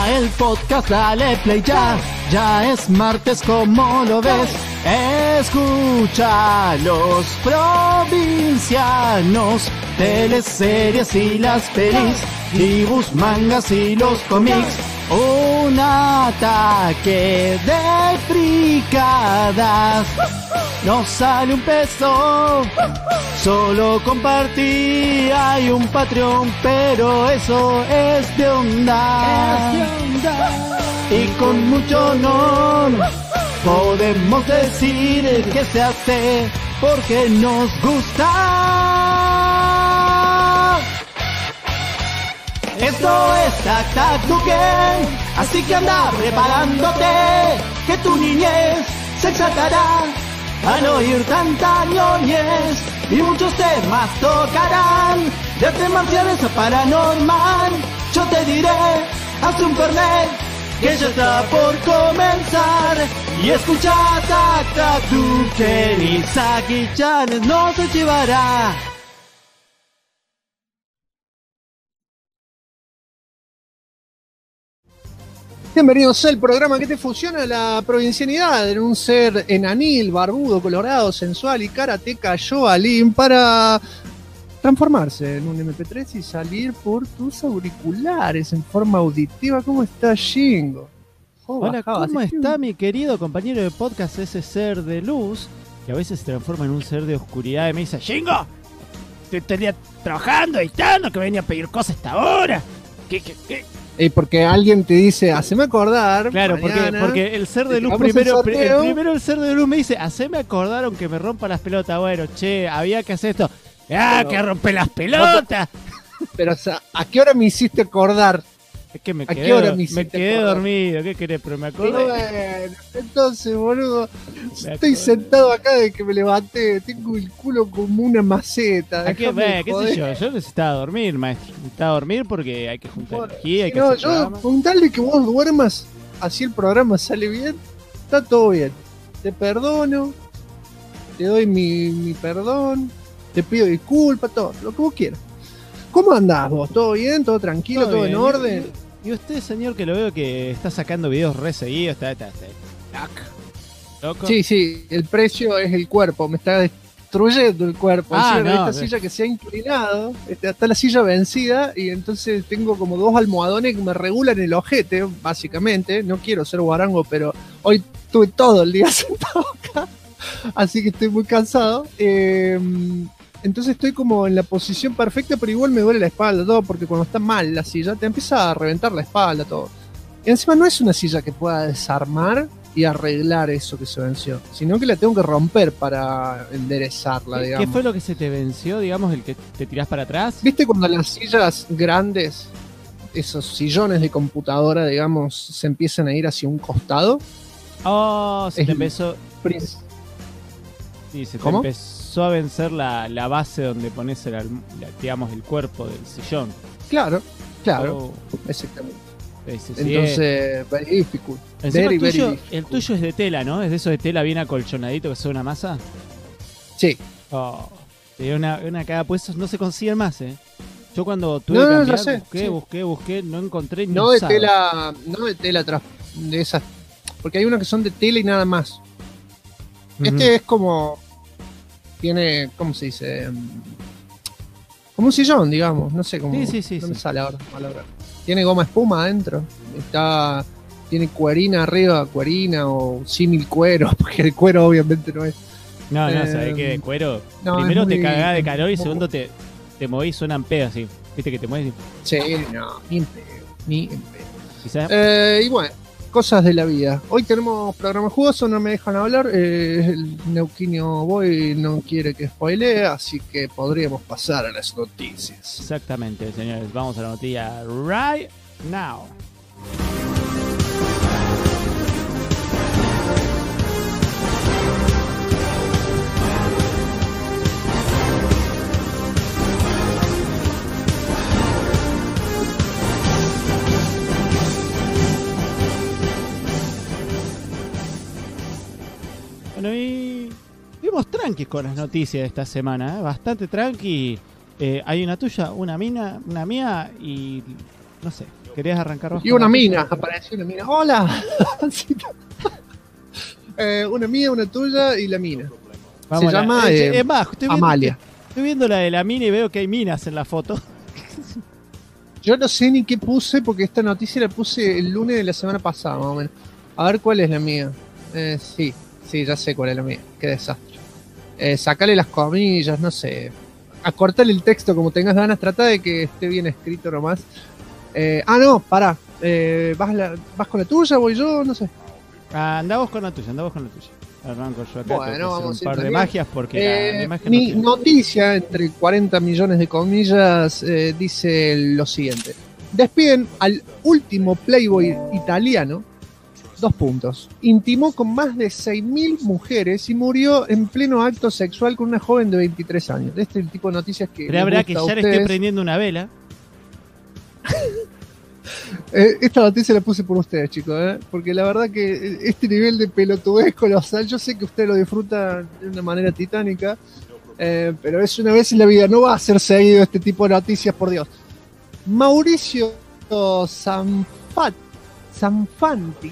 el podcast, dale play ya. Ya es martes, como lo ves. Escucha los provincianos, teleseries y las pelis, dibujos, mangas y los cómics. Un ataque de fricadas. No sale un peso, solo compartí. Hay un Patreon, pero eso es de onda. Y con mucho honor podemos decir que se hace porque nos gusta. Esto es Tac Tac Duken, así que anda preparándote, que tu niñez se exaltará al oír tanta ñoñez, y muchos temas tocarán, de artes marciales a paranormal. Yo te diré, haz un fernet, que ya está por comenzar, y escucha Tac Tac Duken y Saki-chan no se llevará. Bienvenidos al programa que te fusiona la provincianidad en un ser enanil, barbudo, colorado, sensual y karateca Joalín para transformarse en un MP3 y salir por tus auriculares en forma auditiva. ¿Cómo está, Shingo? Hola, ¿cómo está mi querido compañero de podcast, ese ser de luz que a veces se transforma en un ser de oscuridad y me dice: Shingo, estoy todo el día trabajando, editando, que venía a pedir cosas hasta ahora? ¿Qué? Porque alguien te dice, haceme acordar. Claro, mañana, porque el ser de luz primero el ser de luz me dice, haceme acordar aunque me rompa las pelotas. Bueno, che, había que hacer esto. Que rompe las pelotas. Pero, o sea, ¿a qué hora me hiciste acordar? Es que me ¿A qué hora me quedé dormido, ¿qué querés? Pero me acordé. Bueno, entonces, boludo, estoy sentado acá de que me levanté, tengo el culo como una maceta. ¿Qué sé yo? Yo necesitaba dormir, maestro. Necesitaba dormir porque hay que juntar energía, hay que hacer programa. Con tal de que vos duermas, así el programa sale bien, está todo bien. Te perdono, te doy mi perdón, te pido disculpas, todo, lo que vos quieras. ¿Cómo andás vos? ¿Todo bien? ¿Todo tranquilo? ¿Todo en orden? Y usted, señor, que lo veo que está sacando videos re seguidos, está loco. Sí, el precio es el cuerpo, me está destruyendo el cuerpo. Esta silla que se ha inclinado, está la silla vencida y entonces tengo como dos almohadones que me regulan el ojete, básicamente. No quiero ser guarango, pero hoy estuve todo el día sentado acá, así que estoy muy cansado. Entonces estoy como en la posición perfecta, pero igual me duele la espalda, todo, porque cuando está mal la silla te empieza a reventar la espalda, todo. Y encima no es una silla que pueda desarmar y arreglar eso que se venció, sino que la tengo que romper para enderezarla, digamos. ¿Qué fue lo que se te venció, digamos, el que te tirás para atrás? ¿Viste cuando las sillas grandes, esos sillones de computadora, digamos, se empiezan a ir hacia un costado? Oh, se te empezó... Sí, se te ¿Cómo? empezó a vencer la base donde pones digamos, el cuerpo del sillón. Claro, exactamente. Sí, entonces, very difficult. El tuyo es de tela, ¿no? ¿Es de eso de tela bien acolchonadito que es una masa? Sí. Una cagada, pues esos no se consiguen más, ¿eh? Yo cuando tuve que cambiar, busqué, no encontré ni no de tela, de esas, porque hay unas que son de tela y nada más. Este es como... Tiene, ¿cómo se dice? Como un sillón, digamos. No sé cómo. Sí. No me sale ahora. Tiene goma espuma adentro. Tiene cuerina arriba, cuerina o símil cuero, porque el cuero obviamente no es. No, sabés que de cuero. Primero te cagás de calor y segundo te movís, suenan pedos así. ¿Viste que te mueves? Sí, no, ni en pedo. Y bueno. Cosas de la vida. Hoy tenemos programa jugoso, no me dejan hablar. El Neuquinio Boy no quiere que spoilee, así que podríamos pasar a las noticias. Exactamente, señores. Vamos a la noticia right now. Bueno, y vimos tranquis con las noticias de esta semana, ¿eh? Bastante tranqui. Hay una tuya, una mía y no sé. ¿Querías arrancar vos? Y una mina, apareció una mina. ¡Hola! Una mía, una tuya y la mina. Vamos, se llama Amalia. Estoy viendo la de la mina y veo que hay minas en la foto. Yo no sé ni qué puse porque esta noticia la puse el lunes de la semana pasada, más o menos. A ver cuál es la mía. Sí, ya sé cuál es la mía. Qué desastre. Sacale las comillas, no sé. Acortale el texto como tengas ganas. Trata de que esté bien escrito nomás. No, pará. ¿Vas con la tuya? ¿Voy yo? No sé. Andá vos con la tuya. Arranco yo acá. Bueno, vamos un par de magias porque la imagen mi noticia, entre 40 millones de comillas, dice lo siguiente. Despiden al último Playboy italiano. 2 puntos. Intimó con más de 6.000 mujeres y murió en pleno acto sexual con una joven de 23 años. Este es el tipo de noticias que... Pero habrá que ya le estoy prendiendo una vela. Esta noticia la puse por ustedes, chicos, porque la verdad que este nivel de pelotudez colosal, yo sé que ustedes lo disfrutan de una manera titánica, pero es una vez en la vida, no va a ser seguido este tipo de noticias, por Dios. Mauricio Sanfanti,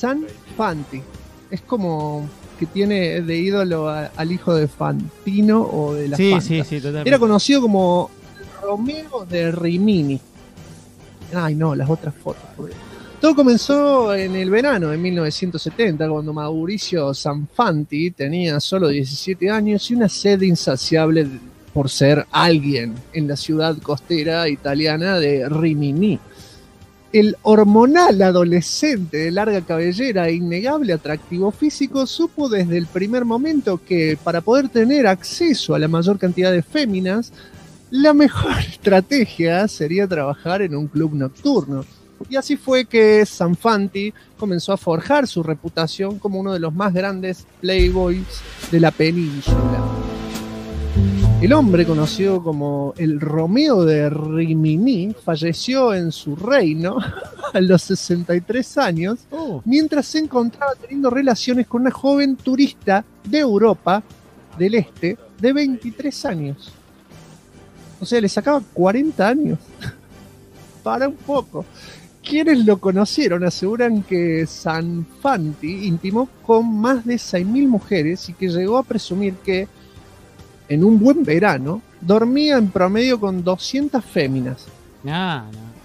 es como que tiene de ídolo al hijo de Fantino o de la Fanta. Sí, totalmente. Era conocido como Romeo de Rimini. Ay, no, las otras fotos. Todo comenzó en el verano de 1970, cuando Mauricio Sanfanti tenía solo 17 años y una sed insaciable por ser alguien en la ciudad costera italiana de Rimini. El hormonal adolescente de larga cabellera e innegable atractivo físico supo desde el primer momento que para poder tener acceso a la mayor cantidad de féminas, la mejor estrategia sería trabajar en un club nocturno. Y así fue que Sanfanti comenzó a forjar su reputación como uno de los más grandes playboys de la península. El hombre, conocido como el Romeo de Rimini, falleció en su reino a los 63 años, mientras se encontraba teniendo relaciones con una joven turista de Europa del Este de 23 años. O sea, le sacaba 40 años. Para un poco. Quienes lo conocieron aseguran que Sanfanti intimó con más de 6.000 mujeres y que llegó a presumir que, en un buen verano, dormía en promedio con 200 féminas. No.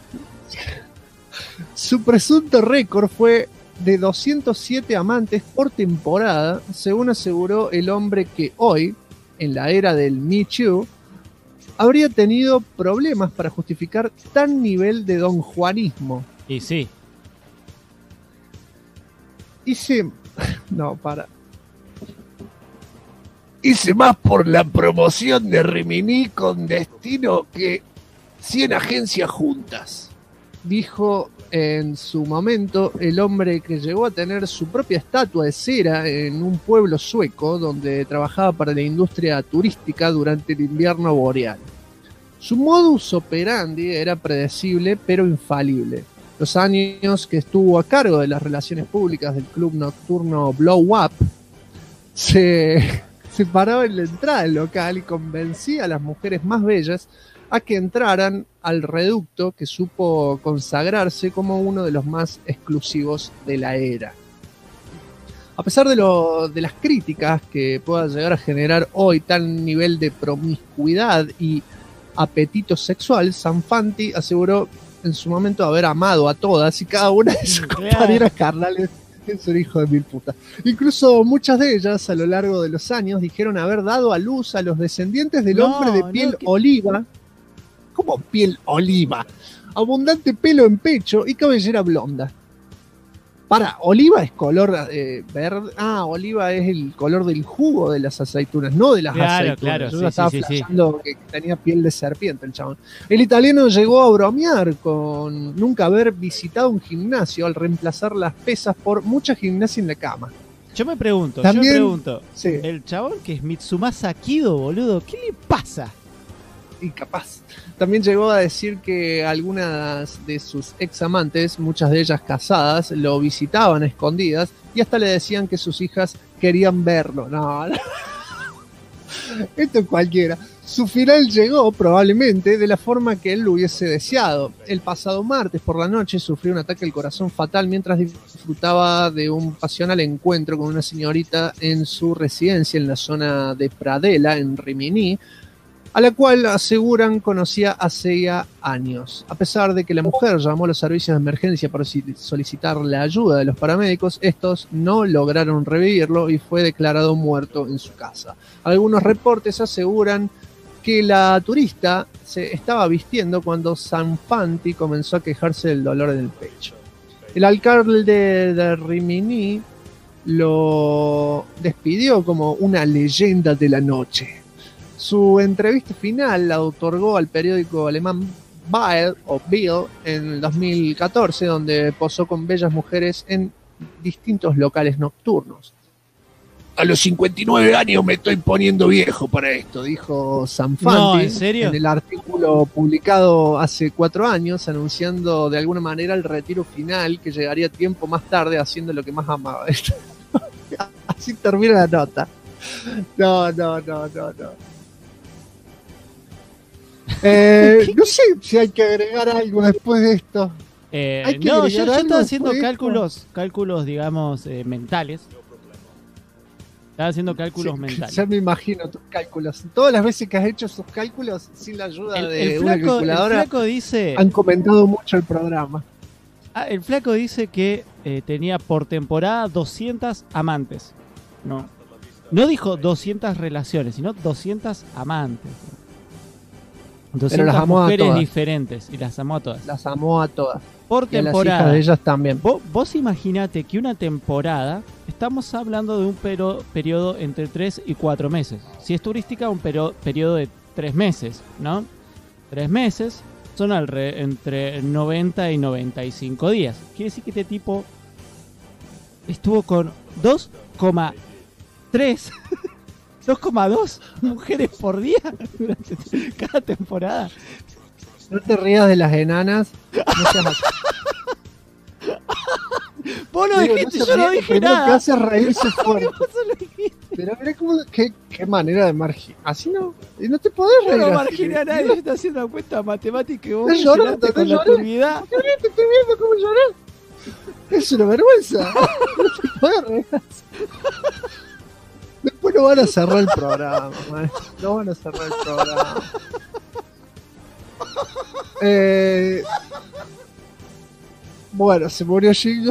Su presunto récord fue de 207 amantes por temporada, según aseguró el hombre que hoy, en la era del Me Too, habría tenido problemas para justificar tan nivel de donjuanismo. Y sí. Hice más por la promoción de Rimini con destino que 100 agencias juntas, dijo en su momento el hombre que llegó a tener su propia estatua de cera en un pueblo sueco donde trabajaba para la industria turística durante el invierno boreal. Su modus operandi era predecible pero infalible. Los años que estuvo a cargo de las relaciones públicas del club nocturno Blow Up, se paraba en la entrada del local y convencía a las mujeres más bellas a que entraran al reducto que supo consagrarse como uno de los más exclusivos de la era. A pesar de las críticas que pueda llegar a generar hoy tal nivel de promiscuidad y apetito sexual, Sanfanti aseguró en su momento haber amado a todas y cada una de sus compañeras carnales es un hijo de mil putas. Incluso muchas de ellas a lo largo de los años dijeron haber dado a luz a los descendientes del hombre de piel oliva. ¿Cómo piel oliva? Abundante pelo en pecho y cabellera blonda. Oliva es color verde. Oliva es el color del jugo de las aceitunas, no de las aceitunas. Claro, yo estaba flashando que tenía piel de serpiente el chabón. El italiano llegó a bromear con nunca haber visitado un gimnasio al reemplazar las pesas por mucha gimnasia en la cama. Yo me pregunto, sí. El chabón que es Mitsumasa Kido, boludo, ¿qué le pasa? Incapaz. También llegó a decir que algunas de sus ex amantes, muchas de ellas casadas, lo visitaban a escondidas y hasta le decían que sus hijas querían verlo. No. Esto es cualquiera. Su final llegó, probablemente, de la forma que él lo hubiese deseado. El pasado martes por la noche sufrió un ataque al corazón fatal mientras disfrutaba de un pasional encuentro con una señorita en su residencia en la zona de Pradella, en Rimini, a la cual aseguran conocía hace ya años. A pesar de que la mujer llamó a los servicios de emergencia para solicitar la ayuda de los paramédicos, estos no lograron revivirlo y fue declarado muerto en su casa. Algunos reportes aseguran que la turista se estaba vistiendo cuando Sanfanti comenzó a quejarse del dolor en el pecho. El alcalde de Rimini lo despidió como una leyenda de la noche. Su entrevista final la otorgó al periódico alemán Bild en el 2014, donde posó con bellas mujeres en distintos locales nocturnos. A los 59 años me estoy poniendo viejo para esto, dijo Sanfanti. No, ¿en serio? En el artículo publicado hace 4 años, anunciando de alguna manera el retiro final que llegaría tiempo más tarde haciendo lo que más amaba. Así termina la nota. No. No sé si hay que agregar algo después de esto. No, yo estaba haciendo cálculos, digamos, mentales. Estaba haciendo cálculos mentales. Ya me imagino tus cálculos. Todas las veces que has hecho esos cálculos sin la ayuda de una calculadora, el flaco dice, han comentado mucho el programa. El flaco dice que tenía por temporada 200 amantes. No dijo 200 relaciones, sino 200 amantes. 200 mujeres diferentes y las amó a todas. Las amó a todas. Por temporada. Y a las hijas de ellas también. Vos imaginate que una temporada, estamos hablando de un periodo entre 3 y 4 meses. Si es turística, un periodo de 3 meses, ¿no? 3 meses son entre 90 y 95 días. Quiere decir que este tipo estuvo con 2,3 2,2 mujeres por día durante cada temporada. No te rías de las enanas. No seas así. Vos no dijiste, yo no dije nada. Lo que hace reírse fuerte. Pero mirá qué manera de marginar. Así no te podés reír. No marginé a nadie, está haciendo una cuenta matemática y vos estás llorando con la turbidez. Te estoy viendo cómo llorás. Es una vergüenza. No te podés reír. Después no van a cerrar el programa, man. No van a cerrar el programa. Bueno, se murió Shingo.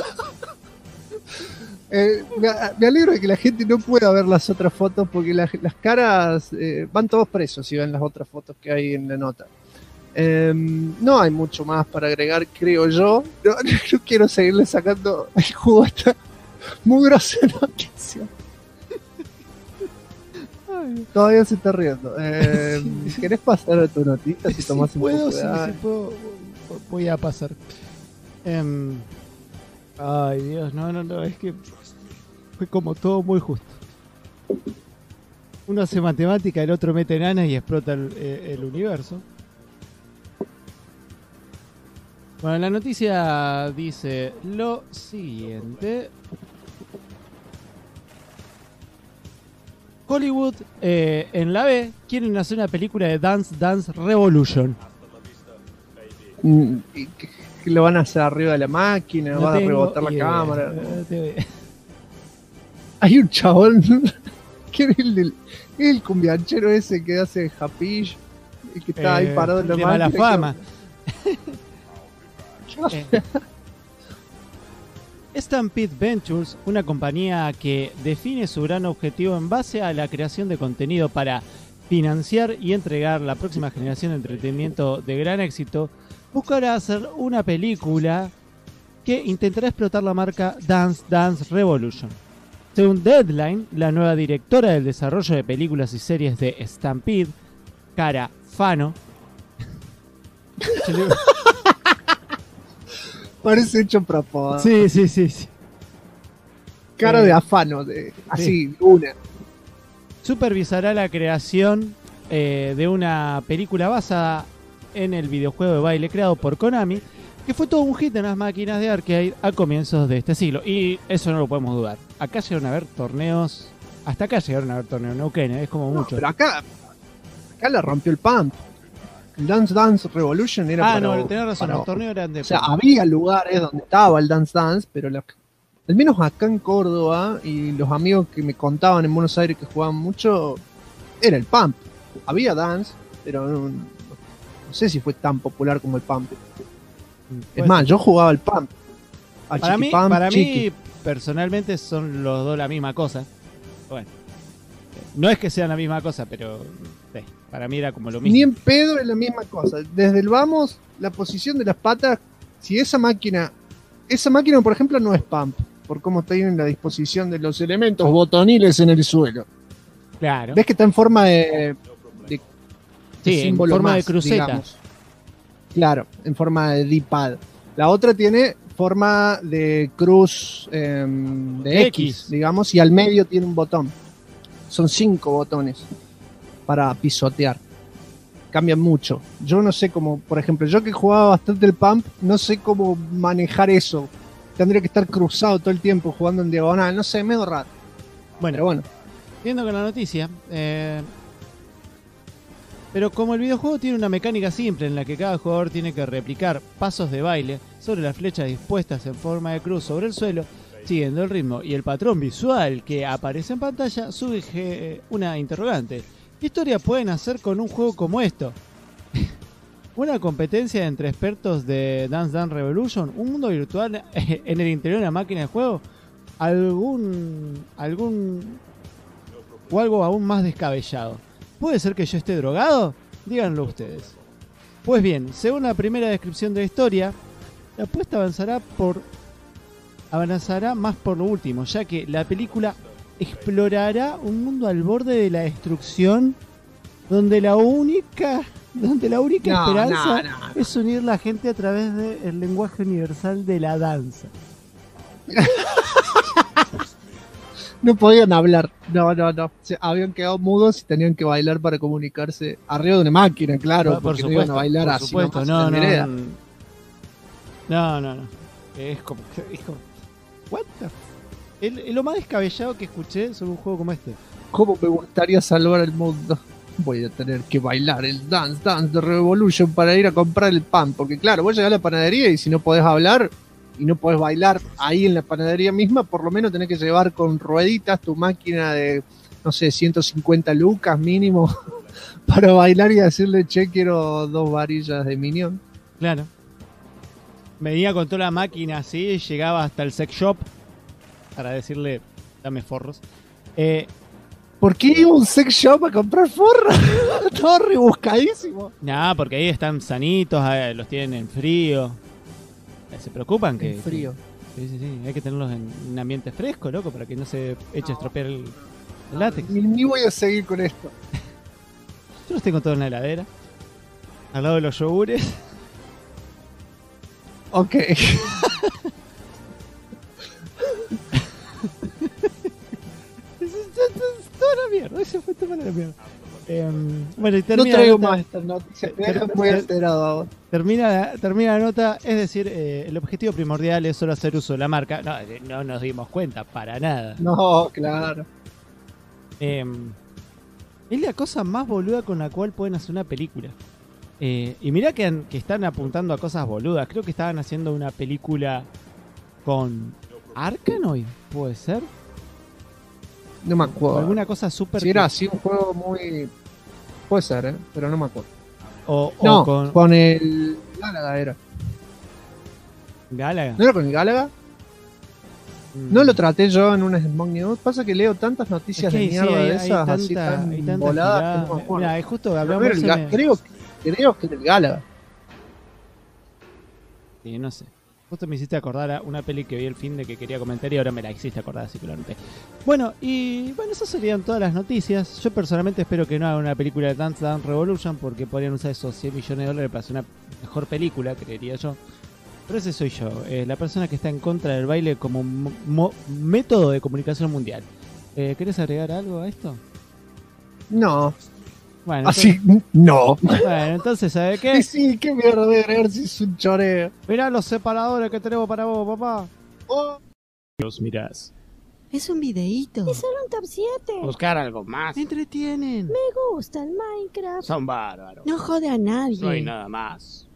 Me alegro de que la gente no pueda ver las otras fotos porque las caras van todos presos si ven las otras fotos que hay en la nota. No hay mucho más para agregar, creo yo. No quiero seguirle sacando el jugo a esta muy grosa noticia. Todavía se está riendo. ¿Querés pasar a tu noticia? Si tomás un poco de agua? Sí, puedo, voy a pasar. Ay, Dios, no, es que fue como todo muy justo. Uno hace matemática, el otro mete enanas y explota el universo. Bueno, la noticia dice lo siguiente. Hollywood, en la B, quieren hacer una película de Dance Revolution. ¿Que lo van a hacer arriba de la máquina? ¿Van a rebotar la cámara? Hay un chabón que es el cumbianchero ese que hace Happy, el que está ahí parado en la máquina. Mala fama. Stampede Ventures, una compañía que define su gran objetivo en base a la creación de contenido para financiar y entregar la próxima generación de entretenimiento de gran éxito, buscará hacer una película que intentará explotar la marca Dance Revolution. Según Deadline, la nueva directora del desarrollo de películas y series de Stampede, Cara Fano, parece hecho a propósito. Sí. Cara de afano, así, una. Supervisará la creación de una película basada en el videojuego de baile creado por Konami, que fue todo un hit en las máquinas de arcade a comienzos de este siglo. Y eso no lo podemos dudar. Acá llegaron a haber torneos. Hasta acá llegaron a haber torneos. No, es como mucho. Pero acá acá la rompió el pump. El Dance Dance Revolution era para... no, tenés razón, los torneos eran de... O sea, había lugares donde estaba el Dance Dance, pero al menos acá en Córdoba, y los amigos que me contaban en Buenos Aires que jugaban mucho, era el pump. Había dance, pero no sé si fue tan popular como el pump. Es más, yo jugaba el pump. Para mí, personalmente, son los dos la misma cosa. Bueno, no es que sean la misma cosa, pero para mí era como lo mismo. Ni en pedo es la misma cosa. Desde el vamos, la posición de las patas, si esa máquina, por ejemplo, no es pump, por cómo está ahí en la disposición de los elementos botoniles en el suelo. Claro. ¿Ves que está en forma de sí, en forma de cruceta? Digamos. Claro, en forma de D-pad. La otra tiene forma de cruz de X, digamos, y al medio tiene un botón. Son 5 botones para pisotear. Cambian mucho. Yo no sé cómo, por ejemplo, yo que jugaba bastante el pump, no sé cómo manejar eso. Tendría que estar cruzado todo el tiempo jugando en diagonal. No sé, medio raro. Bueno. Viendo con la noticia, pero como el videojuego tiene una mecánica simple en la que cada jugador tiene que replicar pasos de baile sobre las flechas dispuestas en forma de cruz sobre el suelo, siguiendo el ritmo y el patrón visual que aparece en pantalla, surge una interrogante. ¿Qué historia pueden hacer con un juego como esto? ¿Una competencia entre expertos de Dance Dance Revolution? ¿Un mundo virtual en el interior de una máquina de juego? ¿Algún o algo aún más descabellado? ¿Puede ser que yo esté drogado? Díganlo ustedes. Pues bien, según la primera descripción de la historia, la apuesta avanzará más por lo último, ya que la película explorará un mundo al borde de la destrucción, donde la única esperanza es unir la gente a través del lenguaje universal de la danza. No podían hablar, no. Habían quedado mudos y tenían que bailar para comunicarse arriba de una máquina, claro, por porque supuesto, no iban a bailar así. Supuesto. No. Es como what the es lo más descabellado que escuché sobre un juego como este. ¿Cómo me gustaría salvar el mundo? Voy a tener que bailar el Dance Dance Revolution para ir a comprar el pan, porque claro, vos llegás a la panadería y si no podés hablar y no podés bailar ahí en la panadería misma, por lo menos tenés que llevar con rueditas tu máquina de, no sé, 150 lucas mínimo para bailar y decirle, che, quiero 2 varillas de Minion. Claro. Venía con toda la máquina así, llegaba hasta el sex shop para decirle, dame forros. ¿Por qué iba a un sex shop a comprar forros? Todo rebuscadísimo. Nah, porque ahí están sanitos, los tienen en frío. ¿Se preocupan que...? En frío. Sí. Hay que tenerlos en un ambiente fresco, loco, para que no se eche a estropear el látex. Ni voy a seguir con esto. Yo los tengo todos en la heladera. Al lado de los yogures. Ok. Toda la mierda. Ese fue toda la mierda. Bueno, y termina no traigo nota, más esta noticia. Muy alterado ahora. Termina la nota, es decir, el objetivo primordial es solo hacer uso de la marca. No nos dimos cuenta, para nada. No, claro. Es la cosa más boluda con la cual pueden hacer una película. Y mirá que están apuntando a cosas boludas. Creo que estaban haciendo una película con Arkanoid, ¿puede ser? No me acuerdo. Alguna cosa súper... Si era así un juego muy... Puede ser, pero no me acuerdo. No, con el Gálaga era. ¿Gálaga? ¿No era con el Gálaga? No lo traté yo en una Smoke News. Pasa que leo tantas noticias de mierda de esas, así tan voladas, que no me acuerdo. Mira, justo hablamos creo que era el Gálaga. Sí, no sé. Justo me hiciste acordar a una peli que vi el fin de que quería comentar y ahora me la hiciste acordar, así que lo anoté. Bueno, esas serían todas las noticias. Yo personalmente espero que no hagan una película de Dance Dance Revolution porque podrían usar esos $100 millones para hacer una mejor película, creería yo. Pero ese soy yo, la persona que está en contra del baile como método de comunicación mundial. ¿Querés agregar algo a esto? No. Bueno, así, entonces, no. Bueno, entonces, ¿sabe qué? Sí, qué mierda de agregar si es un choreo. Mirá los separadores que tenemos para vos, papá. Los mirás. Es un videíto. Es solo un top 7. Buscar algo más. Entretienen. Me gusta el Minecraft. Son bárbaros. No jode a nadie. No hay nada más.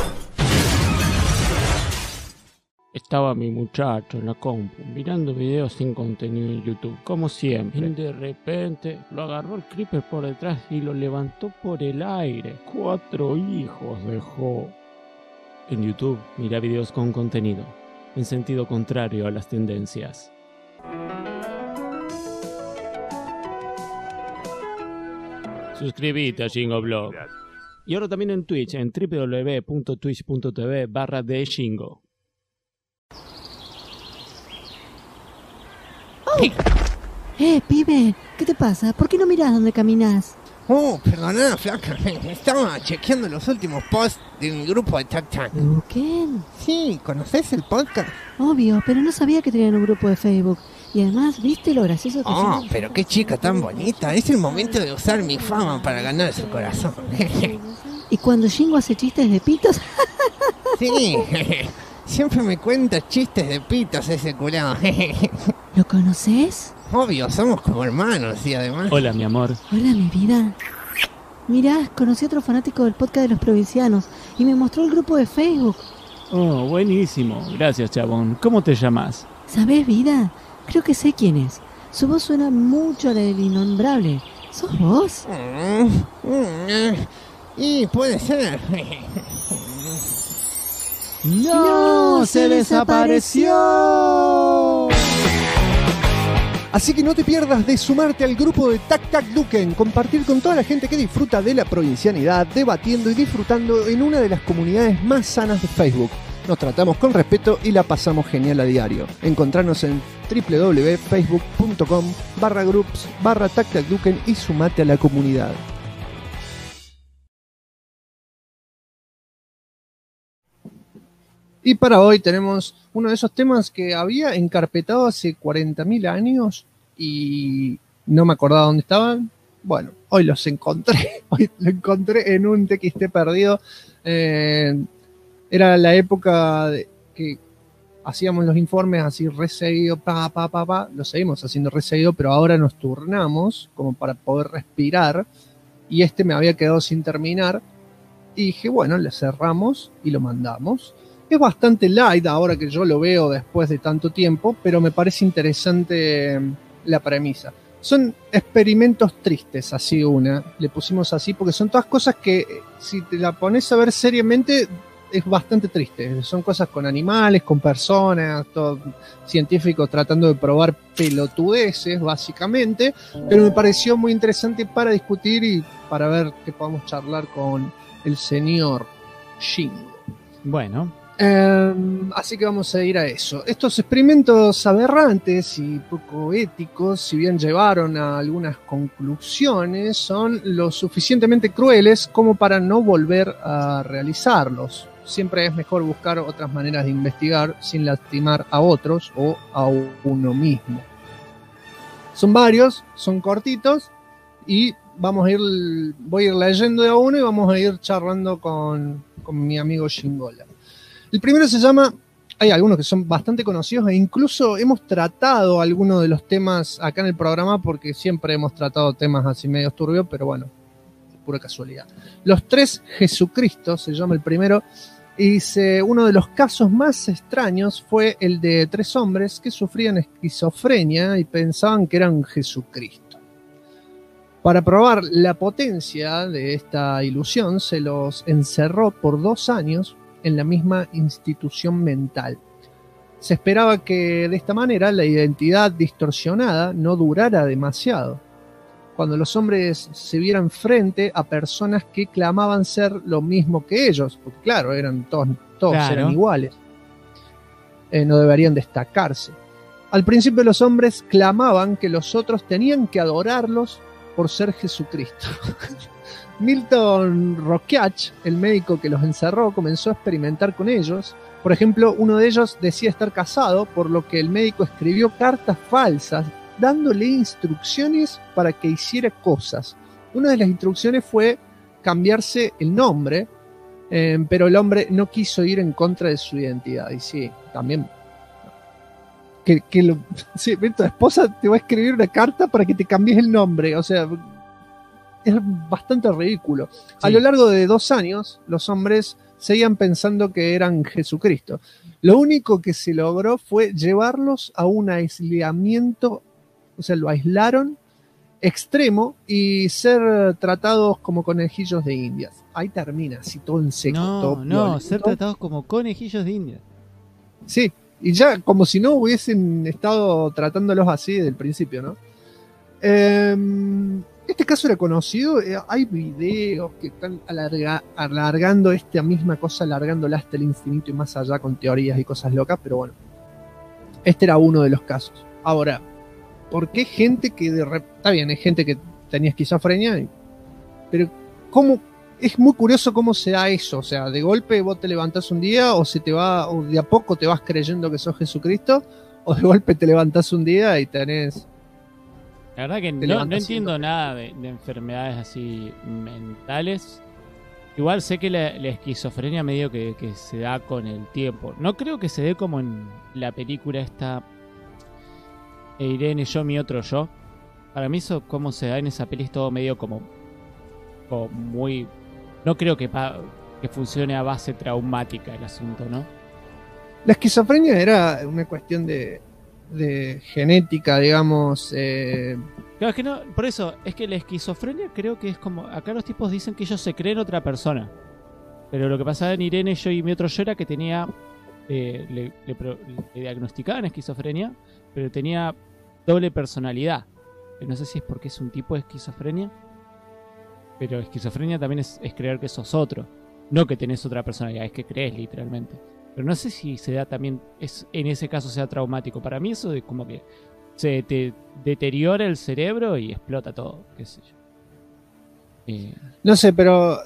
Estaba mi muchacho en la compu mirando videos sin contenido en YouTube, como siempre. Y de repente lo agarró el creeper por detrás y lo levantó por el aire. 4 hijos dejó. En YouTube mira videos con contenido, en sentido contrario a las tendencias. Suscríbete a Shingo Y ahora también en Twitch, en www.twitch.tv/theshingo. Pibe, ¿qué te pasa? ¿Por qué no mirás dónde caminas? Oh, perdona, flaca. Estaba chequeando los últimos posts de un grupo de Tac. ¿Duken? Sí, ¿conoces el podcast? Obvio, pero no sabía que tenían un grupo de Facebook. Y además, ¿viste lo gracioso que Oh, son? pero qué chica tan bonita. Es el momento de usar mi fama para ganar su corazón. Y cuando Shingo hace chistes de pitos... Sí, siempre me cuenta chistes de pitos ese curado. ¿Lo conoces? Obvio, somos como hermanos y además... Hola, mi amor. Hola, mi vida. Mirá, conocí a otro fanático del podcast de los provincianos y me mostró el grupo de Facebook. Oh, buenísimo. Gracias, chabón. ¿Cómo te llamas? ¿Sabés, vida? Creo que sé quién es. Su voz suena mucho a la del innombrable. ¿Sos vos? Y puede ser. ¡No! ¡Se desapareció! Así que no te pierdas de sumarte al grupo de Tac Tac Duken, compartir con toda la gente que disfruta de la provincianidad, debatiendo y disfrutando en una de las comunidades más sanas de Facebook. Nos tratamos con respeto y la pasamos genial a diario. Encontranos en www.facebook.com/groups/TacTacDuken y sumate a la comunidad. Y para hoy tenemos uno de esos temas que había encarpetado hace 40.000 años y no me acordaba dónde estaban. Bueno, hoy los encontré. Hoy lo encontré en un TXT perdido. Era la época que hacíamos los informes así re seguido, lo seguimos haciendo re seguido, pero ahora nos turnamos como para poder respirar y me había quedado sin terminar y dije, bueno, le cerramos y lo mandamos. Es bastante light ahora que yo lo veo después de tanto tiempo, pero me parece interesante la premisa. Son experimentos tristes, así le pusimos así, porque son todas cosas que si te la pones a ver seriamente es bastante triste. Son cosas con animales, con personas, todo científicos tratando de probar pelotudeces, básicamente, pero me pareció muy interesante para discutir y para ver que podamos charlar con el señor Shingo. Bueno. Así que vamos a ir a eso. Estos experimentos aberrantes y poco éticos, si bien llevaron a algunas conclusiones, son lo suficientemente crueles como para no volver a realizarlos. Siempre es mejor buscar otras maneras de investigar sin lastimar a otros o a uno mismo. Son varios, son cortitos y voy a ir leyendo de a uno y vamos a ir charlando con mi amigo Shingola. El primero se llama, hay algunos que son bastante conocidos e incluso hemos tratado algunos de los temas acá en el programa porque siempre hemos tratado temas así medio turbios, pero bueno, pura casualidad. Los 3 Jesucristos se llama el primero y dice, uno de los casos más extraños fue el de 3 hombres que sufrían esquizofrenia y pensaban que eran Jesucristo. Para probar la potencia de esta ilusión se los encerró por 2 años en la misma institución mental. Se esperaba que de esta manera la identidad distorsionada no durara demasiado. Cuando los hombres se vieran frente a personas que clamaban ser lo mismo que ellos, porque claro, todos claro, eran iguales, no deberían destacarse. Al principio los hombres clamaban que los otros tenían que adorarlos por ser Jesucristo. Milton Rockach, el médico que los encerró, comenzó a experimentar con ellos. Por ejemplo, uno de ellos decía estar casado, por lo que el médico escribió cartas falsas, dándole instrucciones para que hiciera cosas. Una de las instrucciones fue cambiarse el nombre, pero el hombre no quiso ir en contra de su identidad. Y sí, también. sí, tu esposa te va a escribir una carta para que te cambies el nombre. O sea, es bastante ridículo. Sí. A lo largo de 2 años, los hombres seguían pensando que eran Jesucristo. Lo único que se logró fue llevarlos a un aislamiento, o sea, lo aislaron extremo y ser tratados como conejillos de indias. Ahí termina, así todo en seco. No, ser tratados como conejillos de indias. Sí, y ya como si no hubiesen estado tratándolos así desde el principio, ¿no? Este caso era conocido, hay videos que están alargando esta misma cosa, alargándola hasta el infinito y más allá con teorías y cosas locas, pero bueno, este era uno de los casos. Ahora, ¿por qué gente que está bien, hay gente que tenía esquizofrenia, pero cómo? Es muy curioso cómo se da eso, o sea, de golpe vos te levantás un día o de a poco te vas creyendo que sos Jesucristo, o de golpe te levantás un día y tenés... La verdad que no entiendo nada de enfermedades así mentales. Igual sé que la esquizofrenia medio que se da con el tiempo. No creo que se dé como en la película esta Irene, yo, mi otro yo. Para mí eso como se da en esa peli es todo medio como muy... No creo que funcione a base traumática el asunto, ¿no? La esquizofrenia era una cuestión de genética, digamos. Claro, es que no, por eso, es que la esquizofrenia creo que es como... Acá los tipos dicen que ellos se creen otra persona. Pero lo que pasaba en Irene, yo y mi otro yo era que tenía... le diagnosticaban esquizofrenia, pero tenía doble personalidad. No sé si es porque es un tipo de esquizofrenia. Pero esquizofrenia también es creer que sos otro. No que tenés otra personalidad, es que crees literalmente. Pero no sé si se da también, en ese caso sea traumático. Para mí eso es como que se te deteriora el cerebro y explota todo, qué sé yo. No sé, pero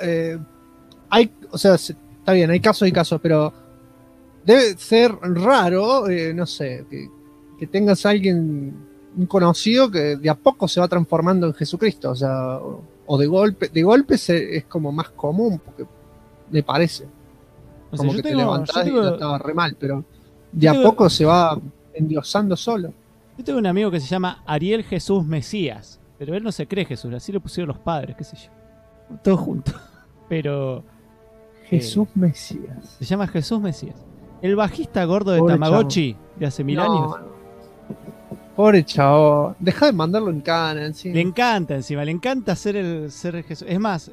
o sea, está bien, hay casos y casos, pero debe ser raro, no sé, que tengas a alguien, un conocido que de a poco se va transformando en Jesucristo, o sea, o de golpe es como más común, porque me parece. O sea, como que te levantás y no estaba re mal, pero de a poco se va endiosando solo. Yo tengo un amigo que se llama Ariel Jesús Mesías, pero él no se cree Jesús, así lo pusieron los padres, qué sé yo. Todos juntos. Pero... Jesús Mesías. Se llama Jesús Mesías. El bajista gordo de pobre Tamagotchi, chavo. De hace 1000 años. Pobre chavo. Deja de mandarlo en cana encima. Le encanta ser Jesús. Es más,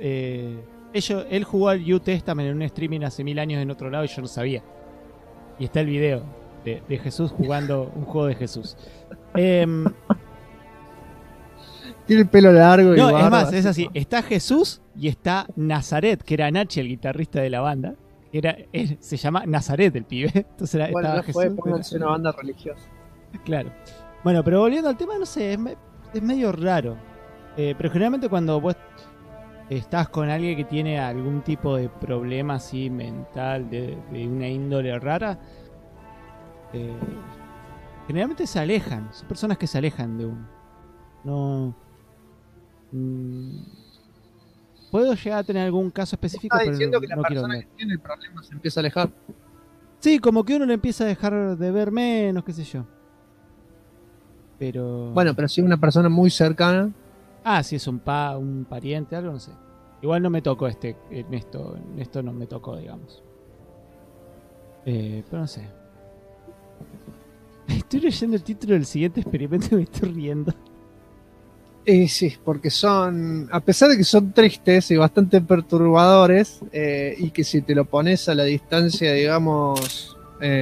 él jugó al New Testament en un streaming hace 1000 años en otro lado y yo no sabía. Y está el video de Jesús jugando un juego de Jesús. Tiene el pelo largo. No, es más, es así. Está Jesús y está Nazaret, que era Nachi, el guitarrista de la banda. Se llama Nazaret el pibe. Entonces bueno, estaba no Jesús. Pónganse una banda religiosa. Claro. Bueno, pero volviendo al tema, no sé, es medio raro. Pero generalmente cuando vos estás con alguien que tiene algún tipo de problema así mental, de una índole rara, generalmente se alejan. Son personas que se alejan de uno. No... puedo llegar a tener algún caso específico, pero diciendo que la no quiero persona ver. que tiene el problema se empieza a alejar. Sí, como que uno le empieza a dejar de ver menos, qué sé yo. Pero... Bueno, pero si es una persona muy cercana... si es un pariente, algo, no sé. Igual no me tocó en esto no me tocó, digamos. Pero no sé. Estoy leyendo el título del siguiente experimento y me estoy riendo. Sí, porque a pesar de que son tristes y bastante perturbadores, y que si te lo pones a la distancia, digamos,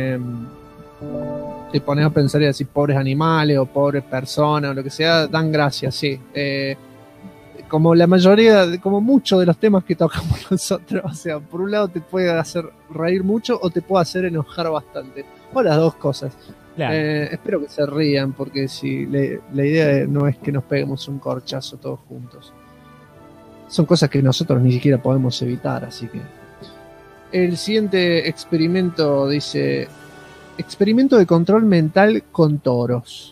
te pones a pensar y decir pobres animales o pobres personas o lo que sea, dan gracia, sí. Como la mayoría, como muchos de los temas que tocamos nosotros, o sea, por un lado te puede hacer reír mucho o te puede hacer enojar bastante, o las dos cosas. Claro. Espero que se rían, porque si la idea no es que nos peguemos un corchazo todos juntos. Son cosas que nosotros ni siquiera podemos evitar, así que... El siguiente experimento dice: experimento de control mental con toros.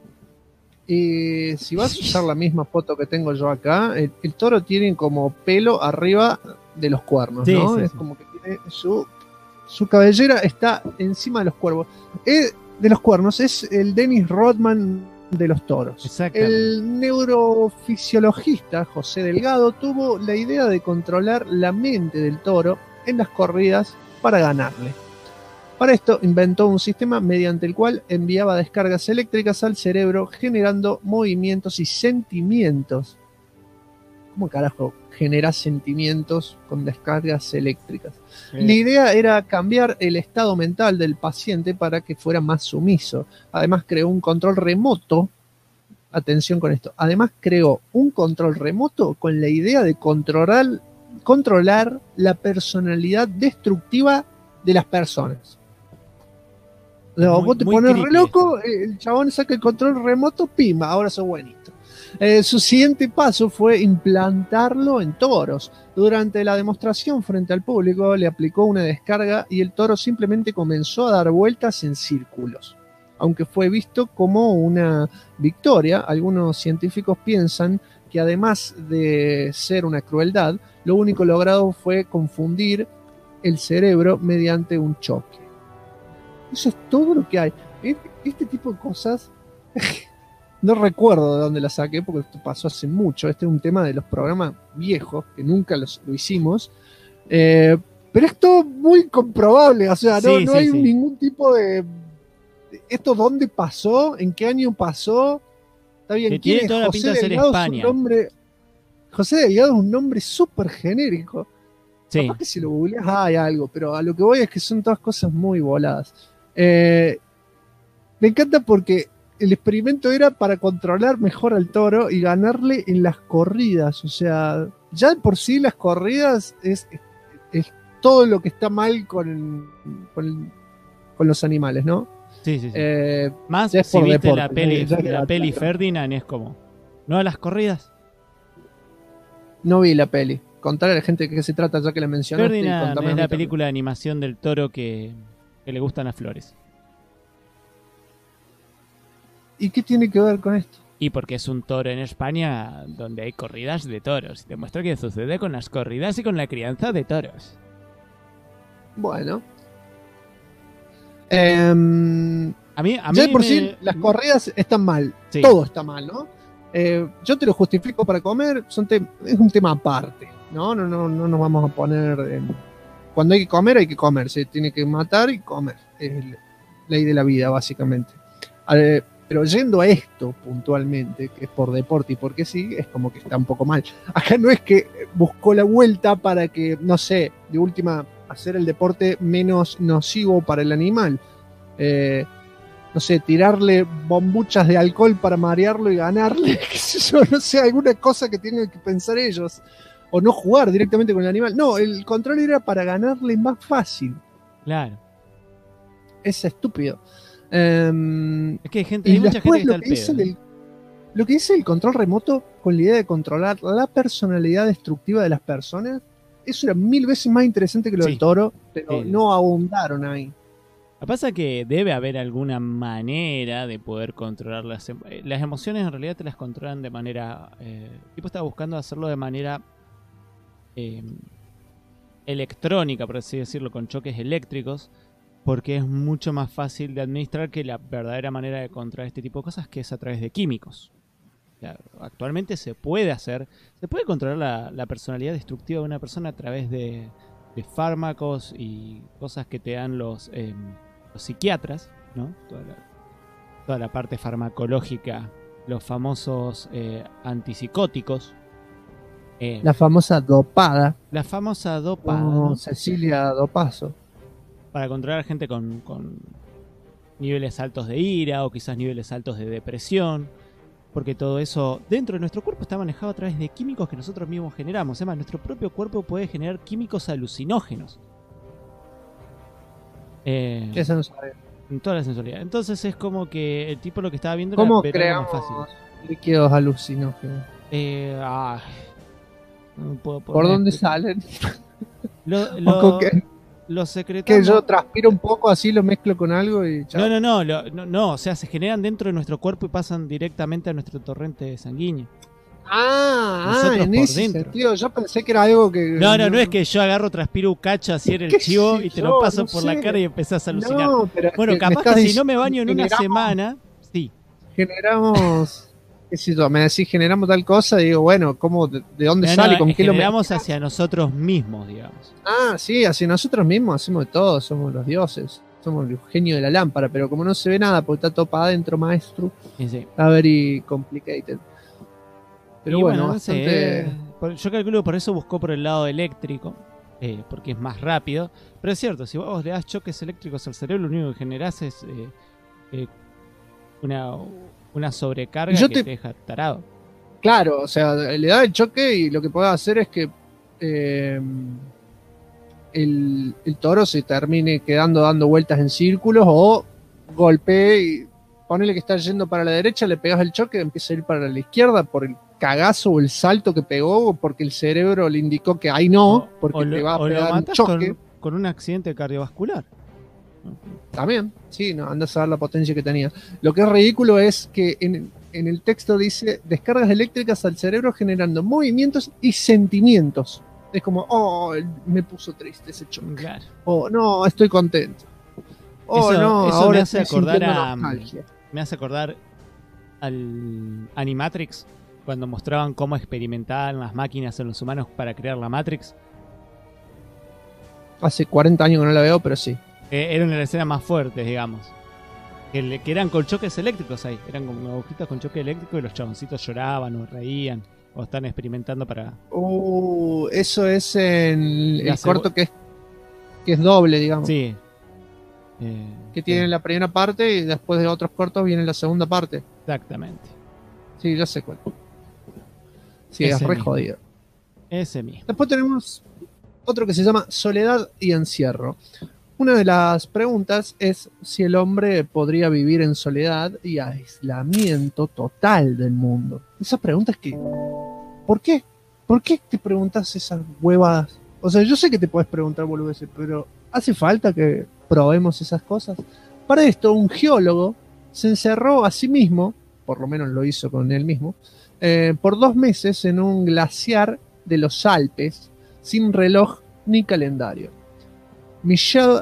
Y si vas a usar la misma foto que tengo yo acá, el toro tiene como pelo arriba de los cuernos, sí, ¿no? Sí, es como que tiene su cabellera está encima de los cuervos. de los cuernos es el Dennis Rodman de los toros. El neurofisiologista José Delgado tuvo la idea de controlar la mente del toro en las corridas para ganarle. Para esto inventó un sistema mediante el cual enviaba descargas eléctricas al cerebro generando movimientos y sentimientos. ¿Cómo carajo genera sentimientos con descargas eléctricas? La idea era cambiar el estado mental del paciente para que fuera más sumiso. Además creó un control remoto. Atención con esto. Además creó un control remoto con la idea de controlar la personalidad destructiva de las personas. Vos te pones re loco, el chabón saca el control remoto, pimba, ahora sos buenito. Su siguiente paso fue implantarlo en toros. Durante la demostración frente al público le aplicó una descarga y el toro simplemente comenzó a dar vueltas en círculos. Aunque fue visto como una victoria, algunos científicos piensan que además de ser una crueldad, lo único logrado fue confundir el cerebro mediante un choque. Eso es todo lo que hay. Este tipo de cosas... No recuerdo de dónde la saqué porque esto pasó hace mucho. Este es un tema de los programas viejos que nunca lo hicimos. Pero es todo muy comprobable. O sea, no hay ningún tipo de... ¿Esto dónde pasó? ¿En qué año pasó? Está bien, que tiene toda la pinta de ser España. José Delgado es un nombre súper genérico. Sí. Capaz que si lo googleas hay algo, pero a lo que voy es que son todas cosas muy voladas. Me encanta porque el experimento era para controlar mejor al toro y ganarle en las corridas. O sea, ya de por sí las corridas es todo lo que está mal con los animales, ¿no? Sí. Más si viste deporte, la peli Ferdinand, es como, ¿no a las corridas? No vi la peli. Contarle a la gente de qué se trata, ya que la mencionaste. Ferdinand es la película de animación del toro que le gustan las flores. ¿Y qué tiene que ver con esto? Y porque es un toro en España donde hay corridas de toros. Y demuestra qué sucede con las corridas y con la crianza de toros. Bueno. A mí ya de por sí las corridas están mal. Sí. Todo está mal, ¿no? Yo te lo justifico para comer. Es un tema aparte. No nos vamos a poner... Cuando hay que comer. Se tiene que matar y comer. Es ley de la vida, básicamente. Pero yendo a esto puntualmente, que es por deporte y porque sí, es como que está un poco mal. Acá no es que buscó la vuelta para que, no sé, de última, hacer el deporte menos nocivo para el animal. No sé, tirarle bombuchas de alcohol para marearlo y ganarle, qué sé yo, no sé, alguna cosa que tienen que pensar ellos. O no jugar directamente con el animal. No, el control era para ganarle más fácil. Claro. Es estúpido. Es que hay mucha gente que está al pedo. Lo que dice el control remoto con la idea de controlar la personalidad destructiva de las personas, eso era 1000 veces más interesante que lo del toro, pero no abundaron ahí. Lo que pasa es que debe haber alguna manera de poder controlar las emociones. En realidad te las controlan de manera... el tipo estaba buscando hacerlo de manera electrónica, por así decirlo, con choques eléctricos, porque es mucho más fácil de administrar que la verdadera manera de controlar este tipo de cosas, que es a través de químicos. O sea, actualmente se puede controlar la personalidad destructiva de una persona a través de fármacos y cosas que te dan los psiquiatras, ¿no? Toda la parte farmacológica, los famosos antipsicóticos. La famosa dopada. ¿no? Cecilia Dopazo. Para controlar gente con niveles altos de ira o quizás niveles altos de depresión, porque todo eso dentro de nuestro cuerpo está manejado a través de químicos que nosotros mismos generamos. Además, nuestro propio cuerpo puede generar químicos alucinógenos. Eso no sabe. En toda la sensualidad. Entonces es como que el tipo lo que estaba viendo ¿cómo era creamos más fácil. Líquidos alucinógenos? No puedo ¿por dónde salen? Los secretamos. Que yo transpiro un poco así, lo mezclo con algo y chao. No, o sea, se generan dentro de nuestro cuerpo y pasan directamente a nuestro torrente sanguíneo. Nosotros en por ese dentro. sentido, yo pensé que era algo que... No es que yo agarro, transpiro un cacho así en el ¿Qué chivo sé y te yo? lo paso No por sé. la cara y empezás a alucinar. No, pero Bueno, me capaz estás que si diciendo no me baño en una generamos- semana, sí. Generamos... ¿Qué sé yo? Me decís, generamos tal cosa y digo, bueno, ¿cómo, de dónde sale? ¿Con qué lo generamos mezclas? hacia nosotros mismos, digamos. Sí, hacia nosotros mismos hacemos de todo, somos los dioses, somos el genio de la lámpara, pero como no se ve nada porque está todo para adentro, maestro, Y sí. está very complicated. Pero Y bueno, no sé, bastante... yo calculo por eso buscó por el lado eléctrico, porque es más rápido. Pero es cierto, si vos le das choques eléctricos al cerebro, lo único que generás es una sobrecarga Yo que te deja tarado. Claro, o sea, le da el choque y lo que puede hacer es que el toro se termine quedando dando vueltas en círculos o golpee y ponele que está yendo para la derecha, le pegas el choque, empieza a ir para la izquierda por el cagazo o el salto que pegó o porque el cerebro le indicó que ahí no, porque te va a o lo pegar un matás choque. con un accidente cardiovascular. También, sí, no, andas a ver la potencia que tenía. Lo que es ridículo es que en el texto dice descargas eléctricas al cerebro generando movimientos y sentimientos. Es como, oh, me puso triste ese choque. Claro. Oh, no, estoy contento. Oh, Eso no, me ahora hace estoy acordar sintiendo a- nostalgia. Me hace acordar al Animatrix, cuando mostraban cómo experimentaban las máquinas en los humanos para crear la Matrix. Hace 40 años que no la veo, pero sí. Era una de las escenas más fuertes, digamos. Que eran con choques eléctricos ahí. Eran como agujitas con choque eléctrico y los chaboncitos lloraban o reían. O están experimentando para... Eso es en Ya el sé, corto que es doble, digamos. Sí. Que tiene la primera parte y después de otros cortos viene la segunda parte. Exactamente. Sí, ya sé cuál. Sí, Ese es re mismo. jodido. Ese mismo. Después tenemos otro que se llama Soledad y Encierro. Una de las preguntas es si el hombre podría vivir en soledad y aislamiento total del mundo. Esa pregunta es que, ¿por qué? ¿Por qué te preguntas esas huevadas? O sea, yo sé que te puedes preguntar boludeces, pero ¿hace falta que probemos esas cosas? Para esto, un geólogo se encerró a sí mismo, por lo menos lo hizo con él mismo, por 2 meses en un glaciar de los Alpes, sin reloj ni calendario. Michel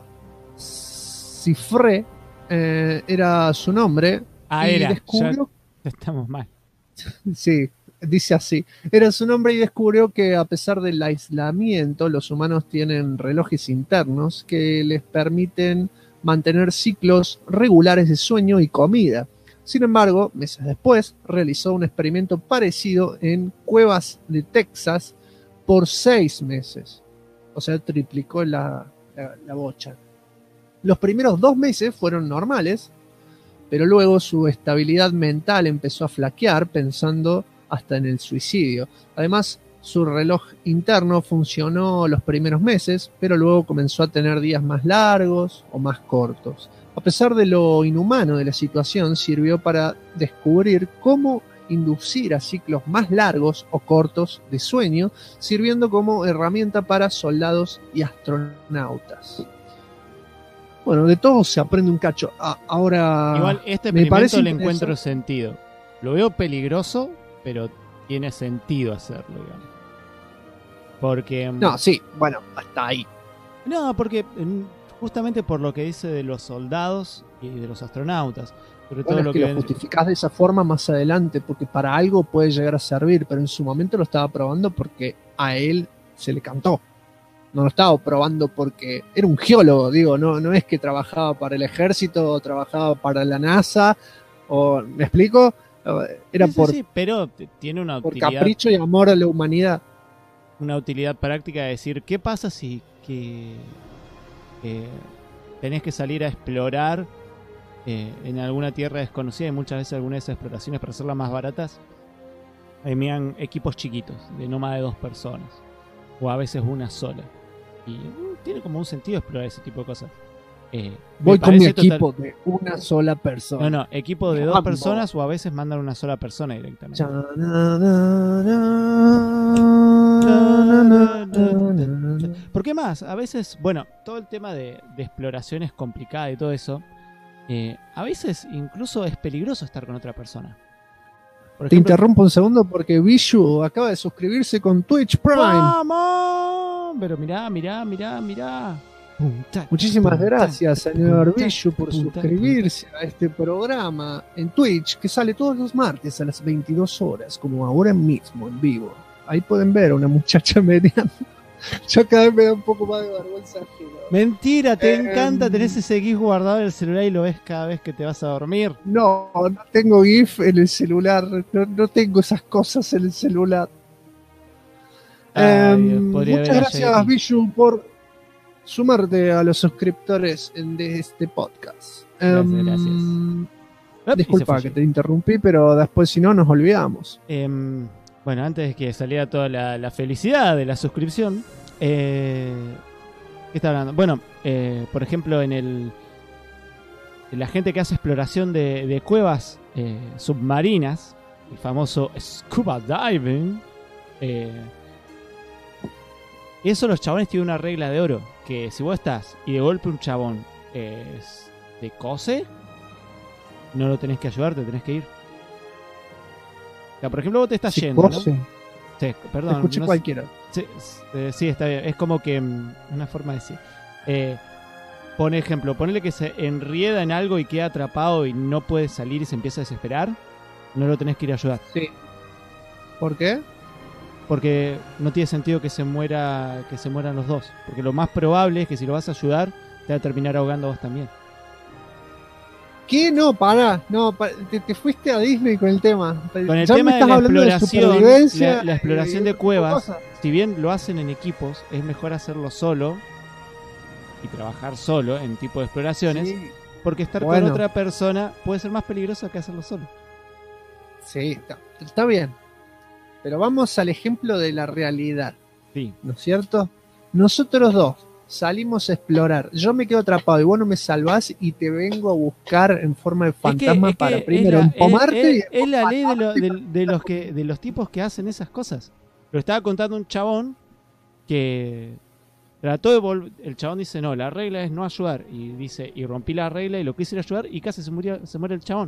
Cifré era su nombre. Y Era. descubrió, Ya estamos mal. sí, dice así. Era su nombre y descubrió que a pesar del aislamiento, los humanos tienen relojes internos que les permiten mantener ciclos regulares de sueño y comida. Sin embargo, meses después, realizó un experimento parecido en cuevas de Texas por 6 meses. O sea, triplicó la bocha. Los primeros 2 meses fueron normales, pero luego su estabilidad mental empezó a flaquear, pensando hasta en el suicidio. Además, su reloj interno funcionó los primeros meses, pero luego comenzó a tener días más largos o más cortos. A pesar de lo inhumano de la situación, sirvió para descubrir cómo inducir a ciclos más largos o cortos de sueño, sirviendo como herramienta para soldados y astronautas. Bueno, de todo se aprende un cacho. Ahora, Igual este me parece experimento le interesante. encuentro sentido. Lo veo peligroso, pero tiene sentido hacerlo, digamos. Porque... No, sí, bueno, hasta ahí. No, porque justamente por lo que dice de los soldados y de los astronautas. Sobre todo Bueno, lo es que que lo ven- justificás de esa forma más adelante, porque para algo puede llegar a servir, pero en su momento lo estaba probando porque a él se le cantó. No lo estaba probando porque era un geólogo, digo, no es que trabajaba para el ejército o trabajaba para la NASA, o ¿me explico? Era Sí, por, sí, pero tiene una por utilidad, capricho y amor a la humanidad. una utilidad práctica de decir, ¿qué pasa si tenés que salir a explorar en alguna tierra desconocida? Y muchas veces algunas de esas exploraciones, para hacerlas más baratas, envían equipos chiquitos, de no más de 2 personas, o a veces una sola. Y tiene como un sentido explorar ese tipo de cosas. Voy Me con mi parece total- equipo de una sola persona. No, equipo de 2 Rambo. personas, o a veces mandan una sola persona directamente. ¿Por qué más? A veces, bueno, todo el tema de exploración es complicado y todo eso. A veces incluso es peligroso estar con otra persona. Te interrumpo un segundo porque Bishu acaba de suscribirse con Twitch Prime. ¡Vamos! Pero mirá. Muchísimas gracias, señor Bishu, por suscribirse a este programa en Twitch, que sale todos los martes a las 22 horas, como ahora mismo, en vivo. Ahí pueden ver a una muchacha mediana. Yo cada vez me da un poco más de vergüenza ajena. Mentira, te encanta, tenés ese GIF guardado en el celular y lo ves cada vez que te vas a dormir. No tengo GIF en el celular, no tengo esas cosas en el celular. Muchas gracias, Bishu, por sumarte a los suscriptores de este podcast. Gracias. Disculpa que te interrumpí, pero después si no nos olvidamos. Bueno, antes de que saliera toda la felicidad de la suscripción, ¿qué está hablando? Bueno, por ejemplo, en la gente que hace exploración de cuevas submarinas, el famoso scuba diving, eso los chabones tienen una regla de oro, que si vos estás y de golpe un chabón te cose, no lo tenés que ayudar, te tenés que ir. O sea, por ejemplo, vos te estás yendo, ¿no? Sí, perdón. Escuché cualquiera. Sí, está bien. Es como que una forma de decir. Ponele que se enrieda en algo y queda atrapado y no puede salir y se empieza a desesperar. No lo tenés que ir a ayudar. Sí. ¿Por qué? Porque no tiene sentido que se mueran los dos. Porque lo más probable es que si lo vas a ayudar, te va a terminar ahogando vos también. ¿Qué? No, pará. Te fuiste a Disney con el tema. Con el tema de la exploración de cuevas, si bien lo hacen en equipos, es mejor hacerlo solo y trabajar solo en tipo de exploraciones, sí, porque estar con otra persona puede ser más peligroso que hacerlo solo. Sí, está bien. Pero vamos al ejemplo de la realidad. Sí. ¿No es cierto? Nosotros dos salimos a explorar. Yo me quedo atrapado y vos no me salvás y te vengo a buscar en forma de fantasma para primero empomarte. Es la ley de los tipos que hacen esas cosas. Lo estaba contando un chabón que trató de volver. El chabón dice, no, la regla es no ayudar. Y rompí la regla y lo quise ir a ayudar y casi se muere el chabón.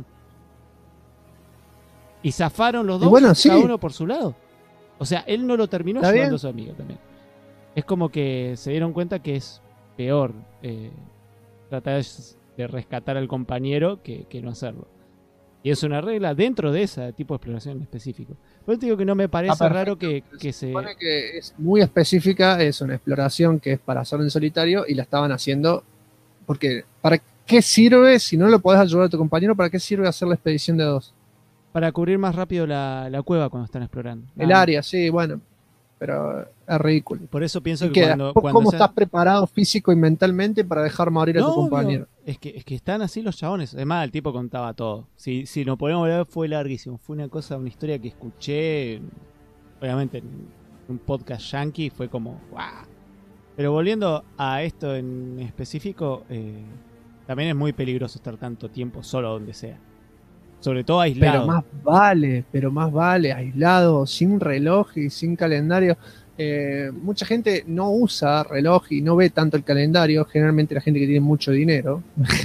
Y zafaron los dos, cada uno por su lado. O sea, él no lo terminó ayudando a su amigo también. Es como que se dieron cuenta que es peor tratar de rescatar al compañero que no hacerlo. Y es una regla dentro de ese tipo de exploración en específico. Por eso te digo que no me parece raro que se supone que es muy específica, es una exploración que es para hacerlo en solitario y la estaban haciendo porque ¿para qué sirve si no lo podés ayudar a tu compañero? ¿Para qué sirve hacer la expedición de dos? Para cubrir más rápido la cueva cuando están explorando. El área, sí, bueno. Pero es ridículo. Por eso pienso que cuando ¿cómo estás preparado físico y mentalmente para dejar morir a tu compañero? Es que están así los chabones. Además, el tipo contaba todo. Si nos podemos ver, fue larguísimo. Fue una historia que escuché, obviamente, en un podcast yankee. Fue como, ¡guau! Pero volviendo a esto en específico, también es muy peligroso estar tanto tiempo solo donde sea. Sobre todo aislado. Pero más vale, aislado, sin reloj y sin calendario. Mucha gente no usa reloj y no ve tanto el calendario, generalmente la gente que tiene mucho dinero.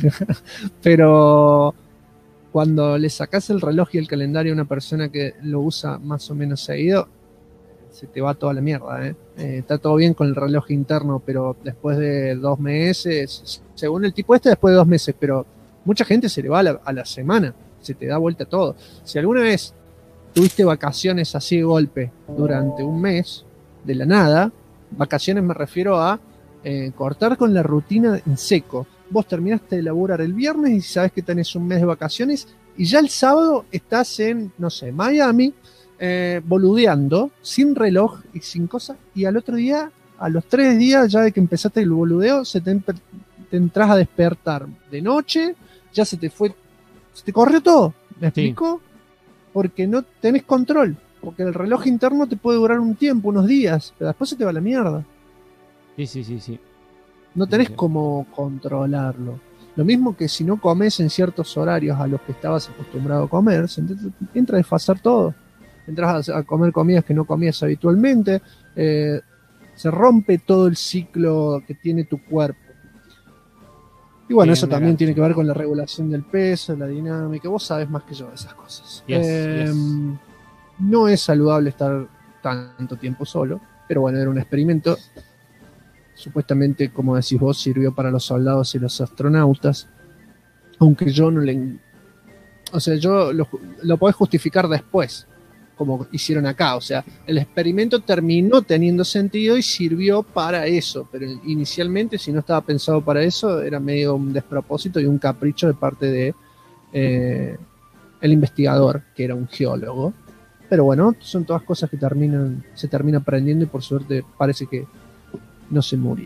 Pero cuando le sacas el reloj y el calendario a una persona que lo usa más o menos seguido, se te va toda la mierda. Está todo bien con el reloj interno, pero después de 2 meses, según el tipo después de 2 meses, pero mucha gente se le va a la semana. Se te da vuelta todo. Si alguna vez tuviste vacaciones así de golpe durante un mes, de la nada, vacaciones me refiero a cortar con la rutina en seco. Vos terminaste de laburar el viernes y sabes que tenés un mes de vacaciones y ya el sábado estás en, no sé, Miami, boludeando, sin reloj y sin cosas, y al otro día, a los 3 días ya de que empezaste el boludeo, te entras a despertar de noche, ya se te corrió todo, ¿me explico? Porque no tenés control, porque el reloj interno te puede durar un tiempo, unos días, pero después se te va a la mierda. Sí. No tenés cómo controlarlo. Lo mismo que si no comes en ciertos horarios a los que estabas acostumbrado a comer, entra a desfasar todo. Entras a comer comidas que no comías habitualmente, se rompe todo el ciclo que tiene tu cuerpo. Y bueno, eso también tiene que ver con la regulación del peso, la dinámica. Vos sabés más que yo de esas cosas. Yes. No es saludable estar tanto tiempo solo, pero bueno, era un experimento. Supuestamente, como decís vos, sirvió para los soldados y los astronautas. Aunque yo no le... O sea, yo lo podés justificar después, como hicieron acá. O sea, el experimento terminó teniendo sentido y sirvió para eso. Pero inicialmente, si no estaba pensado para eso, era medio un despropósito y un capricho de parte de el investigador, que era un geólogo. Pero bueno, son todas cosas que se termina aprendiendo y por suerte parece que no se murió.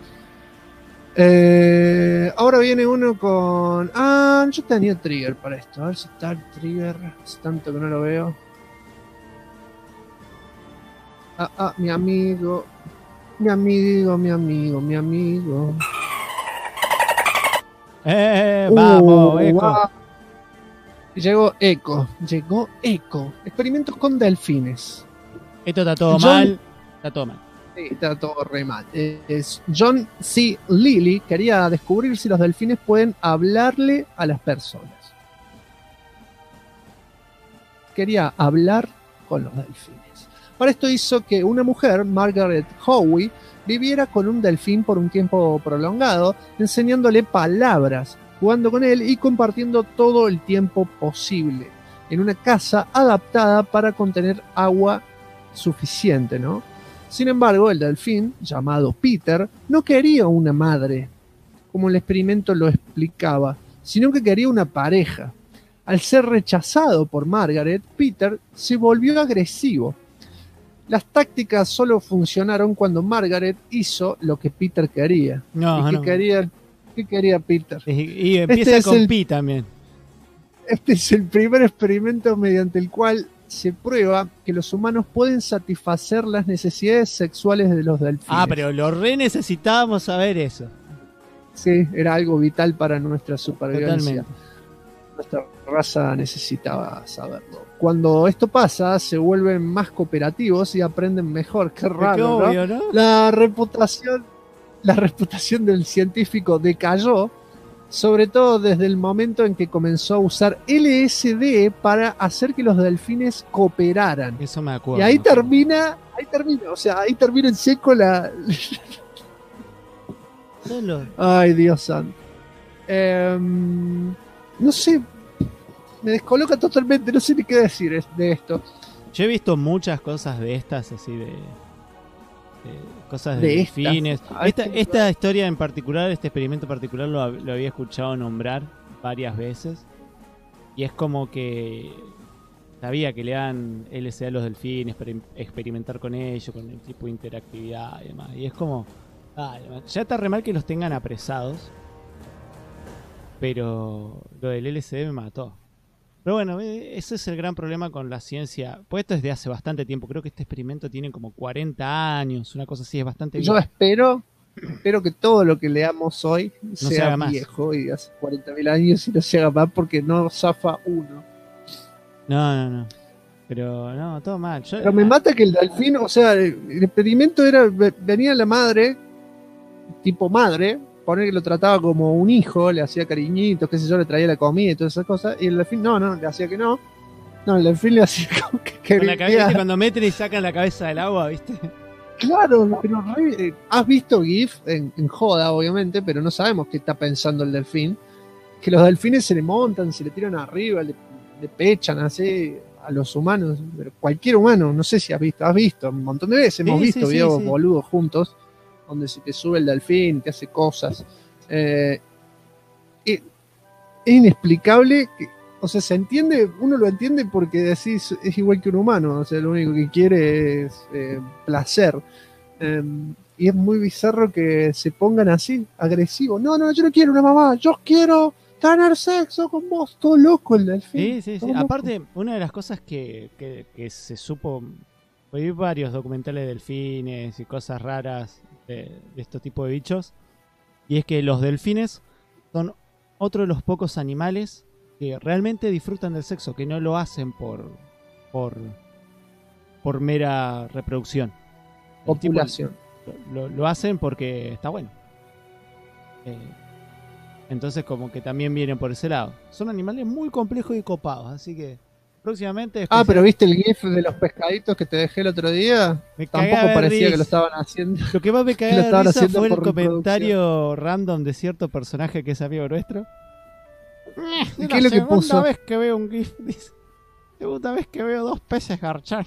Ahora viene uno con... yo tenía trigger para esto. A ver si está el trigger. Hace tanto que no lo veo. Mi amigo. Mi amigo. Vamos, Eco. Llegó Eco. Experimentos con delfines. Esto está todo mal. Sí, está todo re mal. John C. Lilly quería descubrir si los delfines pueden hablarle a las personas. Quería hablar con los delfines. Para esto hizo que una mujer, Margaret Howe, viviera con un delfín por un tiempo prolongado, enseñándole palabras, jugando con él y compartiendo todo el tiempo posible, en una casa adaptada para contener agua suficiente, ¿no? Sin embargo, el delfín, llamado Peter, no quería una madre, como el experimento lo explicaba, sino que quería una pareja. Al ser rechazado por Margaret, Peter se volvió agresivo. Las tácticas solo funcionaron cuando Margaret hizo lo que Peter quería. ¿Qué quería Peter? Y empieza con Pi también. Este es el primer experimento mediante el cual se prueba que los humanos pueden satisfacer las necesidades sexuales de los delfines. Pero lo necesitábamos saber eso. Sí, era algo vital para nuestra supervivencia. Totalmente. Nuestra raza necesitaba saberlo. Cuando esto pasa, se vuelven más cooperativos y aprenden mejor. Qué raro, obvio, ¿no? ¿no? La reputación del científico decayó, sobre todo desde el momento en que comenzó a usar LSD para hacer que los delfines cooperaran. Eso me acuerdo. Y ahí termina, o sea, ahí termina en seco la... Ay, Dios santo. No sé, me descoloca totalmente, no sé ni qué decir de esto. Yo he visto muchas cosas de estas, así de cosas de delfines. Esta historia en particular, este experimento particular, lo había escuchado nombrar varias veces. Y es como que sabía que le dan LSD a los delfines para experimentar con ellos, con el tipo de interactividad y demás. Y es como, ya está re mal que los tengan apresados, pero lo del LSD me mató. Pero bueno, ese es el gran problema con la ciencia. Pues esto es de hace bastante tiempo. Creo que este experimento tiene como 40 años, una cosa así, es bastante Yo viejo. espero que todo lo que leamos hoy sea viejo y de hace 40.000 años y no se haga más porque no zafa uno. No. Pero no, todo mal. Pero me mata que el delfín, o sea, el experimento venía la madre, tipo madre, poner que lo trataba como un hijo, le hacía cariñitos, qué sé yo, le traía la comida y todas esas cosas, y el delfín no, le hacía que no. No, el delfín le hacía como que quería. Con la cabeza, cuando meten y sacan la cabeza del agua, ¿viste? Claro, pero has visto GIF en joda, obviamente, pero no sabemos qué está pensando el delfín. Que los delfines se le montan, se le tiran arriba, le pechan así a los humanos, pero cualquier humano, no sé si has visto un montón de veces, hemos visto videos boludos juntos, donde se te sube el delfín, te hace cosas. Es inexplicable, o sea, se entiende, uno lo entiende porque decís, es igual que un humano, o sea, lo único que quiere es placer. Y es muy bizarro que se pongan así, agresivos. No, yo no quiero una mamá, yo quiero tener sexo con vos, todo loco el delfín. Sí. Loco. Aparte, una de las cosas que se supo, vi varios documentales de delfines y cosas raras de estos tipos de bichos, y es que los delfines son otro de los pocos animales que realmente disfrutan del sexo, que no lo hacen por mera reproducción. Populación. Lo hacen porque está bueno. Entonces como que también vienen por ese lado. Son animales muy complejos y copados, así que próximamente... pero ¿viste el GIF de los pescaditos que te dejé el otro día? Tampoco parecía que lo estaban haciendo. Lo que más me cagaba de risa fue el comentario random de cierto personaje que es amigo nuestro. ¿Y qué es lo que puso? Segunda vez que veo un GIF, dice. Segunda vez que veo 2 peces garchar.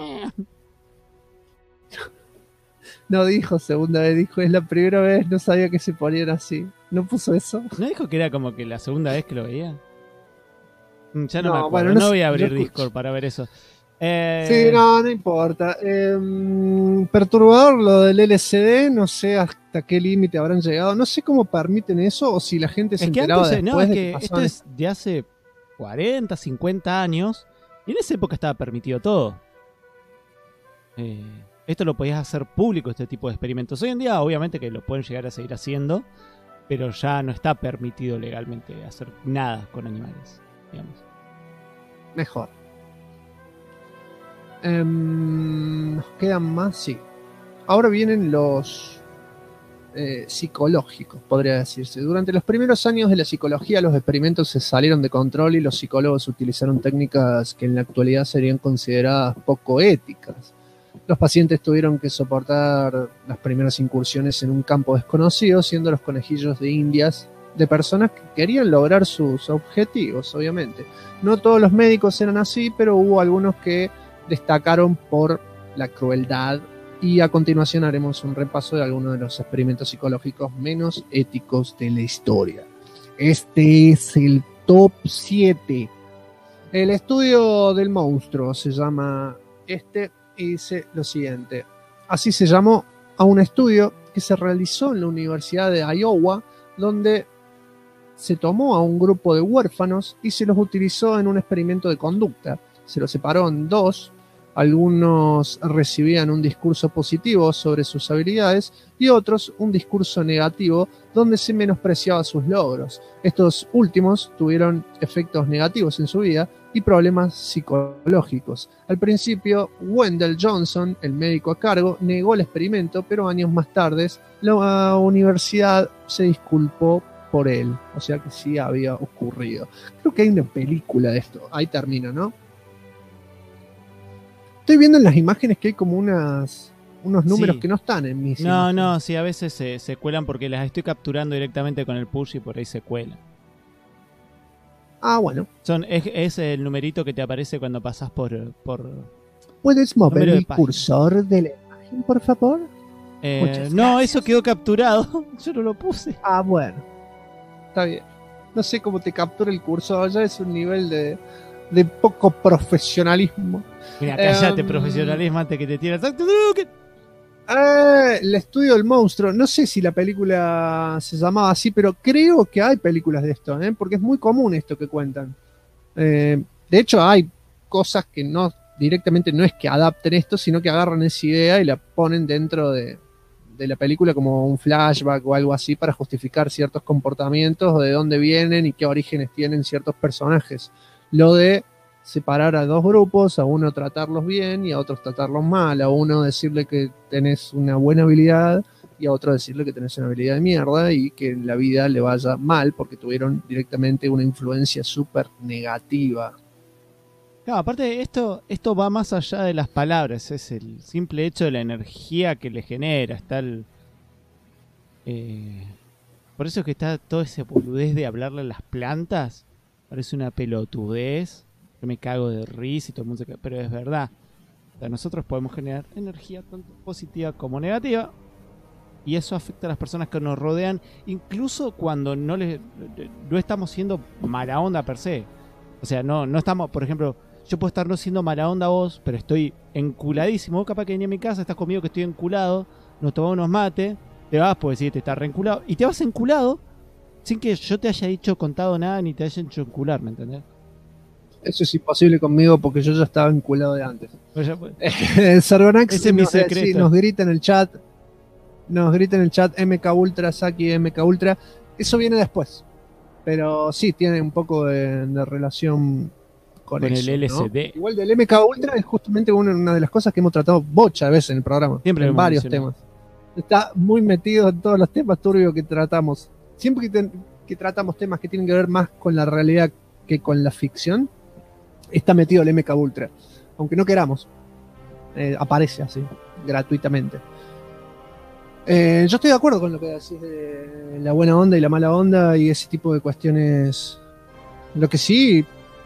No dijo segunda vez, dijo es la primera vez, no sabía que se ponían así. ¿No puso eso? ¿No dijo que era como que la segunda vez que lo veía? Ya no No, me acuerdo, bueno, no no voy a sé, abrir yo Discord para ver eso. Sí, no importa. Perturbador lo del LSD, no sé hasta qué límite habrán llegado. No sé cómo permiten eso o si la gente se enteraba antes, después es de que pasó esto es de hace 40, 50 años y en esa época estaba permitido todo. Esto lo podías hacer público, este tipo de experimentos. Hoy en día obviamente que lo pueden llegar a seguir haciendo, pero ya no está permitido legalmente hacer nada con animales, digamos. Mejor. Nos quedan más, sí. Ahora vienen los psicológicos, podría decirse. Durante los primeros años de la psicología, los experimentos se salieron de control y los psicólogos utilizaron técnicas que en la actualidad serían consideradas poco éticas. Los pacientes tuvieron que soportar las primeras incursiones en un campo desconocido, siendo los conejillos de indias de personas que querían lograr sus objetivos, obviamente. No todos los médicos eran así, pero hubo algunos que destacaron por la crueldad y a continuación haremos un repaso de algunos de los experimentos psicológicos menos éticos de la historia. Este es el top 7. El estudio del monstruo se llama y dice lo siguiente. Así se llamó a un estudio que se realizó en la Universidad de Iowa, donde se tomó a un grupo de huérfanos y se los utilizó en un experimento de conducta. Se los separó en 2. Algunos recibían un discurso positivo sobre sus habilidades y otros un discurso negativo donde se menospreciaba sus logros. Estos últimos tuvieron efectos negativos en su vida y problemas psicológicos. Al principio, Wendell Johnson, el médico a cargo, negó el experimento, pero años más tarde la universidad se disculpó por él. O sea que sí había ocurrido. Creo que hay una película de esto. Ahí termina, ¿no? Estoy viendo en las imágenes que hay como unos números que no están en mis imágenes. No, sí, a veces se cuelan porque las estoy capturando directamente con el push y por ahí se cuelan. Ah, bueno. Es el numerito que te aparece cuando pasas por ¿Puedes mover el cursor de la imagen, por favor? No, eso quedó capturado. Yo no lo puse. Ah, bueno. Está bien. No sé cómo te captura el cursor. Ya es un nivel de poco profesionalismo. Mira, cállate, profesionalismo antes que te tiras. El estudio del monstruo. No sé si la película se llamaba así, pero creo que hay películas de esto, porque es muy común esto que cuentan. De hecho, hay cosas que no directamente no es que adapten esto, sino que agarran esa idea y la ponen dentro de la película como un flashback o algo así para justificar ciertos comportamientos o de dónde vienen y qué orígenes tienen ciertos personajes. Lo de separar a 2 grupos, a uno tratarlos bien y a otros tratarlos mal, a uno decirle que tenés una buena habilidad y a otro decirle que tenés una habilidad de mierda y que en la vida le vaya mal porque tuvieron directamente una influencia súper negativa. Claro, aparte esto va más allá de las palabras, es el simple hecho de la energía que le genera, está por eso es que está toda esa boludez de hablarle a las plantas, parece una pelotudez. Yo me cago de risa y todo el mundo se caga, pero es verdad. O sea, nosotros podemos generar energía tanto positiva como negativa y eso afecta a las personas que nos rodean, incluso cuando no estamos siendo mala onda per se. O sea, no estamos, por ejemplo, yo puedo estar no siendo mala onda a vos, pero estoy enculadísimo. Vos capaz que venís a mi casa, estás conmigo que estoy enculado, nos tomamos unos mates, te vas, pues decir, te estás reenculado, y te vas enculado sin que yo te haya contado nada ni te haya hecho encular, ¿me entendés? Eso es imposible conmigo porque yo ya estaba enculado de antes. Sarbonax ese es mi secreto. Nos grita en el chat. MK Ultra, Saki MK Ultra. Eso viene después. Pero sí, tiene un poco de relación con eso, el LSD. ¿no? Igual del MK Ultra es justamente una de las cosas que hemos tratado bocha a veces en el programa. Siempre en varios temas. Está muy metido en todos los temas turbios que tratamos. Siempre que tratamos temas que tienen que ver más con la realidad que con la ficción, está metido el MK Ultra. Aunque no queramos. Aparece así, gratuitamente. Yo estoy de acuerdo con lo que decís de la buena onda y la mala onda y ese tipo de cuestiones. Lo que sí,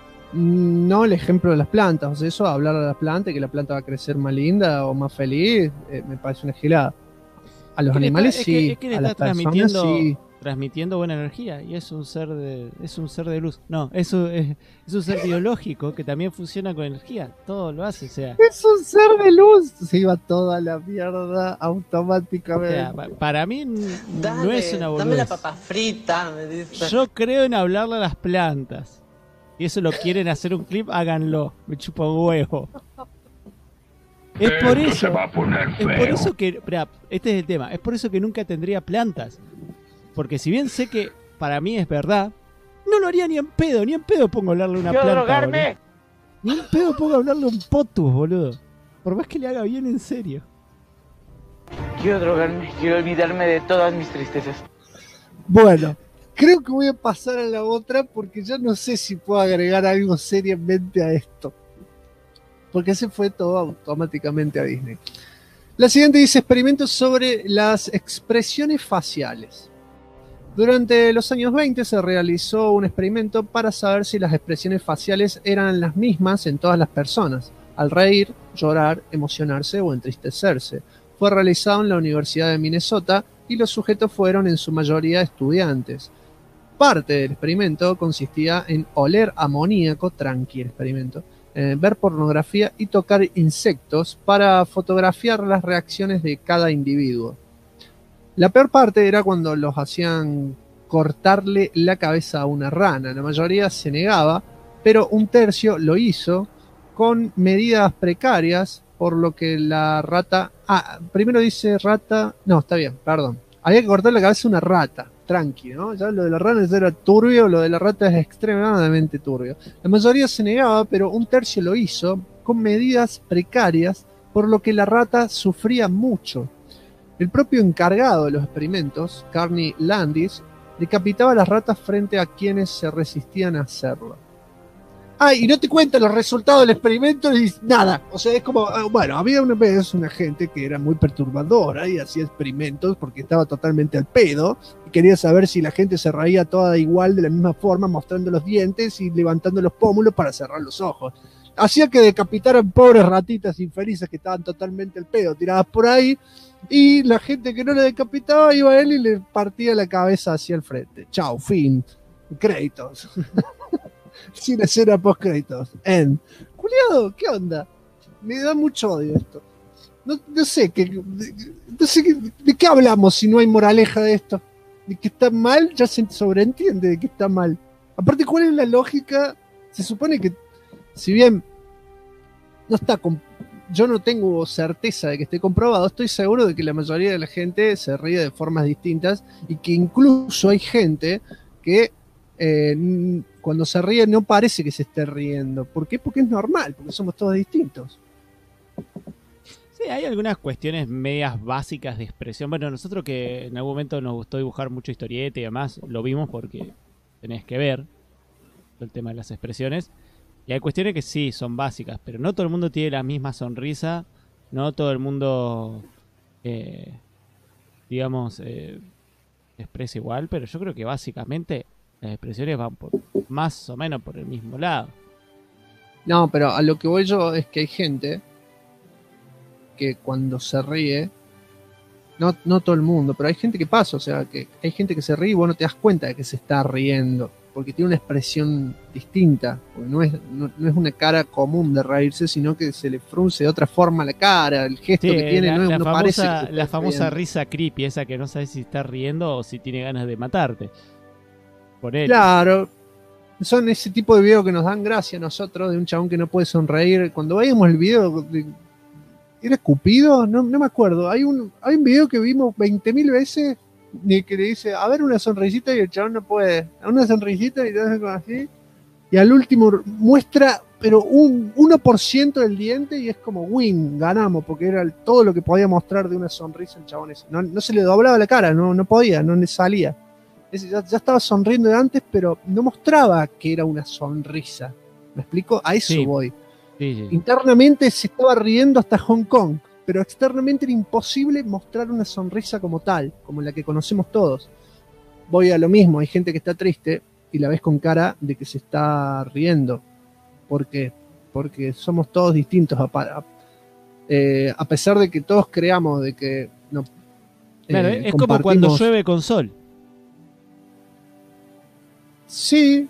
no el ejemplo de las plantas. O sea, eso, hablar a las plantas y que la planta va a crecer más linda o más feliz, me parece una gilada. A los animales sí, es que le a está las personas sí. transmitiendo buena energía y es un ser de luz. No, es un ser biológico que también funciona con energía. Todo lo hace, o sea. Es un ser de luz. Se iba toda la mierda automáticamente. O sea, para mí no es una boludez. Dame la papa frita, me dice. Yo creo en hablarle a las plantas. Si eso lo quieren hacer un clip, háganlo. Me chupa un huevo. Es por eso. Es por eso que. Esperá, este es el tema. Es por eso que nunca tendría plantas. Porque si bien sé que para mí es verdad, no lo haría ni en pedo. Ni en pedo pongo a hablarle a una planta. Drogarme. Ni en pedo pongo a hablarle a un potus, boludo. Por más que le haga bien en serio. Quiero drogarme. Quiero olvidarme de todas mis tristezas. Bueno, creo que voy a pasar a la otra porque ya no sé si puedo agregar algo seriamente a esto. Porque se fue todo automáticamente a Disney. La siguiente dice experimentos sobre las expresiones faciales. Durante los años 20 se realizó un experimento para saber si las expresiones faciales eran las mismas en todas las personas, al reír, llorar, emocionarse o entristecerse. Fue realizado en la Universidad de Minnesota y los sujetos fueron en su mayoría estudiantes. Parte del experimento consistía en oler amoníaco, tranqui el experimento, ver pornografía y tocar insectos para fotografiar las reacciones de cada individuo. La peor parte era cuando los hacían cortarle la cabeza a una rana. La mayoría se negaba, pero un tercio lo hizo con medidas precarias, por lo que la rata... primero dice rata... No, está bien, perdón. Había que cortarle la cabeza a una rata. Tranqui, ¿no? Ya lo de la rana era turbio, lo de la rata es extremadamente turbio. La mayoría se negaba, pero un tercio lo hizo con medidas precarias, por lo que la rata sufría mucho. El propio encargado de los experimentos, Carney Landis, decapitaba a las ratas frente a quienes se resistían a hacerlo. Y no te cuenta los resultados del experimento y nada. O sea, es como, bueno, había una vez una gente que era muy perturbadora y hacía experimentos porque estaba totalmente al pedo y quería saber si la gente se reía toda igual, de la misma forma, mostrando los dientes y levantando los pómulos para cerrar los ojos. Hacía que decapitaran pobres ratitas infelices que estaban totalmente al pedo, tiradas por ahí, y la gente que no le decapitaba iba a él y le partía la cabeza hacia el frente. Chao, fin. Créditos. Sin escena post créditos. Culiado, ¿qué onda? Me da mucho odio esto. No sé de qué hablamos si no hay moraleja de esto. De que está mal, ya se sobreentiende de que está mal. Aparte, ¿cuál es la lógica? Se supone que, si bien no está yo no tengo certeza de que esté comprobado, estoy seguro de que la mayoría de la gente se ríe de formas distintas y que incluso hay gente que cuando se ríe no parece que se esté riendo. ¿Por qué? Porque es normal, porque somos todos distintos. Sí, hay algunas cuestiones medias básicas de expresión. Bueno, nosotros que en algún momento nos gustó dibujar mucho historieta y demás, lo vimos porque tenés que ver el tema de las expresiones. Y hay cuestiones que sí, son básicas, pero no todo el mundo tiene la misma sonrisa, no todo el mundo, expresa igual, pero yo creo que básicamente las expresiones van más o menos por el mismo lado. No, pero a lo que voy yo es que hay gente que cuando se ríe, no todo el mundo, pero hay gente que pasa, o sea, que hay gente que se ríe y vos no te das cuenta de que se está riendo, porque tiene una expresión distinta, porque no es una cara común de reírse, sino que se le frunce de otra forma la cara, el gesto que tiene no parece que la famosa risa creepy, esa que no sabes si está riendo o si tiene ganas de matarte. Por él. Claro, son ese tipo de videos que nos dan gracia a nosotros, de un chabón que no puede sonreír. Cuando veíamos el video, ¿era Cupido? No me acuerdo. Hay un video que vimos 20.000 veces que le dice, a ver una sonrisita, y el chabón no puede. Una sonrisita y te hace como así. Y al último muestra, pero un 1% del diente y es como win, ganamos, porque era todo lo que podía mostrar de una sonrisa el chabón ese. No se le doblaba la cara, no podía, no le salía. Ya estaba sonriendo de antes, pero no mostraba que era una sonrisa. ¿Me explico? A eso voy. Sí. Internamente se estaba riendo hasta Hong Kong, pero externamente era imposible mostrar una sonrisa como tal, como la que conocemos todos. Voy a lo mismo, hay gente que está triste y la ves con cara de que se está riendo. ¿Por qué? Porque somos todos distintos a pesar de que todos creamos de que no. Claro, es como cuando llueve con sol. Sí.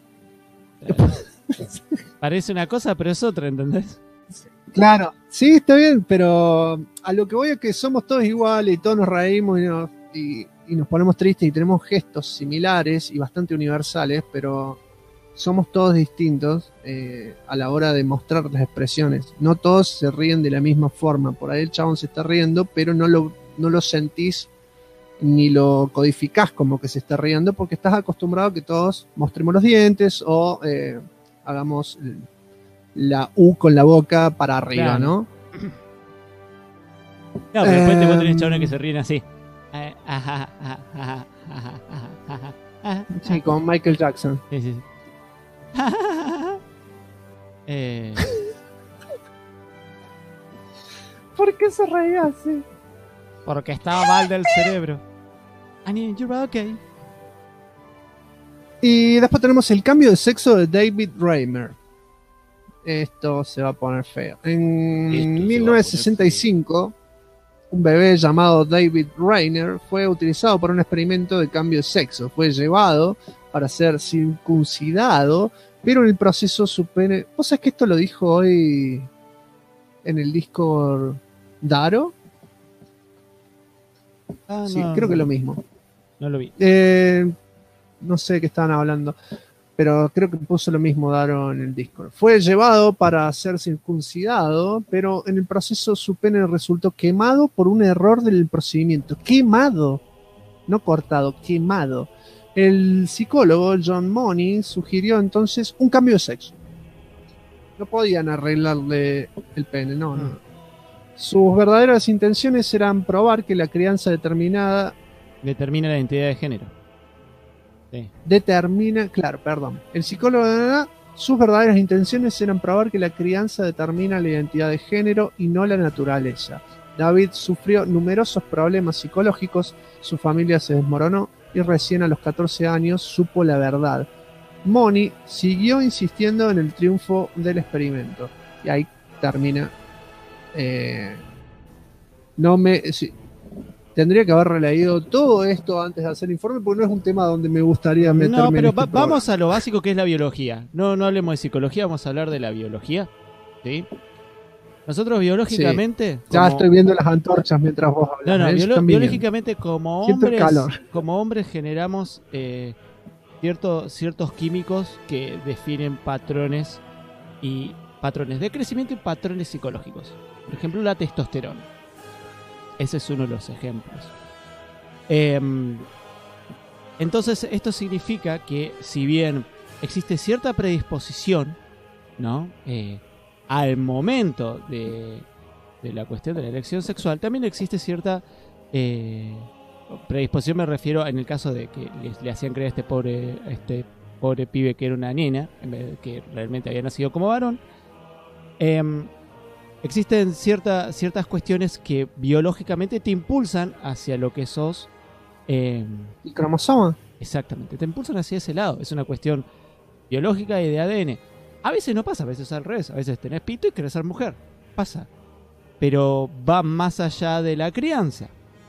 Parece una cosa, pero es otra, ¿entendés? Claro, sí, está bien, pero a lo que voy es que somos todos iguales y todos nos reímos y nos ponemos tristes y tenemos gestos similares y bastante universales, pero somos todos distintos a la hora de mostrar las expresiones. No todos se ríen de la misma forma. Por ahí el chabón se está riendo, pero no lo sentís ni lo codificás como que se está riendo porque estás acostumbrado a que todos mostremos los dientes o hagamos la U con la boca para arriba, claro. ¿no? No, pero después vos tenés chabones que se ríen así. Sí, con Michael Jackson. Sí. ¿Por qué se reía así? Porque estaba mal del cerebro. I need you okay. Y después tenemos el cambio de sexo de David Reimer. Esto se va a poner feo. En 1965, un bebé llamado David Rayner fue utilizado para un experimento de cambio de sexo. Fue llevado para ser circuncidado, pero en el proceso su pene... ¿Vos sabés que esto lo dijo hoy en el Discord Daro? Sí, creo que es lo mismo. No lo vi. No sé de qué estaban hablando, pero creo que puso lo mismo Daro en el Discord. Fue llevado para ser circuncidado, pero en el proceso su pene resultó quemado por un error del procedimiento. Quemado, no cortado, quemado. El psicólogo John Money sugirió entonces un cambio de sexo. No podían arreglarle el pene, no. Sus verdaderas intenciones eran probar que la crianza determina la identidad de género. Sí. El psicólogo, sus verdaderas intenciones eran probar que la crianza determina la identidad de género y no la naturaleza. David sufrió numerosos problemas psicológicos, su familia se desmoronó y recién a los 14 años supo la verdad. Money siguió insistiendo en el triunfo del experimento. Y ahí termina. Tendría que haber releído todo esto antes de hacer el informe, porque no es un tema donde me gustaría meterme. No, pero vamos a lo básico que es la biología. No hablemos de psicología, vamos a hablar de la biología. ¿Sí? Nosotros biológicamente... Sí. Ya estoy viendo las antorchas mientras vos hablas. Biológicamente como hombres generamos ciertos químicos que definen patrones de crecimiento y patrones psicológicos. Por ejemplo, la testosterona. Ese es uno de los ejemplos. Entonces, esto significa que si bien existe cierta predisposición, ¿no? Al momento de la cuestión de la elección sexual, también existe cierta predisposición, me refiero en el caso de que le hacían creer a este pobre pibe que era una nena, en vez de que realmente había nacido como varón. Existen ciertas cuestiones que biológicamente te impulsan hacia lo que sos. ¿El cromosoma? Exactamente, te impulsan hacia ese lado. Es una cuestión biológica y de ADN. A veces no pasa, a veces al revés. A veces tenés pito y querés ser mujer. Pasa. Pero va más allá de la crianza.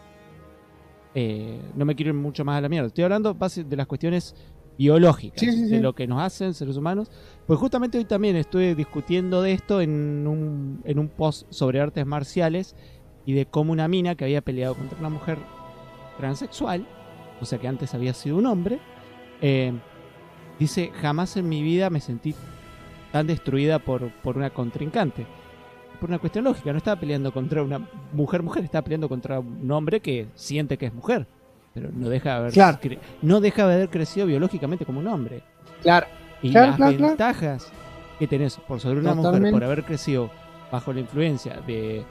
No me quiero ir mucho más a la mierda. Estoy hablando de las cuestiones biológicas, de lo que nos hacen seres humanos. Pues justamente hoy también estuve discutiendo de esto en un post sobre artes marciales y de cómo una mina que había peleado contra una mujer transexual, o sea que antes había sido un hombre, dice: jamás en mi vida me sentí tan destruida por una contrincante. Por una cuestión lógica, no estaba peleando contra una mujer, estaba peleando contra un hombre que siente que es mujer, pero no deja de haber crecido biológicamente como un hombre. Claro. Y las ventajas que tenés por sobre una mujer por haber crecido bajo la influencia de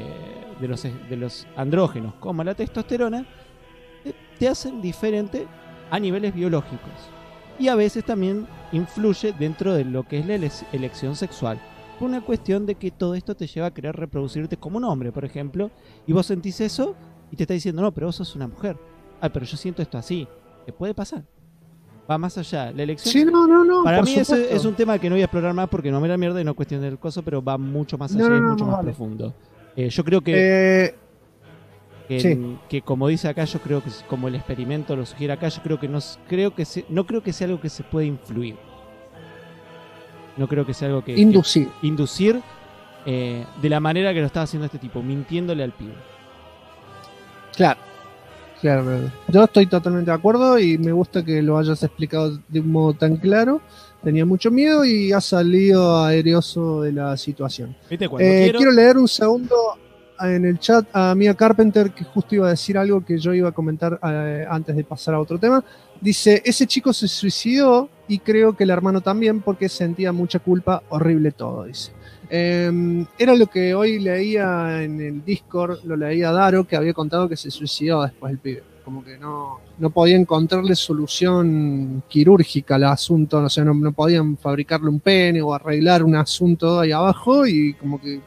los andrógenos como la testosterona te hacen diferente a niveles biológicos. Y a veces también influye dentro de lo que es la elección sexual. Por una cuestión de que todo esto te lleva a querer reproducirte como un hombre, por ejemplo, y vos sentís eso y te está diciendo, no, pero vos sos una mujer. Ah, pero yo siento esto así. ¿Te puede pasar? Va más allá. La elección... Sí, no. Para mí es un tema que no voy a explorar más porque no me da mierda y no es cuestión del coso, pero va mucho más allá y mucho más profundo. Yo creo que... que como dice acá, yo creo que como el experimento lo sugiere acá, yo creo que no creo que sea algo que se puede influir. No creo que sea algo que inducir de la manera que lo estaba haciendo este tipo, mintiéndole al pibe. Claro. Yo estoy totalmente de acuerdo y me gusta que lo hayas explicado de un modo tan claro. Tenía mucho miedo y ha salido aeroso de la situación. Quiero leer un segundo en el chat a Mia Carpenter, que justo iba a decir algo que yo iba a comentar antes de pasar a otro tema. Dice, ese chico se suicidó y creo que el hermano también porque sentía mucha culpa, horrible todo, dice. Era lo que hoy leía en el Discord, lo leía Daro, que había contado que se suicidó después el pibe. Como que no podía encontrarle solución quirúrgica al asunto, o sea, no podían fabricarle un pene o arreglar un asunto ahí abajo y como que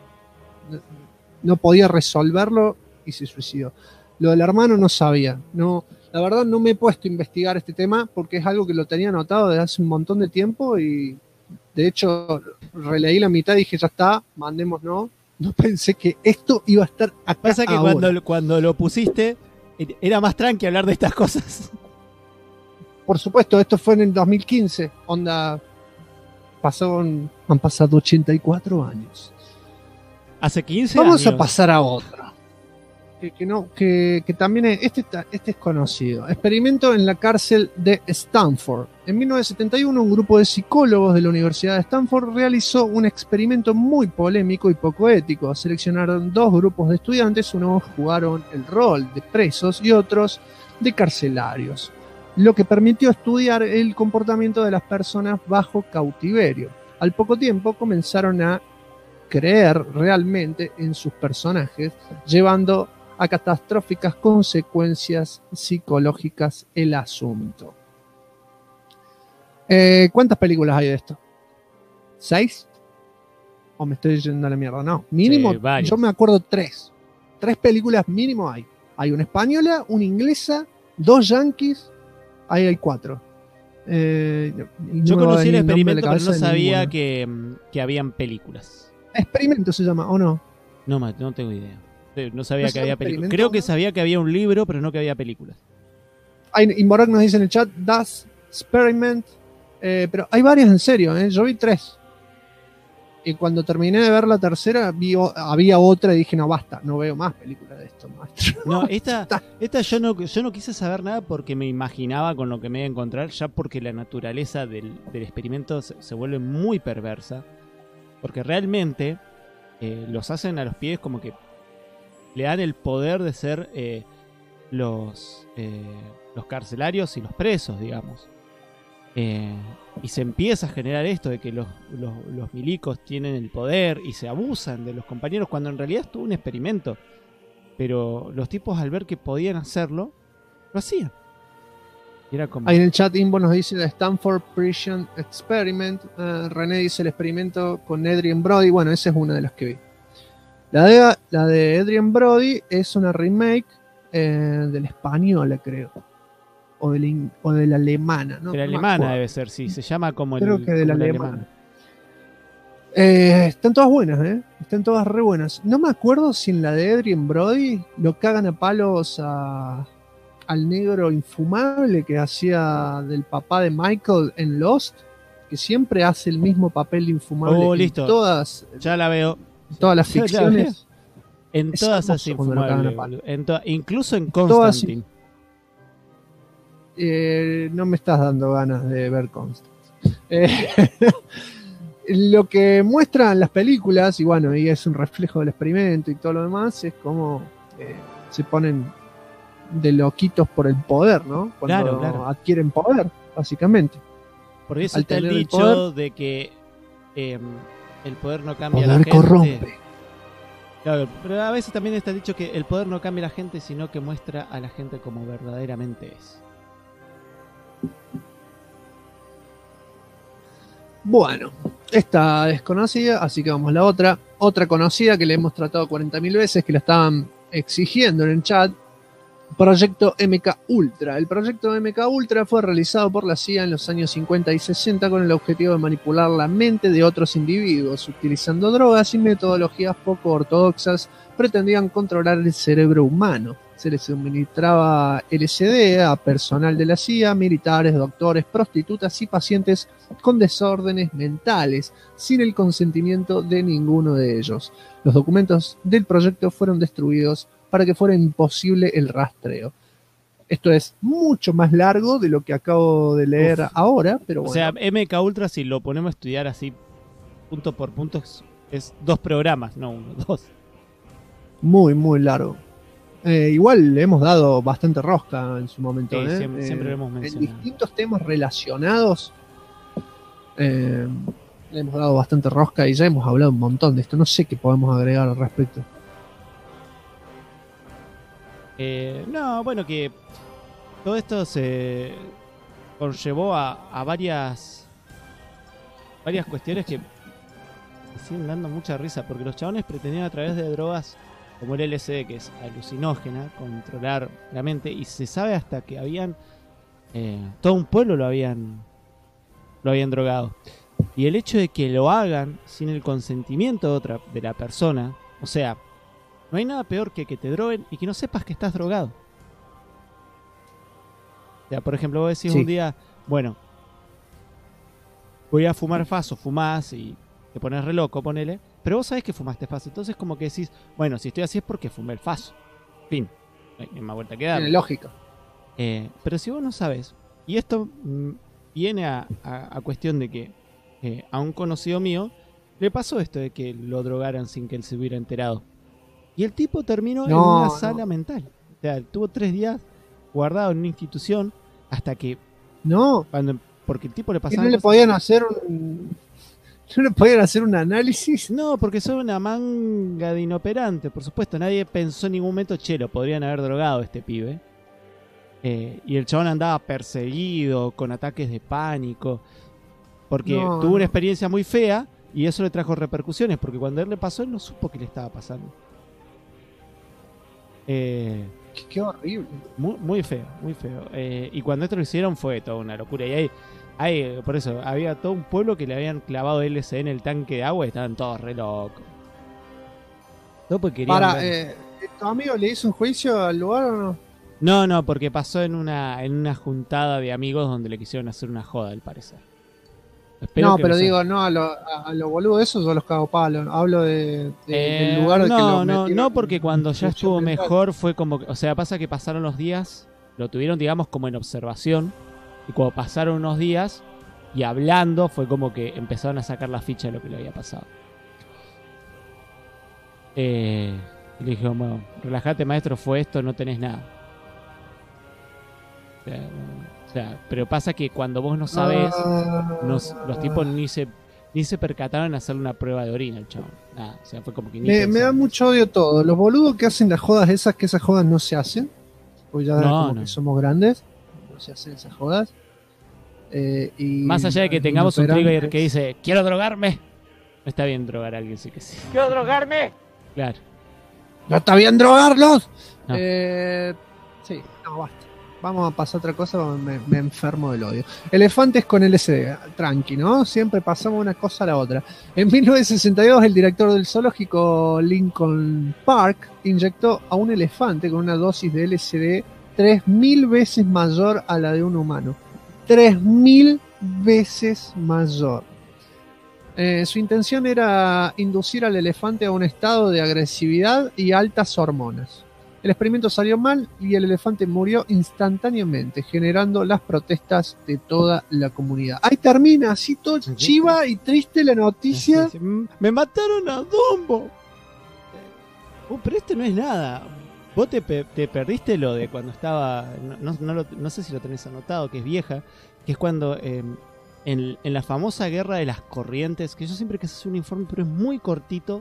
no podía resolverlo y se suicidó. Lo del hermano no sabía, la verdad no me he puesto a investigar este tema porque es algo que lo tenía anotado desde hace un montón de tiempo y de hecho releí la mitad y dije ya está, mandémonos. No pensé que esto iba a estar acá. Pasa que cuando lo pusiste era más tranqui hablar de estas cosas. Por supuesto, esto fue en el 2015, onda han pasado 84 años. Hace 15 Vamos años. A pasar a otra. Que también este es conocido. Experimento en la cárcel de Stanford. En 1971, un grupo de psicólogos de la Universidad de Stanford realizó un experimento muy polémico y poco ético. Seleccionaron 2 grupos de estudiantes, unos jugaron el rol de presos y otros de carcelarios, lo que permitió estudiar el comportamiento de las personas bajo cautiverio. Al poco tiempo comenzaron a creer realmente en sus personajes, llevando a catastróficas consecuencias psicológicas el asunto. ¿Cuántas películas hay de esto? ¿6? ¿O me estoy yendo a la mierda? No, mínimo, yo me acuerdo 3. 3 películas mínimo hay. Hay una española, una inglesa, 2 yankees, ahí hay 4. Yo conocí el experimento, pero no sabía que habían películas. ¿Experimento se llama o no? No tengo idea. No sabía que había películas. Creo que sabía que había un libro, pero no que había películas. Inborak nos dice en el chat, Das Experiment. Pero hay varias en serio, yo vi 3. Y cuando terminé de ver la tercera, había otra y dije, no, basta, no veo más películas de esto, maestro. No, esta yo no quise saber nada porque me imaginaba con lo que me iba a encontrar, ya porque la naturaleza del experimento se vuelve muy perversa. Porque realmente los hacen a los pies como que le dan el poder de ser los carcelarios y los presos, digamos. Y se empieza a generar esto de que los milicos tienen el poder y se abusan de los compañeros cuando en realidad es todo un experimento. Pero los tipos al ver que podían hacerlo, lo hacían. Era como... Ahí en el chat Imbo nos dice The Stanford Prison Experiment. René dice el experimento con Adrien Brody. Bueno, esa es una de las que vi. La de Adrien Brody es una remake de la española, creo. O de la alemana, ¿no? De la alemana debe ser, sí. Se llama como creo que de la alemana. Están todas buenas, Están todas re buenas. No me acuerdo si en la de Adrien Brody lo cagan a palos al negro infumable que hacía del papá de Michael en Lost, que siempre hace el mismo papel infumable listo. En todas. Ya la veo. Todas las ficciones. En todas hace infumable. Incluso en Constantine. No me estás dando ganas de ver Constantine. Lo que muestran las películas, y bueno, y es un reflejo del experimento y todo lo demás, es como se ponen de loquitos por el poder, ¿no? Cuando adquieren poder, básicamente. Por eso está el dicho de que el poder no cambia a la gente. Corrompe. Claro, pero a veces también está dicho que el poder no cambia a la gente, sino que muestra a la gente como verdaderamente es. Bueno, esta es conocida, así que vamos a la otra. Otra conocida que le hemos tratado 40.000 veces, que la estaban exigiendo en el chat. Proyecto MK Ultra. El proyecto MK Ultra fue realizado por la CIA en los años 50 y 60 con el objetivo de manipular la mente de otros individuos. Utilizando drogas y metodologías poco ortodoxas, pretendían controlar el cerebro humano. Se les suministraba LSD a personal de la CIA, militares, doctores, prostitutas y pacientes con desórdenes mentales, sin el consentimiento de ninguno de ellos. Los documentos del proyecto fueron destruidos para que fuera imposible el rastreo. Esto es mucho más largo de lo que acabo de leer ahora, pero bueno. O sea, MK Ultra, si lo ponemos a estudiar así punto por punto, es 2 programas, no 1, 2. Muy, muy largo. Igual le hemos dado bastante rosca en su momento. Sí, siempre lo hemos mencionado. En distintos temas relacionados le hemos dado bastante rosca y ya hemos hablado un montón de esto. No sé qué podemos agregar al respecto. No, bueno, que todo esto se conllevó a varias cuestiones que me siguen dando mucha risa, porque los chabones pretendían a través de drogas como el LSD, que es alucinógena, controlar la mente, y se sabe hasta que habían todo un pueblo lo habían drogado. Y el hecho de que lo hagan sin el consentimiento de la persona, o sea, no hay nada peor que te droguen y que no sepas que estás drogado. O sea, por ejemplo, vos decís un día, bueno, voy a fumar faso, fumás y te pones re loco, ponele, pero vos sabés que fumaste faso. Entonces como que decís, bueno, si estoy así es porque fumé el faso. Fin, no hay más vuelta que dar. Tiene lógica. Pero si vos no sabés, y esto viene a cuestión de que a un conocido mío le pasó esto de que lo drogaran sin que él se hubiera enterado. Y el tipo terminó en una sala mental. O sea, tuvo 3 días guardado en una institución hasta que... porque el tipo le pasaba... ¿No le podían hacer un análisis? No, porque son una manga de inoperante. Por supuesto, nadie pensó en ningún momento, che, lo podrían haber drogado este pibe. Y el chabón andaba perseguido, con ataques de pánico. Porque tuvo una experiencia muy fea y eso le trajo repercusiones. Porque cuando a él le pasó, él no supo qué le estaba pasando. Qué horrible. Muy feo, muy feo. Y cuando esto lo hicieron fue toda una locura. Y por eso, había todo un pueblo que le habían clavado LSD en el tanque de agua y estaban todos re locos. Todo porque querían ¿tu amigo le hizo un juicio al lugar o no? No, porque pasó en una juntada de amigos donde le quisieron hacer una joda, al parecer. Pero digo, no a los boludos esos o a los cagapalos. Hablo del lugar de que lo metieron. No, porque cuando ya estuvo mejor fue como... O sea, pasa que pasaron los días, lo tuvieron, digamos, como en observación. Y cuando pasaron unos días y hablando, fue como que empezaron a sacar la ficha de lo que le había pasado. Y le dije, bueno, relájate, maestro, fue esto, no tenés nada. O sea, pero pasa que cuando vos no sabés, los tipos ni se percataron en hacerle una prueba de orina al chabón. Nada, o sea, fue como que me da mucho odio todo. Los boludos que hacen las jodas esas, que esas jodas no se hacen. Pues ya que somos grandes, no se hacen esas jodas. Y más allá de que tengamos un trigger que dice, quiero drogarme. No está bien drogar a alguien, sí que sí. ¿Quiero drogarme? Claro. ¿No está bien drogarlos? No. Sí, no, basta. Vamos a pasar a otra cosa, me enfermo del odio. Elefantes con LSD, tranqui, ¿no? Siempre pasamos una cosa a la otra. En 1962, el director del zoológico Lincoln Park inyectó a un elefante con una dosis de LSD 3000 veces mayor a la de un humano. 3000 veces mayor. Su intención era inducir al elefante a un estado de agresividad y altas hormonas. El experimento salió mal y el elefante murió instantáneamente, generando las protestas de toda la comunidad. Ahí termina, así todo chiva y triste la noticia. ¡Me mataron a Dumbo! Pero esto no es nada. Vos te perdiste lo de cuando estaba... No sé si lo tenés anotado, que es vieja, que es cuando en la famosa guerra de las corrientes, que yo siempre quise hacer un informe, pero es muy cortito,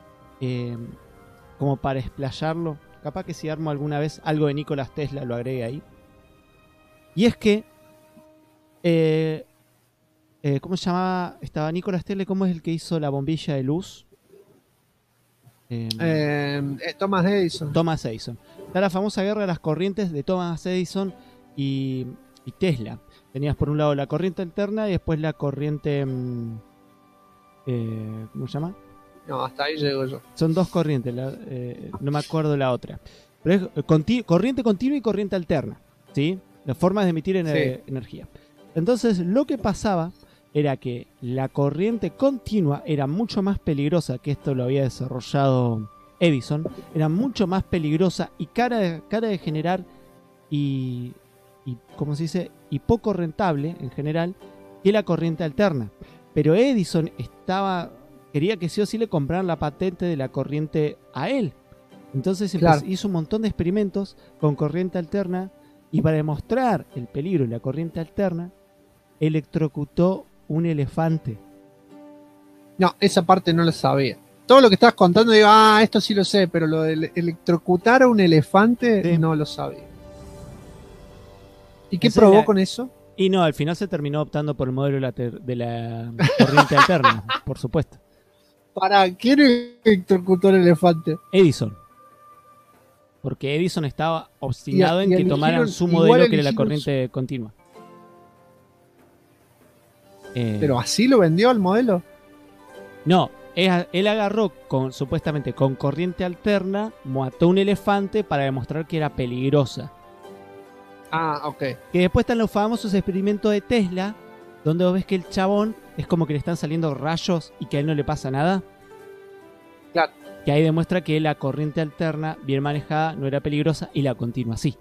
como para explayarlo. Capaz que si armo alguna vez algo de Nikola Tesla lo agregue ahí. Y es que ¿cómo se llamaba? Estaba Nikola Tesla, ¿cómo es el que hizo la bombilla de luz? Thomas Edison. Thomas Edison. Está la famosa guerra de las corrientes de Thomas Edison y Tesla. Tenías por un lado la corriente alterna y después la corriente... ¿cómo se llama? No, hasta ahí llego yo. Son dos corrientes, no me acuerdo la otra. Pero es corriente continua y corriente alterna, ¿sí? Las formas de emitir energía. Entonces, lo que pasaba era que la corriente continua era mucho más peligrosa, que esto lo había desarrollado Edison, era mucho más peligrosa y cara de generar y ¿cómo se dice? Y poco rentable en general que la corriente alterna. Pero Edison quería que sí o sí le compraran la patente de la corriente a él. Entonces hizo un montón de experimentos con corriente alterna y para demostrar el peligro de la corriente alterna, electrocutó un elefante. No, esa parte no lo sabía. Todo lo que estabas contando, digo, esto sí lo sé, pero lo de electrocutar a un elefante no lo sabía. ¿Y qué probó con eso? Y no, al final se terminó optando por el modelo de la corriente alterna, por supuesto. ¿Para quién electrocutó el elefante? Edison. Porque Edison estaba obstinado en que tomaran su modelo, que era la corriente continua. ¿Pero así lo vendió al modelo? No, él agarró supuestamente con corriente alterna, mató un elefante para demostrar que era peligrosa. Ok. Que después están los famosos experimentos de Tesla, donde vos ves que el chabón es como que le están saliendo rayos y que a él no le pasa nada. Claro. Que ahí demuestra que la corriente alterna, bien manejada, no era peligrosa y la continua sí.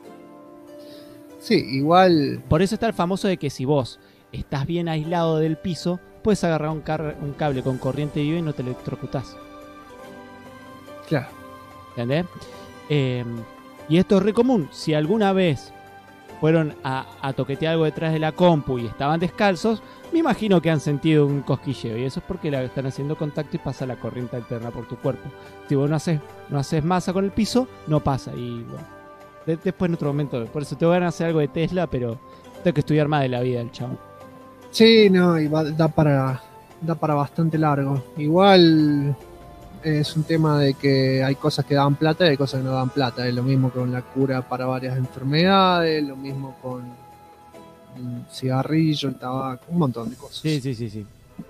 Sí, igual... Por eso está el famoso de que si vos estás bien aislado del piso, puedes agarrar un cable con corriente viva y no te electrocutás. Claro. ¿Entendés? Y esto es re común. Si alguna vez fueron a toquetear algo detrás de la compu y estaban descalzos, me imagino que han sentido un cosquilleo. Y eso es porque están haciendo contacto y pasa la corriente alterna por tu cuerpo. Si vos no haces masa con el piso, no pasa. Y bueno, después en otro momento, por eso te van a hacer algo de Tesla, pero tengo que estudiar más de la vida del chabón. Sí, no, y da para bastante largo. Igual es un tema de que hay cosas que dan plata y hay cosas que no dan plata. Es lo mismo con la cura para varias enfermedades, lo mismo con el cigarrillo, el tabaco, un montón de cosas. Sí.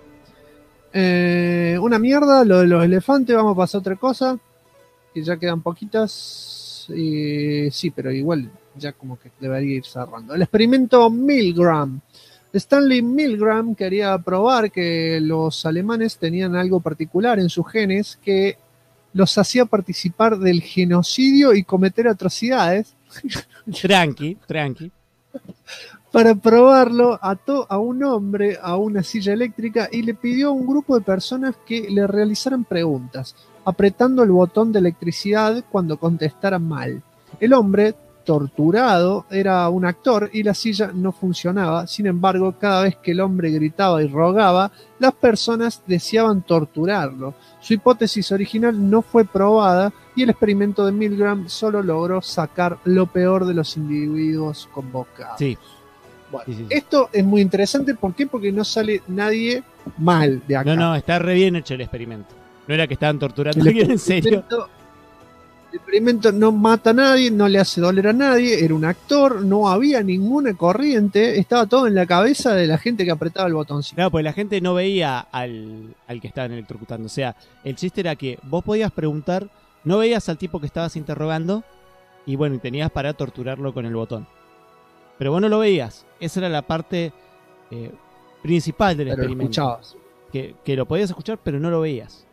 Una mierda lo de los elefantes. Vamos a pasar a otra cosa, que ya quedan poquitas. Sí, pero igual ya como que debería ir cerrando. El experimento Milgram. Stanley Milgram quería probar que los alemanes tenían algo particular en sus genes que los hacía participar del genocidio y cometer atrocidades. Tranqui. Para probarlo, ató a un hombre a una silla eléctrica y le pidió a un grupo de personas que le realizaran preguntas, apretando el botón de electricidad cuando contestaran mal. El hombre, torturado, era un actor y la silla no funcionaba. Sin embargo, cada vez que el hombre gritaba y rogaba, las personas deseaban torturarlo. Su hipótesis original no fue probada y el experimento de Milgram solo logró sacar lo peor de los individuos convocados. Sí. Bueno, Sí. Esto es muy interesante. ¿Por qué? Porque no sale nadie mal de acá. No, está re bien hecho el experimento. No era que estaban torturando a alguien en serio. El experimento no mata a nadie, no le hace doler a nadie, era un actor, no había ninguna corriente, estaba todo en la cabeza de la gente que apretaba el botoncito. Claro, pues la gente no veía al que estaban electrocutando. O sea, el chiste era que vos podías preguntar, no veías al tipo que estabas interrogando y bueno, y tenías para torturarlo con el botón. Pero vos no lo veías. Esa era la parte principal del experimento. Escuchabas. Que lo podías escuchar, pero no lo veías.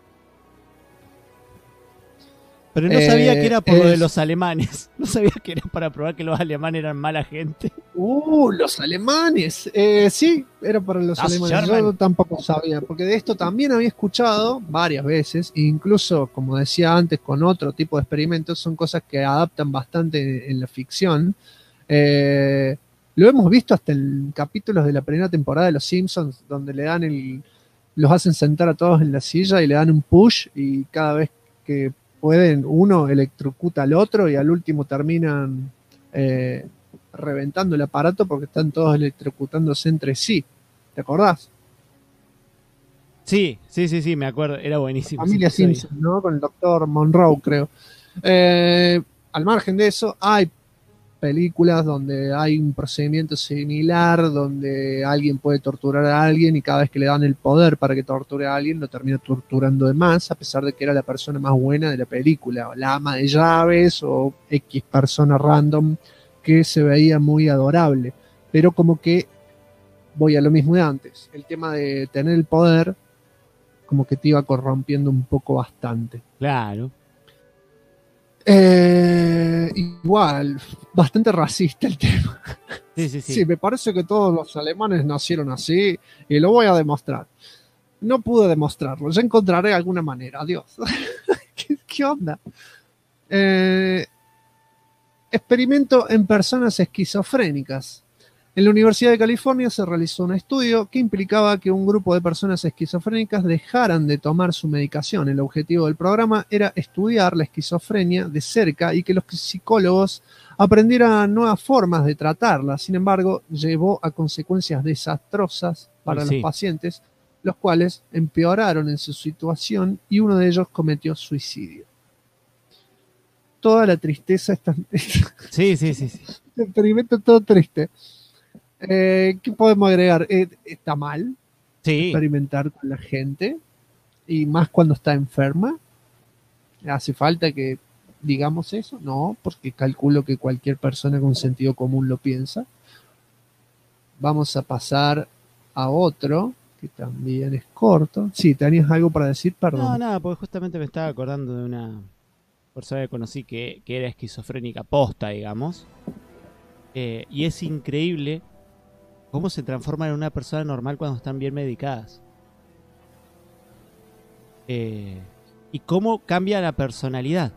Pero no sabía que era por lo de los alemanes. No sabía que era para probar que los alemanes eran mala gente. Los alemanes. Sí, era para los alemanes. German. Yo tampoco sabía, porque de esto también había escuchado varias veces, e incluso, como decía antes, con otro tipo de experimentos, son cosas que adaptan bastante en la ficción. Lo hemos visto hasta en capítulos de la primera temporada de Los Simpsons, donde le dan los hacen sentar a todos en la silla y le dan un push, y cada vez que pueden, uno electrocuta al otro y al último terminan reventando el aparato porque están todos electrocutándose entre sí. ¿Te acordás? Sí, me acuerdo. Era buenísimo. Familia Simpson, ¿no? Con el doctor Monroe, creo. Al margen de eso, hay películas donde hay un procedimiento similar, donde alguien puede torturar a alguien y cada vez que le dan el poder para que torture a alguien, lo termina torturando de más, a pesar de que era la persona más buena de la película, o la ama de llaves, o X persona random que se veía muy adorable. Pero como que, voy a lo mismo de antes, el tema de tener el poder como que te iba corrompiendo un poco bastante. Claro. Igual, bastante racista el tema. Sí. Sí, me parece que todos los alemanes nacieron así y lo voy a demostrar. No pude demostrarlo, ya encontraré alguna manera. Adiós. ¿Qué onda? Experimento en personas esquizofrénicas. En la Universidad de California se realizó un estudio que implicaba que un grupo de personas esquizofrénicas dejaran de tomar su medicación. El objetivo del programa era estudiar la esquizofrenia de cerca y que los psicólogos aprendieran nuevas formas de tratarla. Sin embargo, llevó a consecuencias desastrosas para los pacientes, los cuales empeoraron en su situación y uno de ellos cometió suicidio. Toda la tristeza está... Sí. El experimento todo triste. ¿Qué podemos agregar? ¿Está mal experimentar con la gente? Y más cuando está enferma. ¿Hace falta que digamos eso? No, porque calculo que cualquier persona con sentido común lo piensa. Vamos a pasar a otro, que también es corto. Sí, ¿tenías algo para decir? Perdón. No, nada, porque justamente me estaba acordando de una persona que conocí que era esquizofrénica posta, digamos. Y es increíble cómo se transforma en una persona normal cuando están bien medicadas. Y cómo cambia la personalidad.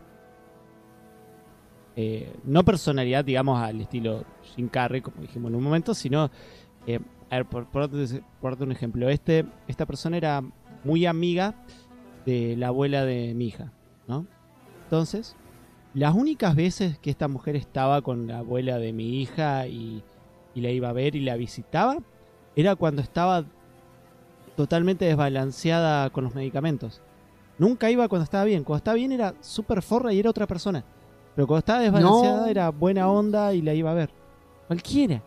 No personalidad, digamos, al estilo Jim Carrey, como dijimos en un momento, sino, a ver, por darte un ejemplo. Esta persona era muy amiga de la abuela de mi hija, ¿no? Entonces, las únicas veces que esta mujer estaba con la abuela de mi hija y la iba a ver y la visitaba, era cuando estaba totalmente desbalanceada con los medicamentos. Nunca iba cuando estaba bien. Cuando estaba bien era súper forra y era otra persona. Pero cuando estaba desbalanceada era buena onda y la iba a ver. Cualquiera.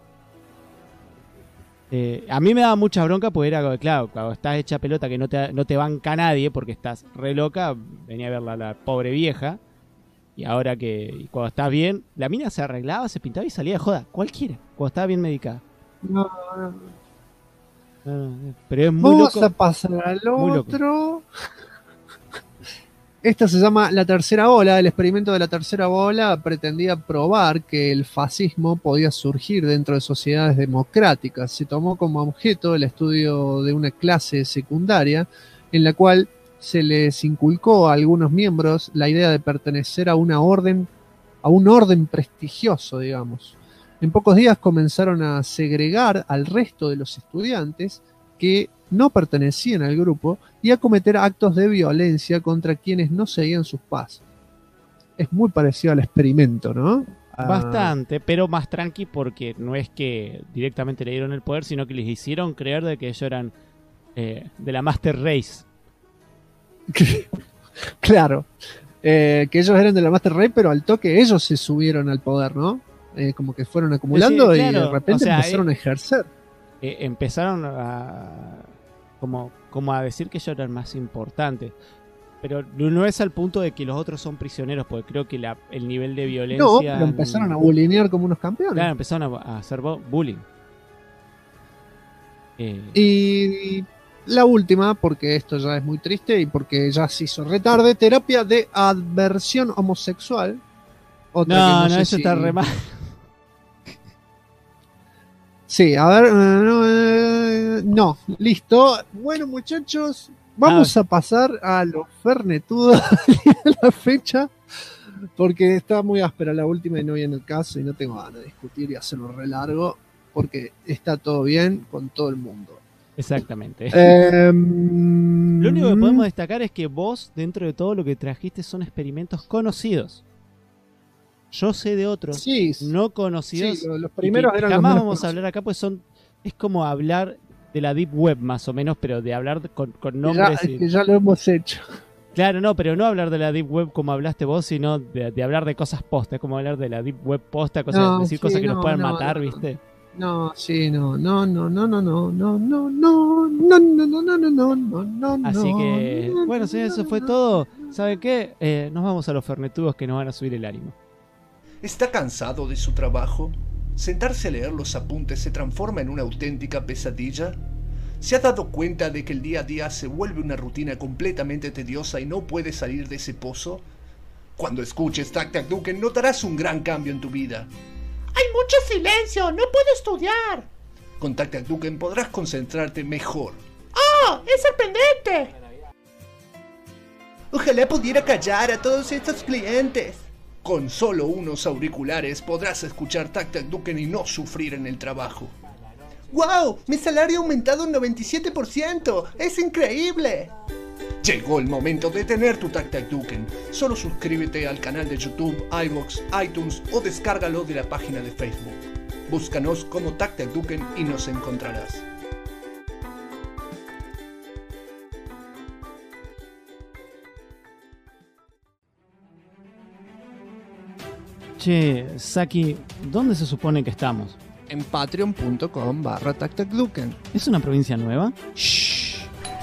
A mí me daba mucha bronca porque era, claro, cuando estás hecha pelota que no te banca nadie porque estás re loca, venía a verla la pobre vieja. Y ahora que cuando estás bien, la mina se arreglaba, se pintaba y salía de joda. Cualquiera, cuando estaba bien medicada. No. Pero es muy Vamos loco. A pasar al otro. Esta se llama La Tercera Ola. El experimento de la Tercera Ola pretendía probar que el fascismo podía surgir dentro de sociedades democráticas. Se tomó como objeto el estudio de una clase secundaria en la cual se les inculcó a algunos miembros la idea de pertenecer a un orden prestigioso, digamos. En pocos días comenzaron a segregar al resto de los estudiantes que no pertenecían al grupo y a cometer actos de violencia contra quienes no seguían sus pasos. Es muy parecido al experimento, ¿no? Bastante, pero más tranqui porque no es que directamente le dieron el poder, sino que les hicieron creer de que ellos eran de la Master Race. Claro, que ellos eran de la Master Race, pero al toque ellos se subieron al poder, ¿no? Como que fueron acumulando sí, claro, y de repente empezaron a ejercer. Empezaron a como a decir que ellos eran más importantes. Pero no es al punto de que los otros son prisioneros, porque creo que el nivel de violencia... No, pero empezaron a bulinear como unos campeones. Claro, empezaron a hacer bullying. Y la última, porque esto ya es muy triste y porque ya se hizo retarde, terapia de aversión homosexual. Otra no, eso está re mal. Sí, a ver, no, listo. Bueno, muchachos, vamos a pasar a lo fernetudo de la fecha, porque está muy áspera la última y no viene el caso y no tengo ganas de discutir y hacerlo re largo, porque está todo bien con todo el mundo. Exactamente. Lo único que podemos destacar es que vos, dentro de todo lo que trajiste, son experimentos conocidos. Yo sé de otros no conocidos. Sí, los primeros eran jamás los vamos a hablar acá, pues es como hablar de la Deep Web más o menos, pero de hablar con nombres. Que ya lo hemos hecho. Claro, no, pero no hablar de la Deep Web como hablaste vos, sino de hablar de cosas posta. Es como hablar de la Deep Web posta, decir cosas que nos puedan matar, ¿viste? Así que, bueno, si eso fue todo, ¿saben qué? Nos vamos a los fernetudos que nos van a subir el ánimo. ¿Está cansado de su trabajo? ¿Sentarse a leer los apuntes se transforma en una auténtica pesadilla? ¿Se ha dado cuenta de que el día a día se vuelve una rutina completamente tediosa y no puede salir de ese pozo? Cuando escuches Tac Tac Duken notarás un gran cambio en tu vida. ¡Hay mucho silencio! ¡No puedo estudiar! Con Tac Tac Duken podrás concentrarte mejor. ¡Oh! ¡Es sorprendente! Ojalá pudiera callar a todos estos clientes. Con solo unos auriculares podrás escuchar Tac Tac Duken y no sufrir en el trabajo. ¡Wow! ¡Mi salario ha aumentado un 97%! ¡Es increíble! Llegó el momento de tener tu Tac Tac Duken. Solo suscríbete al canal de YouTube, iVoox, iTunes o descárgalo de la página de Facebook. Búscanos como Tac Tac Duken y nos encontrarás. Che, Saki, ¿dónde se supone que estamos? En patreon.com/TacTacDuken. ¿Es una provincia nueva? Shh.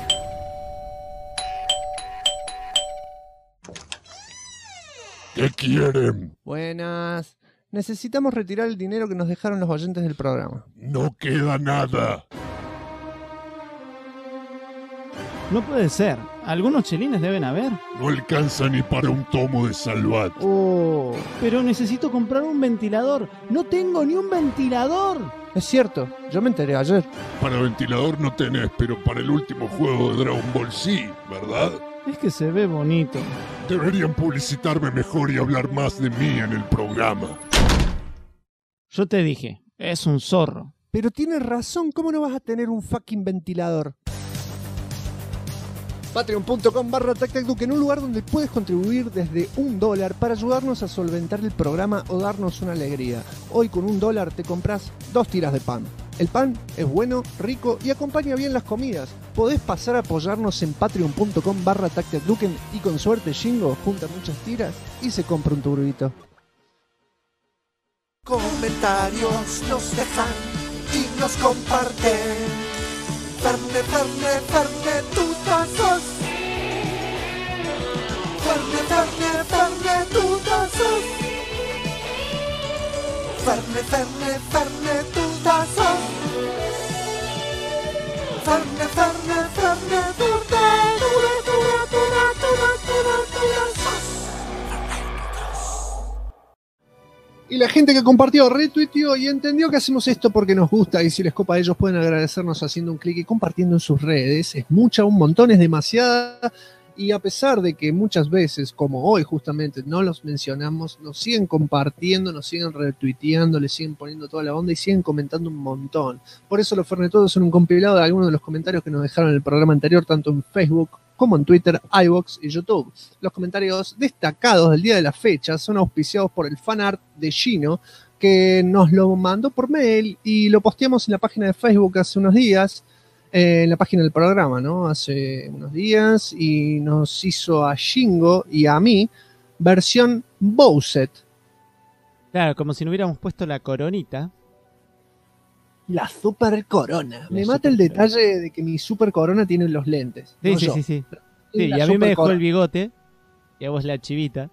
¿Qué quieren? Buenas. Necesitamos retirar el dinero que nos dejaron los oyentes del programa. No queda nada. No puede ser. Algunos chelines deben haber. No alcanza ni para un tomo de Salvat. Oh, pero necesito comprar un ventilador. No tengo ni un ventilador. Es cierto, yo me enteré ayer. Para ventilador no tenés, pero para el último juego de Dragon Ball sí, ¿verdad? Es que se ve bonito. Deberían publicitarme mejor y hablar más de mí en el programa. Yo te dije, es un zorro. Pero tienes razón, ¿cómo no vas a tener un fucking ventilador? Patreon.com/TacTacDuken, un lugar donde puedes contribuir desde $1 para ayudarnos a solventar el programa o darnos una alegría. Hoy con $1 te compras 2 tiras de pan. El pan es bueno, rico y acompaña bien las comidas. Podés pasar a apoyarnos en patreon.com/TacTacDuken y con suerte Shingo junta muchas tiras y se compra un turbito. Comentarios nos dejan y nos comparten. Ferne, tutazos. Ferne, tutazos. Ferne, tutazos. Ferne, Y la gente que compartió, retuiteó y entendió que hacemos esto porque nos gusta y si les copa a ellos pueden agradecernos haciendo un clic y compartiendo en sus redes. Es mucha, un montón, es demasiada. Y a pesar de que muchas veces, como hoy justamente, no los mencionamos, nos siguen compartiendo, nos siguen retuiteando, les siguen poniendo toda la onda y siguen comentando un montón. Por eso los Fernetodos son un compilado de algunos de los comentarios que nos dejaron en el programa anterior, tanto en Facebook como en Twitter, iVoox y YouTube. Los comentarios destacados del día de la fecha son auspiciados por el fanart de Gino, que nos lo mandó por mail y lo posteamos en la página de Facebook hace unos días, en la página del programa, ¿no? Hace unos días, y nos hizo a Shingo y a mí versión Bowsette. Claro, como si no hubiéramos puesto la coronita. La super corona. Me mata el detalle de que mi super corona tiene los lentes. Sí, no sí, yo. sí, sí. Sí, y a mí me dejó el bigote y a vos la chivita.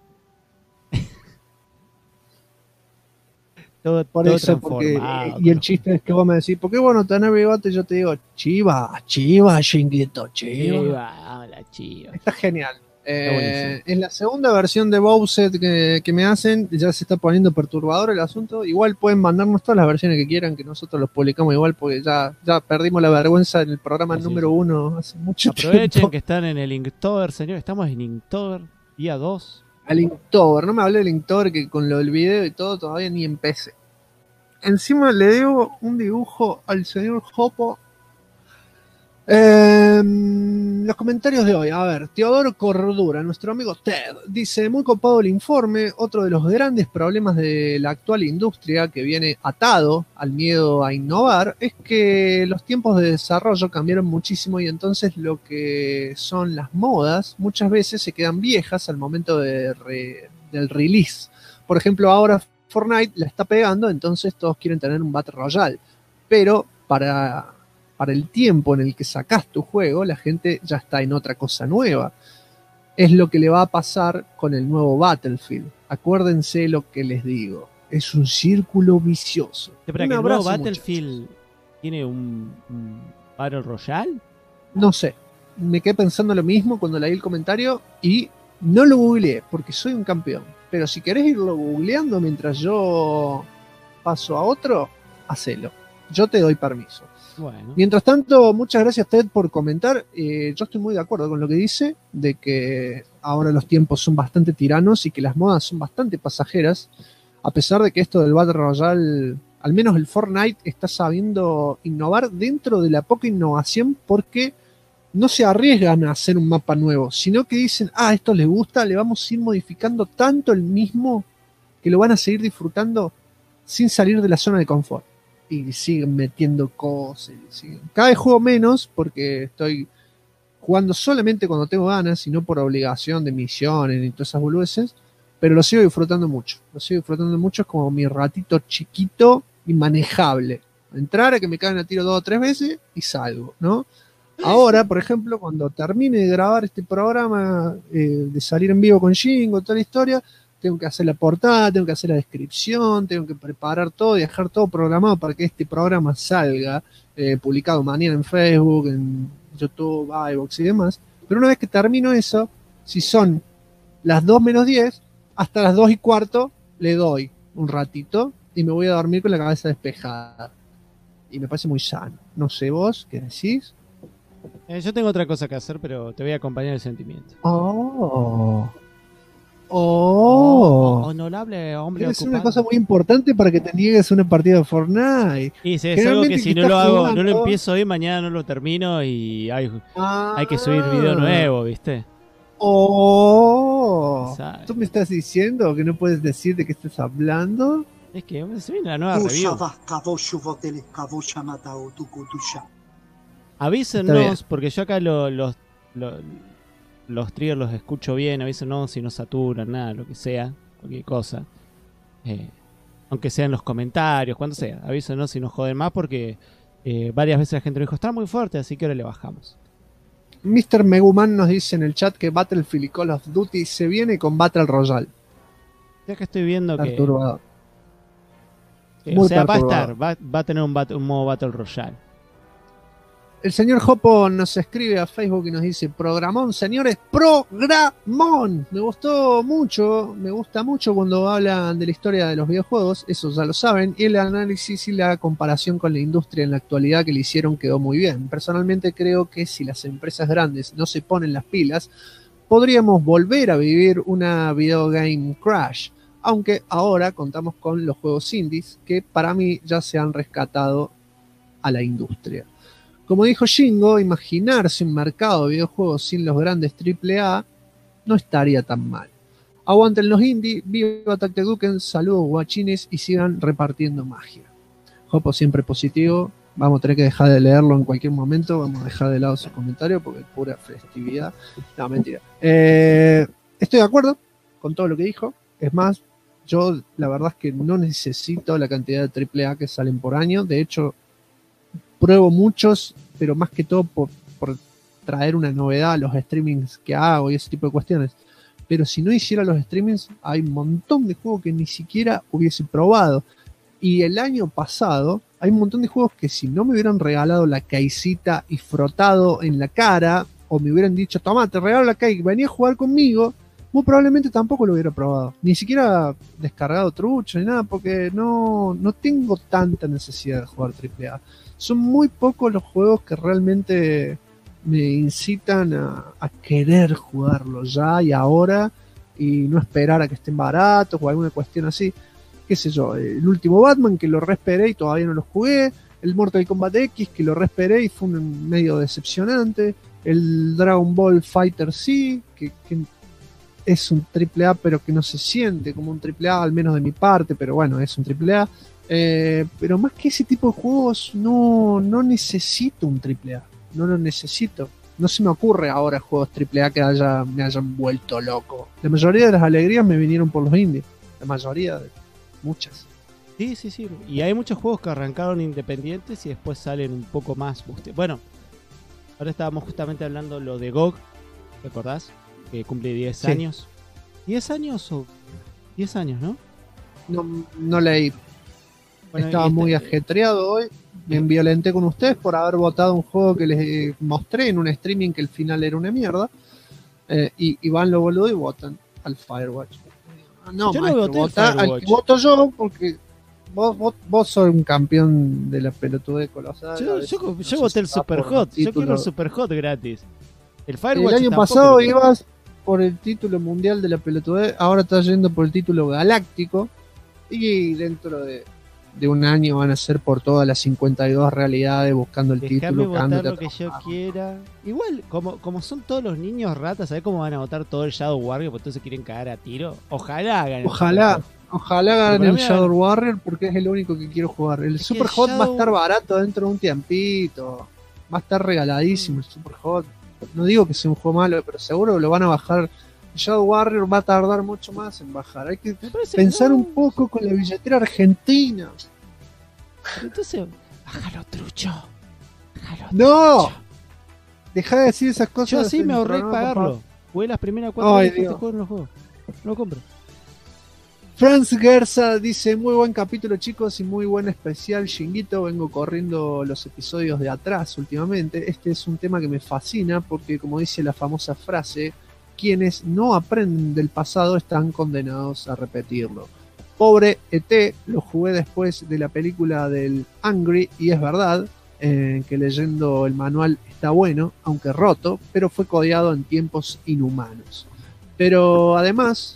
todo, por todo eso, porque, y el chiste pero... es que vos me decís, ¿por qué bueno tener bigote? Yo te digo, chiva, Shinguito, chiva. La chiva. Está genial. Es la segunda versión de Bowsette que me hacen. Ya se está poniendo perturbador el asunto. Igual pueden mandarnos todas las versiones que quieran, que nosotros los publicamos igual, porque ya perdimos la vergüenza en el programa número 1 hace mucho tiempo. Aprovechen que están en el Inktober, señor. Estamos en Inktober, día 2. Al Inktober, no me hablé del Inktober, que con lo del video y todo todavía ni empecé. Encima le debo un dibujo al señor Hopo. Los comentarios de hoy, a ver, Teodoro Cordura, nuestro amigo Ted, dice, muy copado el informe, otro de los grandes problemas de la actual industria que viene atado al miedo a innovar, es que los tiempos de desarrollo cambiaron muchísimo y entonces lo que son las modas muchas veces se quedan viejas al momento del release. Por ejemplo, ahora Fortnite la está pegando, entonces todos quieren tener un Battle Royale, pero para el tiempo en el que sacás tu juego, la gente ya está en otra cosa nueva. Es lo que le va a pasar con el nuevo Battlefield. Acuérdense lo que les digo. Es un círculo vicioso. ¿Espera que el nuevo Battlefield tiene un Battle Royale? No sé. Me quedé pensando lo mismo cuando leí el comentario y no lo googleé porque soy un campeón. Pero si querés irlo googleando mientras yo paso a otro, hacelo. Yo te doy permiso. Bueno. Mientras tanto, muchas gracias Ted por comentar. Yo estoy muy de acuerdo con lo que dice, de que ahora los tiempos son bastante tiranos y que las modas son bastante pasajeras, a pesar de que esto del Battle Royale, al menos el Fortnite, está sabiendo innovar dentro de la poca innovación porque no se arriesgan a hacer un mapa nuevo, sino que dicen, esto les gusta, le vamos a ir modificando tanto el mismo que lo van a seguir disfrutando sin salir de la zona de confort. Y siguen metiendo cosas. Cada vez juego menos porque estoy jugando solamente cuando tengo ganas y no por obligación de misiones ni todas esas boludeces, pero lo sigo disfrutando mucho. Es como mi ratito chiquito y manejable. Entrar a que me caigan a tiro 2 o 3 veces y salgo, ¿no? Ahora, por ejemplo, cuando termine de grabar este programa, de salir en vivo con Shingo, toda la historia, tengo que hacer la portada, tengo que hacer la descripción, tengo que preparar todo y dejar todo programado para que este programa salga, publicado mañana en Facebook, en YouTube, iVoox y demás. Pero una vez que termino eso, si son las 2 menos 10, hasta las 2 y cuarto le doy un ratito y me voy a dormir con la cabeza despejada. Y me parece muy sano. No sé vos, ¿qué decís? Yo tengo otra cosa que hacer, pero te voy a acompañar el sentimiento. Honorable hombre. Es una cosa muy importante para que te niegues una partida de Fortnite. Y sí, es algo que si no lo hago, no lo empiezo hoy, mañana no lo termino y hay que subir video nuevo, ¿viste? ¿Tú me estás diciendo que no puedes decir de qué estás hablando? Es que se viene la nueva review. Avísenos, porque yo acá los triggers los escucho bien, avísenos si no saturan, nada, lo que sea, cualquier cosa. Aunque sea en los comentarios, cuando sea, avísenos si nos joden más, porque varias veces la gente nos dijo, está muy fuerte, así que ahora le bajamos. Mr. Meguman nos dice en el chat que Battlefield y Call of Duty se viene con Battle Royale. Ya que estoy viendo perturbador. O sea, va a tener un modo Battle Royale. El señor Jopo nos escribe a Facebook y nos dice, programón, señores, programón. Me gusta mucho cuando hablan de la historia de los videojuegos, eso ya lo saben, y el análisis y la comparación con la industria en la actualidad que le hicieron quedó muy bien. Personalmente creo que si las empresas grandes no se ponen las pilas, podríamos volver a vivir una video game crash, aunque ahora contamos con los juegos indies que para mí ya se han rescatado a la industria. Como dijo Shingo, imaginarse un mercado de videojuegos sin los grandes AAA no estaría tan mal. Aguanten los indie, viva Tactic Duken, saludos guachines y sigan repartiendo magia. Jopo siempre positivo, vamos a tener que dejar de leerlo en cualquier momento, vamos a dejar de lado su comentario porque es pura festividad. No, mentira. Estoy de acuerdo con todo lo que dijo, es más, yo la verdad es que no necesito la cantidad de AAA que salen por año, de hecho pruebo muchos, pero más que todo por traer una novedad a los streamings que hago y ese tipo de cuestiones. Pero si no hiciera los streamings, hay un montón de juegos que ni siquiera hubiese probado. Y el año pasado, hay un montón de juegos que si no me hubieran regalado la caicita y frotado en la cara, o me hubieran dicho, toma, te regalo la cake, vení a jugar conmigo, muy probablemente tampoco lo hubiera probado. Ni siquiera descargado trucho ni nada, porque no tengo tanta necesidad de jugar AAA. Son muy pocos los juegos que realmente me incitan a querer jugarlo ya y ahora y no esperar a que estén baratos o alguna cuestión así. Qué sé yo, el último Batman que lo re esperé y todavía no lo jugué. El Mortal Kombat X, que lo resperé y fue un medio decepcionante. El Dragon Ball Fighter Z, que es un triple A, pero que no se siente como un triple A, al menos de mi parte, pero bueno, es un triple A. Pero más que ese tipo de juegos, no necesito un triple A. No lo necesito. No se me ocurre ahora juegos triple A que me hayan vuelto loco. La mayoría de las alegrías me vinieron por los indies. La mayoría, muchas. Sí. Y hay muchos juegos que arrancaron independientes y después salen un poco más. Bueno, ahora estábamos justamente hablando lo de GOG, ¿recordás? Que cumple 10 años. 10 años o 10 años, ¿no? No leí. Bueno, estaba muy ajetreado hoy. Me enviolenté con ustedes por haber votado un juego que les mostré en un streaming que el final era una mierda. Y van los boludos y votan al Firewatch. No, yo maestro, vota al que voto yo porque vos sos un campeón de la pelotudez colosal. Yo voté el Superhot. Yo quiero el Superhot gratis. El Firewatch el año pasado ibas por el título mundial de la pelotudez, ahora estás yendo por el título galáctico y dentro de un año van a ser por todas las 52 realidades buscando el título. Votar lo que yo quiera. Igual, como son todos los niños ratas, ¿sabés cómo van a votar todo el Shadow Warrior? Porque entonces quieren cagar a tiro. Ojalá hagan Ojalá ganen el Shadow Warrior porque es el único que quiero jugar. El Super Hot va a estar barato dentro de un tiempito. Va a estar regaladísimo el Super Hot. No digo que sea un juego malo, pero seguro lo van a bajar. El Shadow Warrior va a tardar mucho más en bajar. Hay que pensar un poco con la billetera argentina. Entonces, bájalo, trucho. ¡No! Deja de decir esas cosas. Yo así me ahorré pagarlo. Jugué las primeras 4 veces que este juego no lo juego. No lo compro. Franz Gerza dice: muy buen capítulo, chicos, y muy buen especial, Shinguito. Vengo corriendo los episodios de atrás últimamente. Este es un tema que me fascina porque, como dice la famosa frase, quienes no aprenden del pasado están condenados a repetirlo. Pobre ET, lo jugué después de la película del Angry, y es verdad que leyendo el manual está bueno, aunque roto, pero fue codeado en tiempos inhumanos. Pero además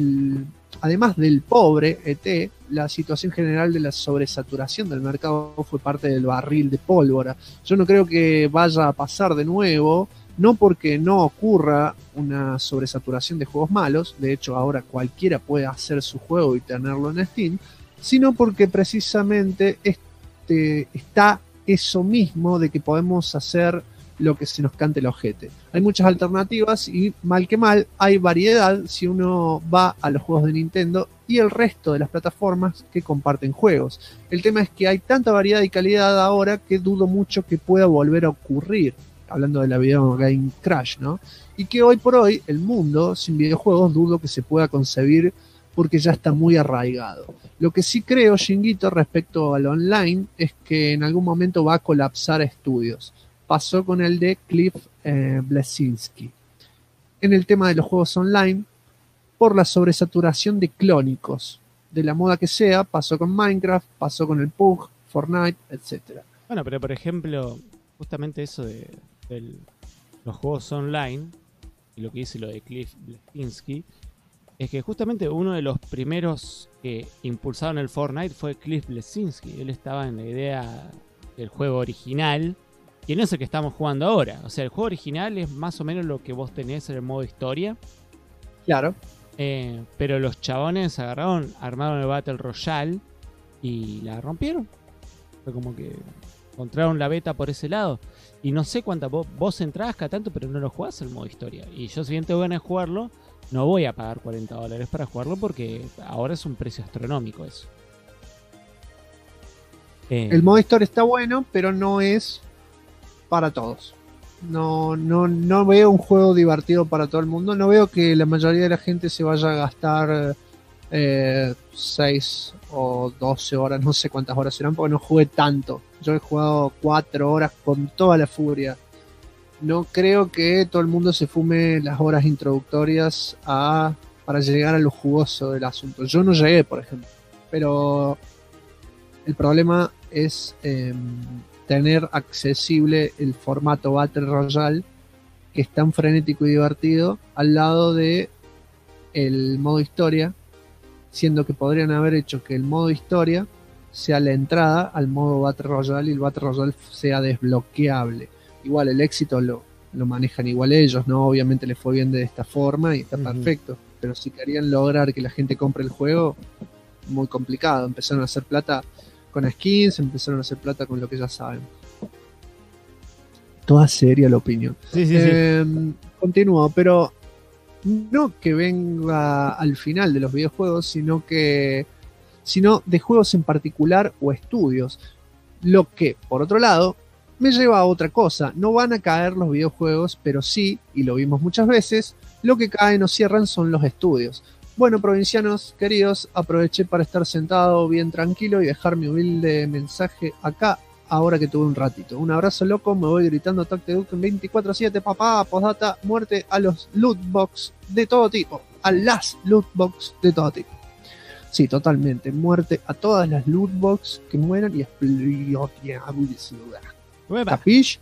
del pobre ET, la situación general de la sobresaturación del mercado fue parte del barril de pólvora. Yo no creo que vaya a pasar de nuevo, no porque no ocurra una sobresaturación de juegos malos, de hecho ahora cualquiera puede hacer su juego y tenerlo en Steam, sino porque precisamente está eso mismo de que podemos hacer lo que se nos cante el ojete. Hay muchas alternativas y mal que mal hay variedad si uno va a los juegos de Nintendo y el resto de las plataformas que comparten juegos. El tema es que hay tanta variedad y calidad ahora que dudo mucho que pueda volver a ocurrir, hablando de la Video Game Crash, ¿no? Y que hoy por hoy el mundo sin videojuegos dudo que se pueda concebir porque ya está muy arraigado. Lo que sí creo, Shinguito, respecto al online es que en algún momento va a colapsar estudios. Pasó con el de Cliff Bleszinski. En el tema de los juegos online, por la sobresaturación de clónicos, de la moda que sea, pasó con Minecraft, pasó con el PUBG, Fortnite, etc. Bueno, pero por ejemplo, justamente eso de los juegos online, y lo que dice lo de Cliff Bleszinski, es que justamente uno de los primeros que impulsaron el Fortnite fue Cliff Bleszinski. Él estaba en la idea del juego original, que no es el que estamos jugando ahora. O sea, el juego original es más o menos lo que vos tenés en el modo historia. Claro. Pero los chabones armaron el Battle Royale y la rompieron. Fue como que encontraron la beta por ese lado. Y no sé cuánta vos entrás cada tanto, pero no lo jugás el modo historia. Y yo si bien tengo ganas de jugarlo, no voy a pagar $40 para jugarlo porque ahora es un precio astronómico eso. El modo historia está bueno, pero no es para todos. No veo un juego divertido para todo el mundo. No veo que la mayoría de la gente se vaya a gastar 6 o 12 horas, no sé cuántas horas serán, porque no jugué tanto. Yo he jugado 4 horas con toda la furia. No creo que todo el mundo se fume las horas introductorias para llegar a lo jugoso del asunto. Yo no llegué, por ejemplo. Pero el problema es tener accesible el formato Battle Royale, que es tan frenético y divertido, al lado de el modo historia, siendo que podrían haber hecho que el modo historia sea la entrada al modo Battle Royale y el Battle Royale sea desbloqueable. Igual el éxito lo manejan igual ellos, ¿no? Obviamente les fue bien de esta forma y está perfecto. Pero si querían lograr que la gente compre el juego, muy complicado. Empezaron a hacer plata con skins, empezaron a hacer plata con lo que ya saben. Toda seria la opinión. Sí. Continúo, pero no que venga al final de los videojuegos, sino de juegos en particular o estudios. Lo que, por otro lado, me lleva a otra cosa. No van a caer los videojuegos, pero sí, y lo vimos muchas veces, lo que caen o cierran son los estudios. Bueno, provincianos queridos, aproveché para estar sentado bien tranquilo y dejar mi humilde mensaje acá, ahora que tuve un ratito. Un abrazo loco, me voy gritando Tactic Duken 24/7, papá, postdata, muerte a los lootbox de todo tipo. A las lootbox de todo tipo. Sí, totalmente. Muerte a todas las lootbox que mueran y exploten. ¿Capish?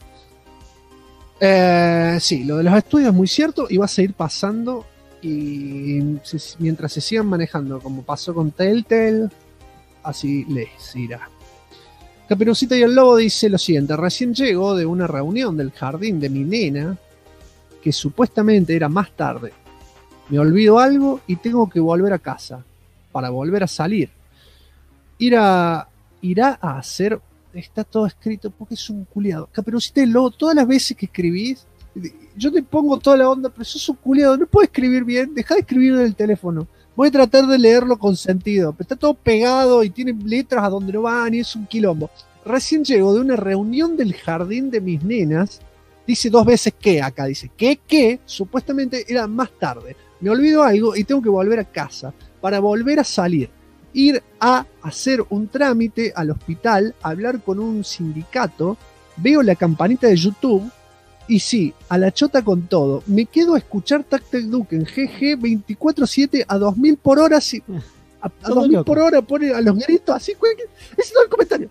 Sí, lo de los estudios es muy cierto y va a seguir pasando y mientras se sigan manejando como pasó con Telltale, así les irá. Caperucita y el Lobo dice lo siguiente: recién llego de una reunión del jardín de mi nena que supuestamente era más tarde. Me olvido algo y tengo que volver a casa para volver a salir. Irá a hacer... Está todo escrito porque es un culiado. Caperucita y el Lobo, todas las veces que escribís, yo te pongo toda la onda, pero sos un culiado, no puedes escribir bien, deja de escribir en el teléfono. Voy a tratar de leerlo con sentido, pero está todo pegado y tiene letras a donde no van y es un quilombo. Recién llego de una reunión del jardín de mis nenas, dice 2 veces que acá, dice que supuestamente era más tarde. Me olvido algo y tengo que volver a casa para volver a salir. Ir a hacer un trámite al hospital, hablar con un sindicato, veo la campanita de YouTube y sí, a la chota con todo. Me quedo a escuchar Tactic Duken GG 24/7 a 2000 por hora. A 2000 por hora pone a los gritos así. Ese es todo el comentario.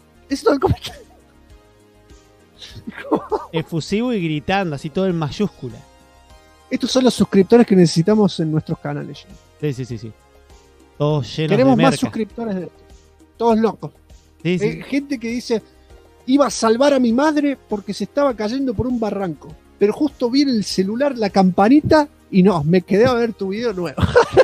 Efusivo y gritando, así todo en mayúscula. Estos son los suscriptores que necesitamos en nuestros canales. Sí. Todos llenos Queremos de merca. más suscriptores de todos locos. Sí. Gente que dice, iba a salvar a mi madre porque se estaba cayendo por un barranco, pero justo vi en el celular la campanita y no, me quedé a ver tu video nuevo.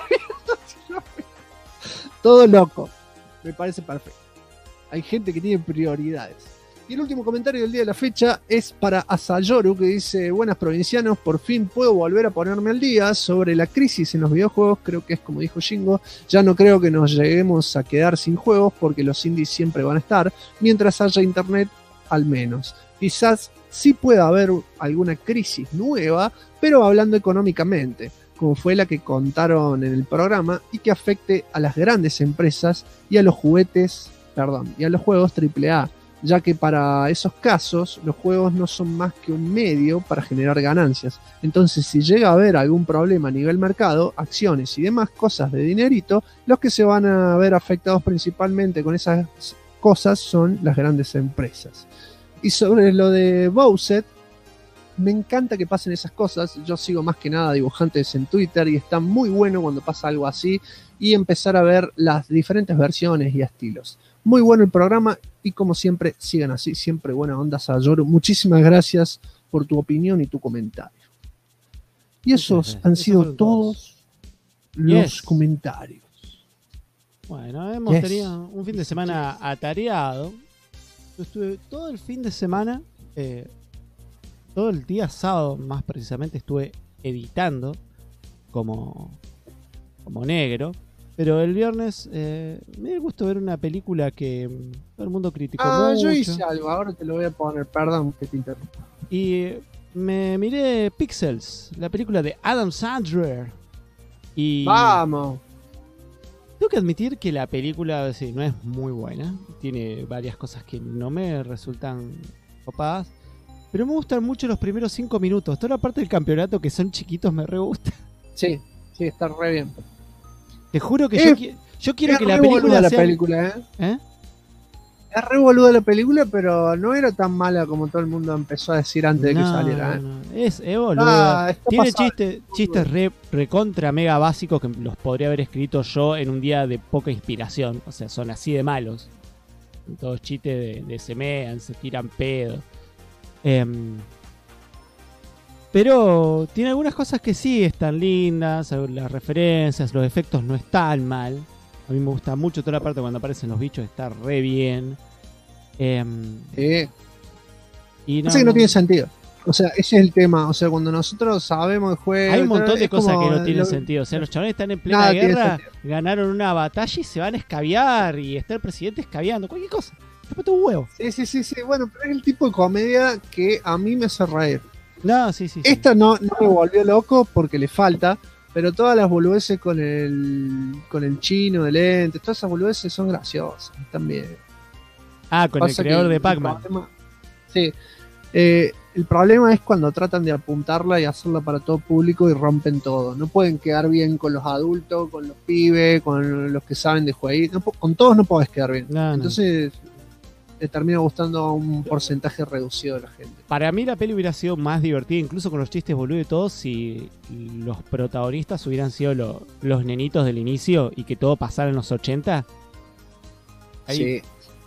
Todo loco. Me parece perfecto. Hay gente que tiene prioridades. Y el último comentario del día de la fecha es para Asayoru, que dice: buenas provincianos, por fin puedo volver a ponerme al día sobre la crisis en los videojuegos. Creo que es como dijo Shingo, ya no creo que nos lleguemos a quedar sin juegos porque los indies siempre van a estar, mientras haya internet al menos. Quizás sí pueda haber alguna crisis nueva, pero hablando económicamente, como fue la que contaron en el programa, y que afecte a las grandes empresas y a los juegos AAA, ya que para esos casos los juegos no son más que un medio para generar ganancias. Entonces, si llega a haber algún problema a nivel mercado, acciones y demás cosas de dinerito, los que se van a ver afectados principalmente con esas cosas son las grandes empresas. Y sobre lo de Bowser, me encanta que pasen esas cosas. Yo sigo más que nada dibujantes en Twitter y está muy bueno cuando pasa algo así y empezar a ver las diferentes versiones y estilos. Muy bueno el programa y como siempre, sigan así, siempre buena onda, Sayoru. Muchísimas gracias por tu opinión y tu comentario. Y esos han sido todos los comentarios. Bueno, hemos tenido un fin de semana atareado. Yo estuve todo el fin de semana, todo el día sábado más precisamente, estuve editando como negro. Pero el viernes me gustó ver una película que todo el mundo criticó mucho. Yo hice algo, ahora te lo voy a poner, perdón que te interrumpa. Y me miré Pixels, la película de Adam Sandler. Y ¡vamos! Tengo que admitir que la película sí, no es muy buena. Tiene varias cosas que no me resultan copadas. Pero me gustan mucho los primeros 5 minutos. Toda la parte del campeonato que son chiquitos me re gusta. Sí, está re bien. Te juro que yo quiero que la película sea... Es re boluda la película, pero no era tan mala como todo el mundo empezó a decir antes de que saliera. No. Es boluda. Tiene chistes recontra mega básicos que los podría haber escrito yo en un día de poca inspiración. O sea, son así de malos. todos chistes de se mean, se tiran pedo. Pero tiene algunas cosas que sí están lindas, las referencias, los efectos no están mal. A mí me gusta mucho toda la parte cuando aparecen los bichos, está re bien. Y no, que no tiene sentido. O sea, ese es el tema. O sea, cuando nosotros sabemos el juego... Hay un montón de cosas que no tienen sentido. O sea, los chavales están en plena guerra, ganaron una batalla y se van a escabiar. Y está el presidente escabiando. Cualquier cosa. Después un huevo. Sí. Bueno, pero es el tipo de comedia que a mí me hace reír. No, sí. Esta no me volvió loco porque le falta. Pero todas las boludeces con el chino de lentes, todas esas boludeces son graciosas también. Con el creador de Pac-Man. Sí. El problema es cuando tratan de apuntarla y hacerla para todo público y rompen todo. No pueden quedar bien con los adultos, con los pibes, con los que saben de jugar. No, con todos no podés quedar bien. Entonces le termina gustando a un porcentaje reducido de la gente. Para mí la peli hubiera sido más divertida, incluso con los chistes boludos y todo, si los protagonistas hubieran sido los nenitos del inicio y que todo pasara en los 80. Sí.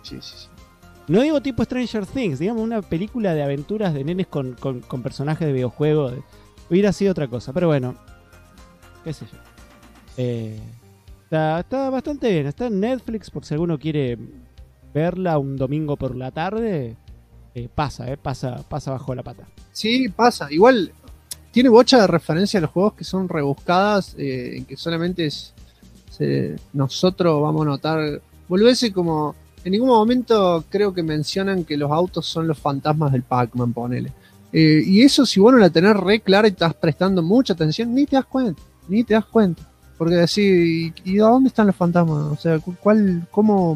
No digo tipo Stranger Things, digamos una película de aventuras de nenes con personajes de videojuegos. Hubiera sido otra cosa, pero bueno, qué sé yo. Está bastante bien, está en Netflix por si alguno quiere verla un domingo por la tarde. Pasa bajo la pata. Sí, pasa. Igual tiene bocha de referencia a los juegos que son rebuscadas, en que solamente nosotros vamos a notar. Volvese como... En ningún momento creo que mencionan que los autos son los fantasmas del Pac-Man, ponele. Y eso, si vos no la tenés re clara y estás prestando mucha atención, ni te das cuenta. Porque decís, ¿y dónde están los fantasmas? O sea, cómo?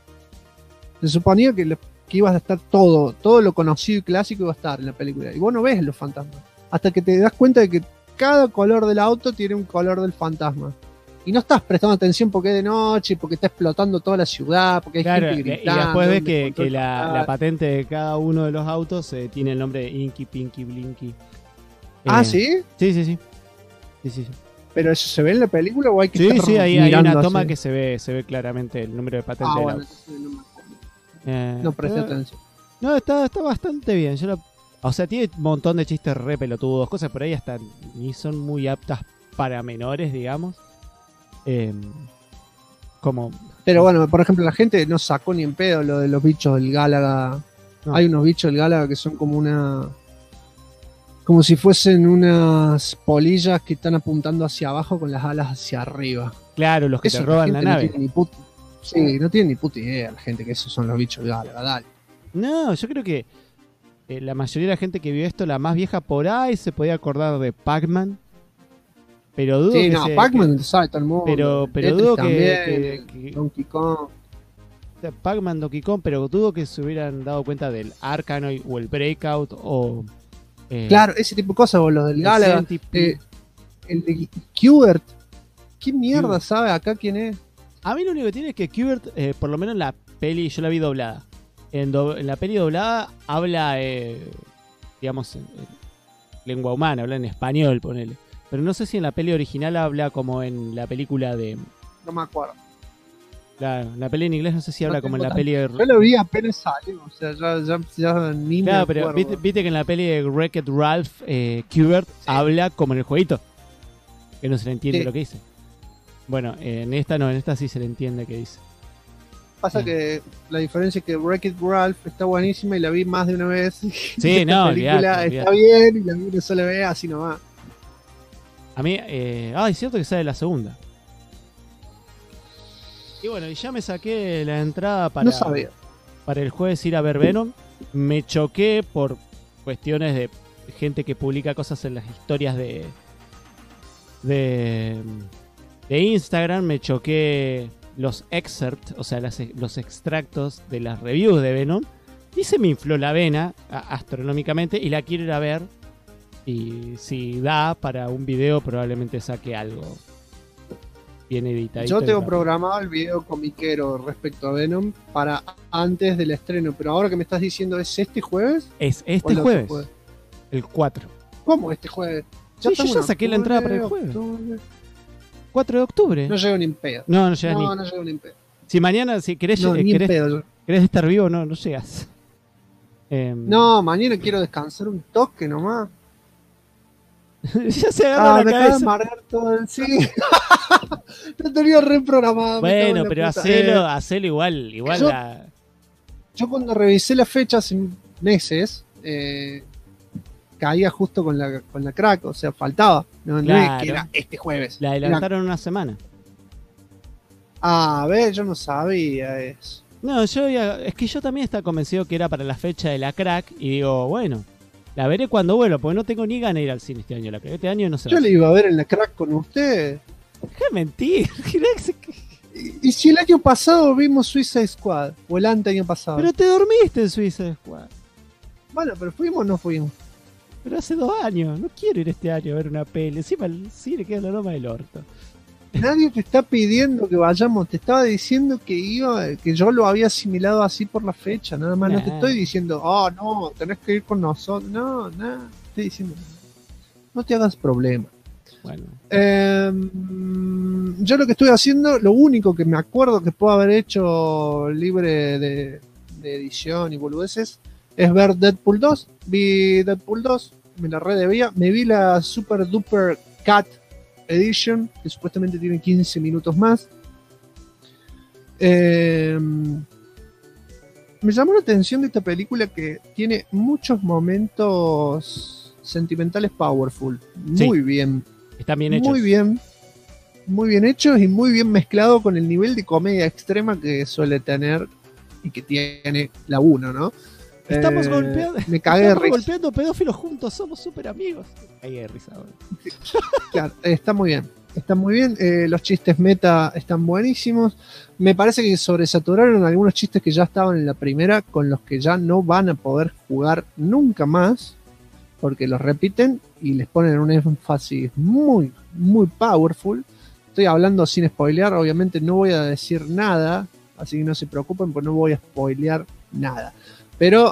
Se suponía que ibas a estar todo lo conocido y clásico iba a estar en la película. Y vos no ves los fantasmas. Hasta que te das cuenta de que cada color del auto tiene un color del fantasma. Y no estás prestando atención porque es de noche, porque está explotando toda la ciudad, porque hay gente gritando. Y después ves que la patente de cada uno de los autos tiene el nombre de Inky, Pinky, Blinky. ¿Sí? Sí. ¿Pero eso se ve en la película o hay que estar Sí, hay una toma así? que se ve claramente el número de patente del auto. No presté atención. No, está bastante bien. O sea, tiene un montón de chistes re pelotudos, cosas por ahí hasta ni son muy aptas para menores, digamos. Pero bueno, por ejemplo, la gente no sacó ni en pedo lo de los bichos del Gálaga. No. Hay unos bichos del Gálaga que son como si fuesen unas polillas que están apuntando hacia abajo con las alas hacia arriba. Claro, los que te roban la nave. No tiene ni puta idea la gente que esos son los bichos del Gálaga, dale. No, yo creo que la mayoría de la gente que vio esto, la más vieja por ahí, se podía acordar de Pac-Man. Pero dudo Pac-Man sabe todo el mundo. Pero dudo que Donkey Kong. Pac-Man, Donkey Kong, pero dudo que se hubieran dado cuenta del Arkanoid o el Breakout o... claro, ese tipo de cosas, o los del Galaga. El de Qbert. ¿Qué mierda sabe acá quién es? A mí lo único que tiene es que Qbert, por lo menos en la peli, yo la vi doblada. En la peli doblada habla, digamos, en lengua humana, habla en español, ponele. Pero no sé si en la peli original habla como en la película de... No me acuerdo. La peli en inglés no sé si habla como en la peli de... Yo lo vi apenas salió, o sea, ya ni me acuerdo. Pero viste que en la peli de Wreck-It Ralph, Qbert habla como en el jueguito. Que no se le entiende lo que dice. Bueno, en esta sí se le entiende qué dice. Pasa que la diferencia es que Wreck-It Ralph está buenísima y la vi más de una vez. Sí, no, la película está bien y la vi una sola vez, así nomás. A mí, es cierto que sale la segunda. Y bueno, y ya me saqué la entrada para el jueves ir a ver Venom. Me choqué por cuestiones de gente que publica cosas en las historias de Instagram. Me choqué los excerpts, o sea, los extractos de las reviews de Venom. Y se me infló la vena astronómicamente y la quiero ir a ver. Y si da para un video, probablemente saque algo bien editadito. Yo tengo programado el video comiquero respecto a Venom para antes del estreno, pero ahora que me estás diciendo, ¿es este jueves? Es este jueves, el 4. ¿Cómo este jueves? Sí, yo ya saqué la entrada para el jueves. 4 de octubre. No llego ni en pedo. No llego ni en pedo. Si mañana, si querés, ¿Querés estar vivo? No llegas. No, mañana quiero descansar un toque nomás. Ya se agarra la me cabeza. acaba de amargar todo el sí. Lo tenía reprogramado. Bueno, pero hacelo igual yo cuando revisé la fecha hace meses, caía justo con la crack, o sea, faltaba. No Claro. es que era este jueves. La adelantaron una semana. A ver, yo no sabía eso. No, es que yo también estaba convencido que era para la fecha de la crack y digo, bueno, la veré cuando vuelva, porque no tengo ni ganas de ir al cine este año. La crack. Este año no se va. Yo le iba a ver en la crack con usted. ¡Qué mentira! ¿Y si el año pasado vimos Suicide Squad? O el año pasado. Pero te dormiste en Suicide Squad. Bueno, pero ¿fuimos o no fuimos? Pero hace 2 años. No quiero ir este año a ver una peli. Encima el cine queda en la loma del orto. Nadie te está pidiendo que vayamos. Te estaba diciendo que yo lo había asimilado así por la fecha. Nada más. No te estoy diciendo, no, tenés que ir con nosotros. No, nada. Te estoy diciendo, no te hagas problema. Bueno. Yo lo que estoy haciendo, lo único que me acuerdo que puedo haber hecho libre de edición y boludeces, es ver Deadpool 2. Vi Deadpool 2, me la redebía. Me vi la Super Duper Cat Edition, que supuestamente tiene 15 minutos más. Me llamó la atención de esta película que tiene muchos momentos sentimentales powerful. Muy bien. Están bien hechos. Muy bien hechos y muy bien mezclado con el nivel de comedia extrema que suele tener y que tiene la 1, ¿no? Estamos golpeando. Me cagué de risa. Golpeando pedófilos juntos, somos súper amigos. Me cagué de risa ahora. Claro, está muy bien. Está muy bien. Los chistes meta están buenísimos. Me parece que sobresaturaron algunos chistes que ya estaban en la primera, con los que ya no van a poder jugar nunca más, porque los repiten y les ponen un énfasis muy, muy powerful. Estoy hablando sin spoilear, obviamente no voy a decir nada, así que no se preocupen, pues no voy a spoilear nada. Pero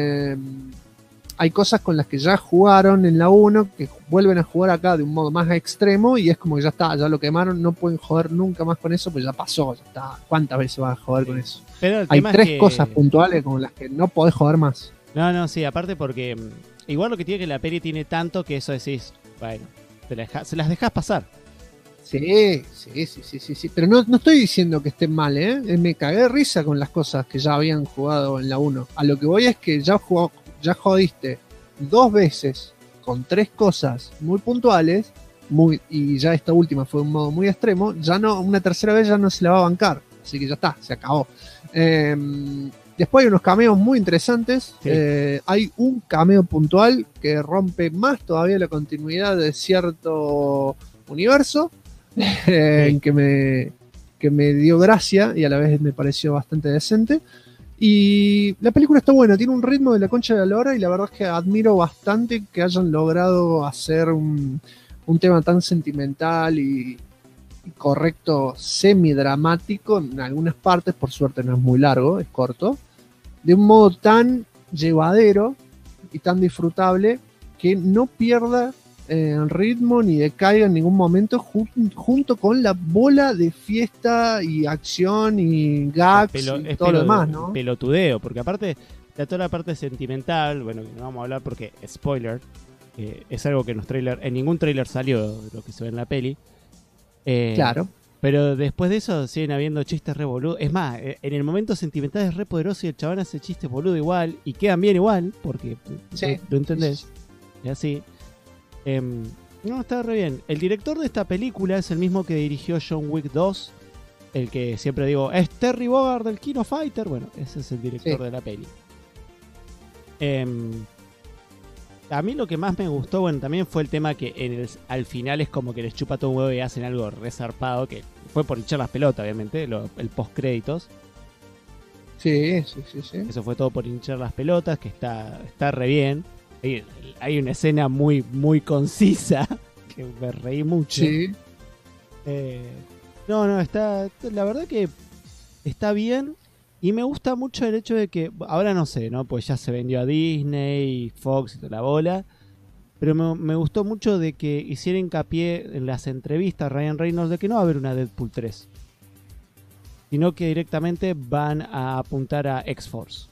hay cosas con las que ya jugaron en la 1 que vuelven a jugar acá de un modo más extremo y es como que ya está, ya lo quemaron, no pueden joder nunca más con eso, pues ya pasó, ya está. ¿Cuántas veces vas a joder con eso? Pero hay 3 cosas puntuales con las que no podés joder más. No, sí, aparte porque igual lo que tiene que la peli tiene tanto que eso decís, bueno, se las dejás pasar. Sí. Pero no estoy diciendo que esté mal, ¿eh? Me cagué de risa con las cosas que ya habían jugado en la 1. A lo que voy es que ya jodiste 2 veces con 3 cosas muy puntuales, y ya esta última fue de un modo muy extremo, ya no, una tercera vez ya no se la va a bancar. Así que ya está, se acabó. Después hay unos cameos muy interesantes. Sí. Hay un cameo puntual que rompe más todavía la continuidad de cierto universo. Que me dio gracia y a la vez me pareció bastante decente. Y la película está buena, tiene un ritmo de la concha de la lora y la verdad es que admiro bastante que hayan logrado hacer un tema tan sentimental y correcto, semi-dramático en algunas partes, por suerte no es muy largo, es corto, de un modo tan llevadero y tan disfrutable que no pierda el ritmo ni decaiga en ningún momento junto con la bola de fiesta y acción y gags y todo lo demás, ¿no? Pelotudeo, porque aparte de toda la parte sentimental, bueno, no vamos a hablar porque spoiler, es algo que en ningún trailer salió lo que se ve en la peli. Claro. Pero después de eso siguen habiendo chistes re boludos. Es más, en el momento sentimental es re poderoso y el chabón hace chistes boludo igual y quedan bien igual, porque lo entendés. Y así. No, está re bien. El director de esta película es el mismo que dirigió John Wick 2. El que siempre digo, es Terry Bogard del Kino Fighter. Bueno, ese es el director de la peli. A mí lo que más me gustó, bueno, también fue el tema que al final es como que les chupa todo un huevo y hacen algo resarpado, que fue por hinchar las pelotas, obviamente, el post-créditos. Sí. Eso fue todo por hinchar las pelotas, que está re bien. Hay una escena muy, muy concisa, que me reí mucho. Sí. La verdad que está bien. Y me gusta mucho el hecho de que, ahora no sé, ¿no? Pues ya se vendió a Disney, Fox y toda la bola. Pero me gustó mucho de que hiciera hincapié en las entrevistas Ryan Reynolds de que no va a haber una Deadpool 3. sino que directamente van a apuntar a X-Force.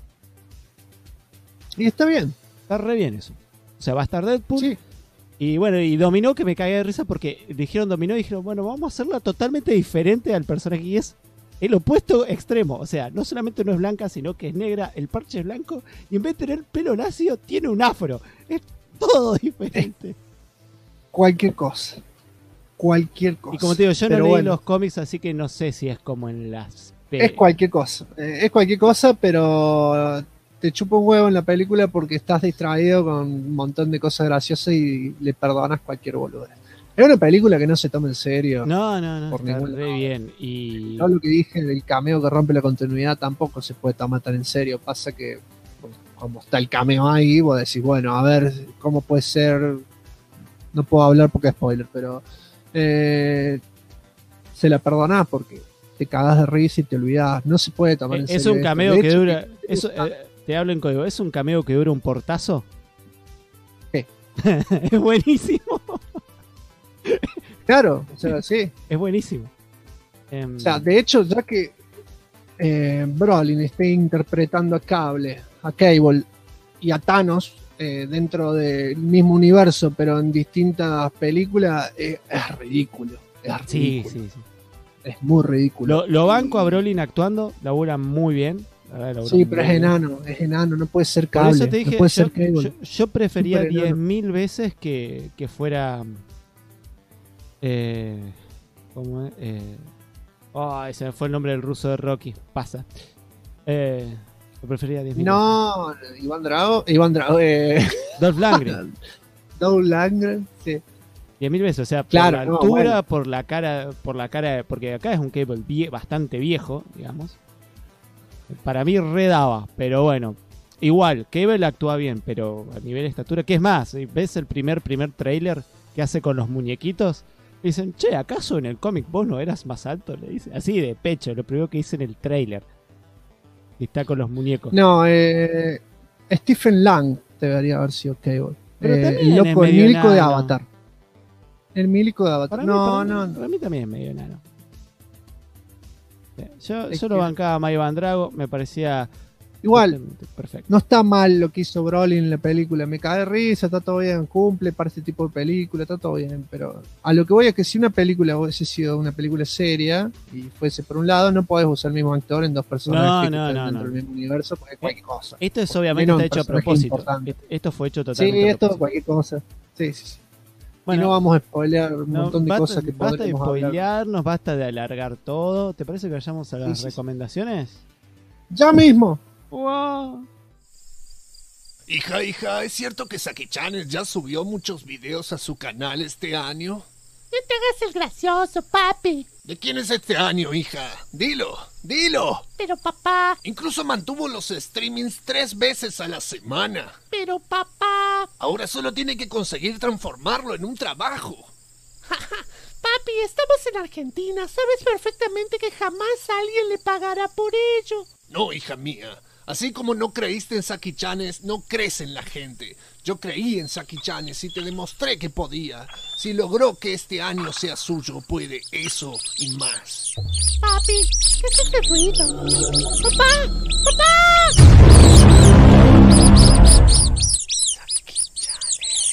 Y está bien. Está re bien eso. O sea, va a estar Deadpool. Sí. Y bueno, y Dominó, que me cagué de risa porque dijeron Dominó y dijeron, bueno, vamos a hacerla totalmente diferente al personaje, y es el opuesto extremo. O sea, no solamente no es blanca, sino que es negra, el parche es blanco, y en vez de tener pelo lacio, tiene un afro. Es todo diferente. Cualquier cosa. Cualquier cosa. Y como te digo, yo no leí bueno, los cómics, así que no sé si es como en las... es cualquier cosa. Es cualquier cosa, pero te chupa un huevo en la película porque estás distraído con un montón de cosas graciosas y le perdonas cualquier boludo. Es una película que no se toma en serio. No, por está ningún re lado. bien. Y Todo lo que dije del cameo que rompe la continuidad tampoco se puede tomar tan en serio. Pasa que, pues, como está el cameo ahí, vos decís, bueno, a ver, ¿cómo puede ser? No puedo hablar porque es spoiler, pero se la perdonás porque te cagás de risa y te olvidás. No se puede tomar en serio. es un esto. cameo De que hecho, dura... Eso, te hablo en código. ¿Es un cameo que dura un portazo? Sí. Es buenísimo. Claro, o sea, sí. Es buenísimo. O sea, de hecho, ya que Brolin esté interpretando a Cable, a Cable y a Thanos dentro del mismo universo, pero en distintas películas, es ridículo. Es ridículo. Sí. Es muy ridículo. Lo banco a Brolin actuando, labura muy bien. La verdad, labura Sí, muy pero bien. es enano, no puede ser Por Cable. eso te dije, no puede ser Cable. yo prefería Súper enano. 10.000 veces que fuera... ¿cómo es? Se me fue el nombre del ruso de Rocky. Pasa. Lo prefería 10.000 No, Iván Drago. Dolph Lundgren. Dolph Lundgren, sí. 10.000 veces, o sea, por Claro, la no, altura, bueno. por la cara, porque acá es un Cable bastante viejo, digamos. Para mí redaba, pero bueno. Igual, Cable actúa bien, pero a nivel de estatura, ¿qué es más? ¿Ves el primer tráiler que hace con los muñequitos? Dicen, che, ¿acaso en el cómic vos no eras más alto? Le dice, así de pecho, lo primero que dice en el tráiler. Y está con los muñecos. No, Stephen Lang debería haber sido Cable. Pero también el loco, es el medio milico de enano. Avatar. El milico de Avatar. Para mí también es medio enano. Yo lo bancaba a Mike Van Drago, me parecía igual, perfecto. No está mal lo que hizo Brolin en la película. Me cae de risa, está todo bien, cumple para este tipo de película, está todo bien. Pero a lo que voy es que si una película hubiese sido una película seria y fuese por un lado, no podés usar el mismo actor en dos personajes dentro del mismo universo, porque es cualquier cosa. Esto es obviamente está hecho a propósito. Esto fue hecho totalmente. Sí, esto es cualquier cosa. Sí. Bueno, y no vamos a spoilear un montón de cosas que podemos hablar. Basta de spoilearnos, hablar. basta de alargar todo. ¿Te parece que vayamos a las recomendaciones? ¡Ya mismo! Wow. Hija, ¿es cierto que Saki Channel ya subió muchos videos a su canal este año? No te hagas el gracioso, papi. ¿De quién es este año, hija? Dilo. Pero papá. Incluso mantuvo los streamings 3 veces a la semana. Pero papá. Ahora solo tiene que conseguir transformarlo en un trabajo. Papi, estamos en Argentina. Sabes perfectamente que jamás alguien le pagará por ello. No, hija mía. Así como no creíste en Saki Chanes, no crees en la gente. Yo creí en Saki Chanes y te demostré que podía. Si logró que este año sea suyo, puede eso y más. Papi, ¿qué es este ruido? ¡Papá! Saki Chanes.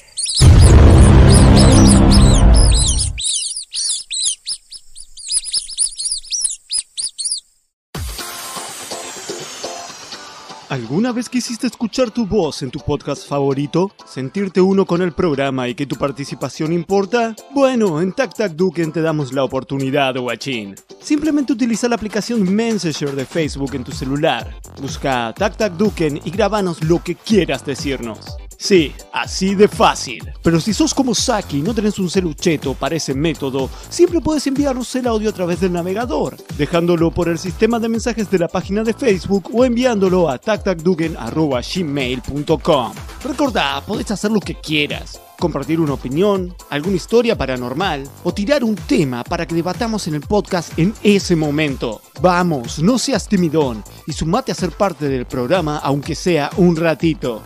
¿Alguna vez quisiste escuchar tu voz en tu podcast favorito? ¿Sentirte uno con el programa y que tu participación importa? Bueno, en TacTacDuken te damos la oportunidad, guachín. Simplemente utiliza la aplicación Messenger de Facebook en tu celular. Busca TacTacDuken y grabanos lo que quieras decirnos. Sí, así de fácil. Pero si sos como Saki y no tenés un celucheto para ese método, siempre puedes enviarnos el audio a través del navegador, dejándolo por el sistema de mensajes de la página de Facebook o enviándolo a tactacduken@gmail.com. Recordá, podés hacer lo que quieras. Compartir una opinión, alguna historia paranormal o tirar un tema para que debatamos en el podcast en ese momento. Vamos, no seas timidón y sumate a ser parte del programa aunque sea un ratito.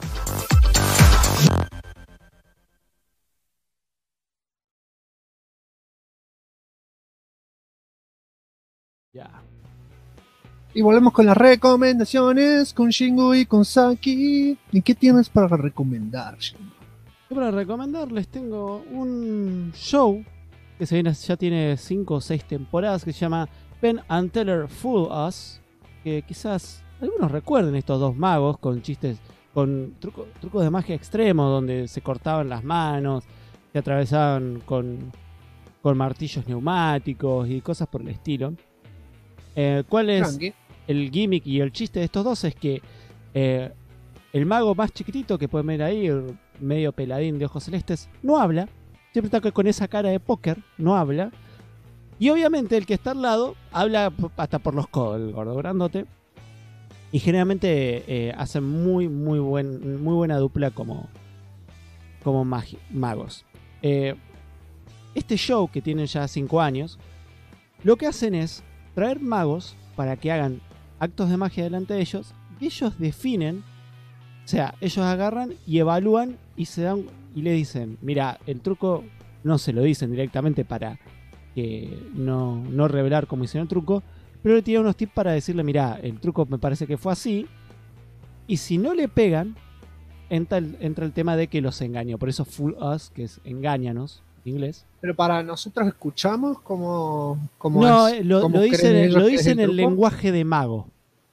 Ya. Y volvemos con las recomendaciones con Shingo y con Saki. ¿Y qué tienes para recomendar, Shingo? Yo para recomendarles tengo un show que ya tiene 5 o 6 temporadas, que se llama Penn and Teller Fool Us, que quizás algunos recuerden estos dos magos con chistes, con trucos de magia extremos, donde se cortaban las manos, se atravesaban con martillos neumáticos y cosas por el estilo. ¿Cuál es Tranqui. el gimmick y el chiste de estos dos? Es que el mago más chiquitito que pueden ver ahí, medio peladín de ojos celestes, no habla. Siempre está con esa cara de póker, no habla. Y obviamente el que está al lado habla hasta por los codos, el gordo grandote. Y generalmente hacen muy buena dupla como magos. Este show, que tiene ya 5 años, lo que hacen es traer magos para que hagan actos de magia delante de ellos, y ellos definen, o sea, ellos agarran y evalúan y le dicen, mira, el truco, no se lo dicen directamente para que no revelar cómo hicieron el truco, pero le tiran unos tips para decirle, mira, el truco me parece que fue así, y si no le pegan, entra el tema de que los engañó. Por eso Fool Us, que es engáñanos en inglés. Pero para nosotros escuchamos como no, es, lo dice en el truco. lenguaje de mago.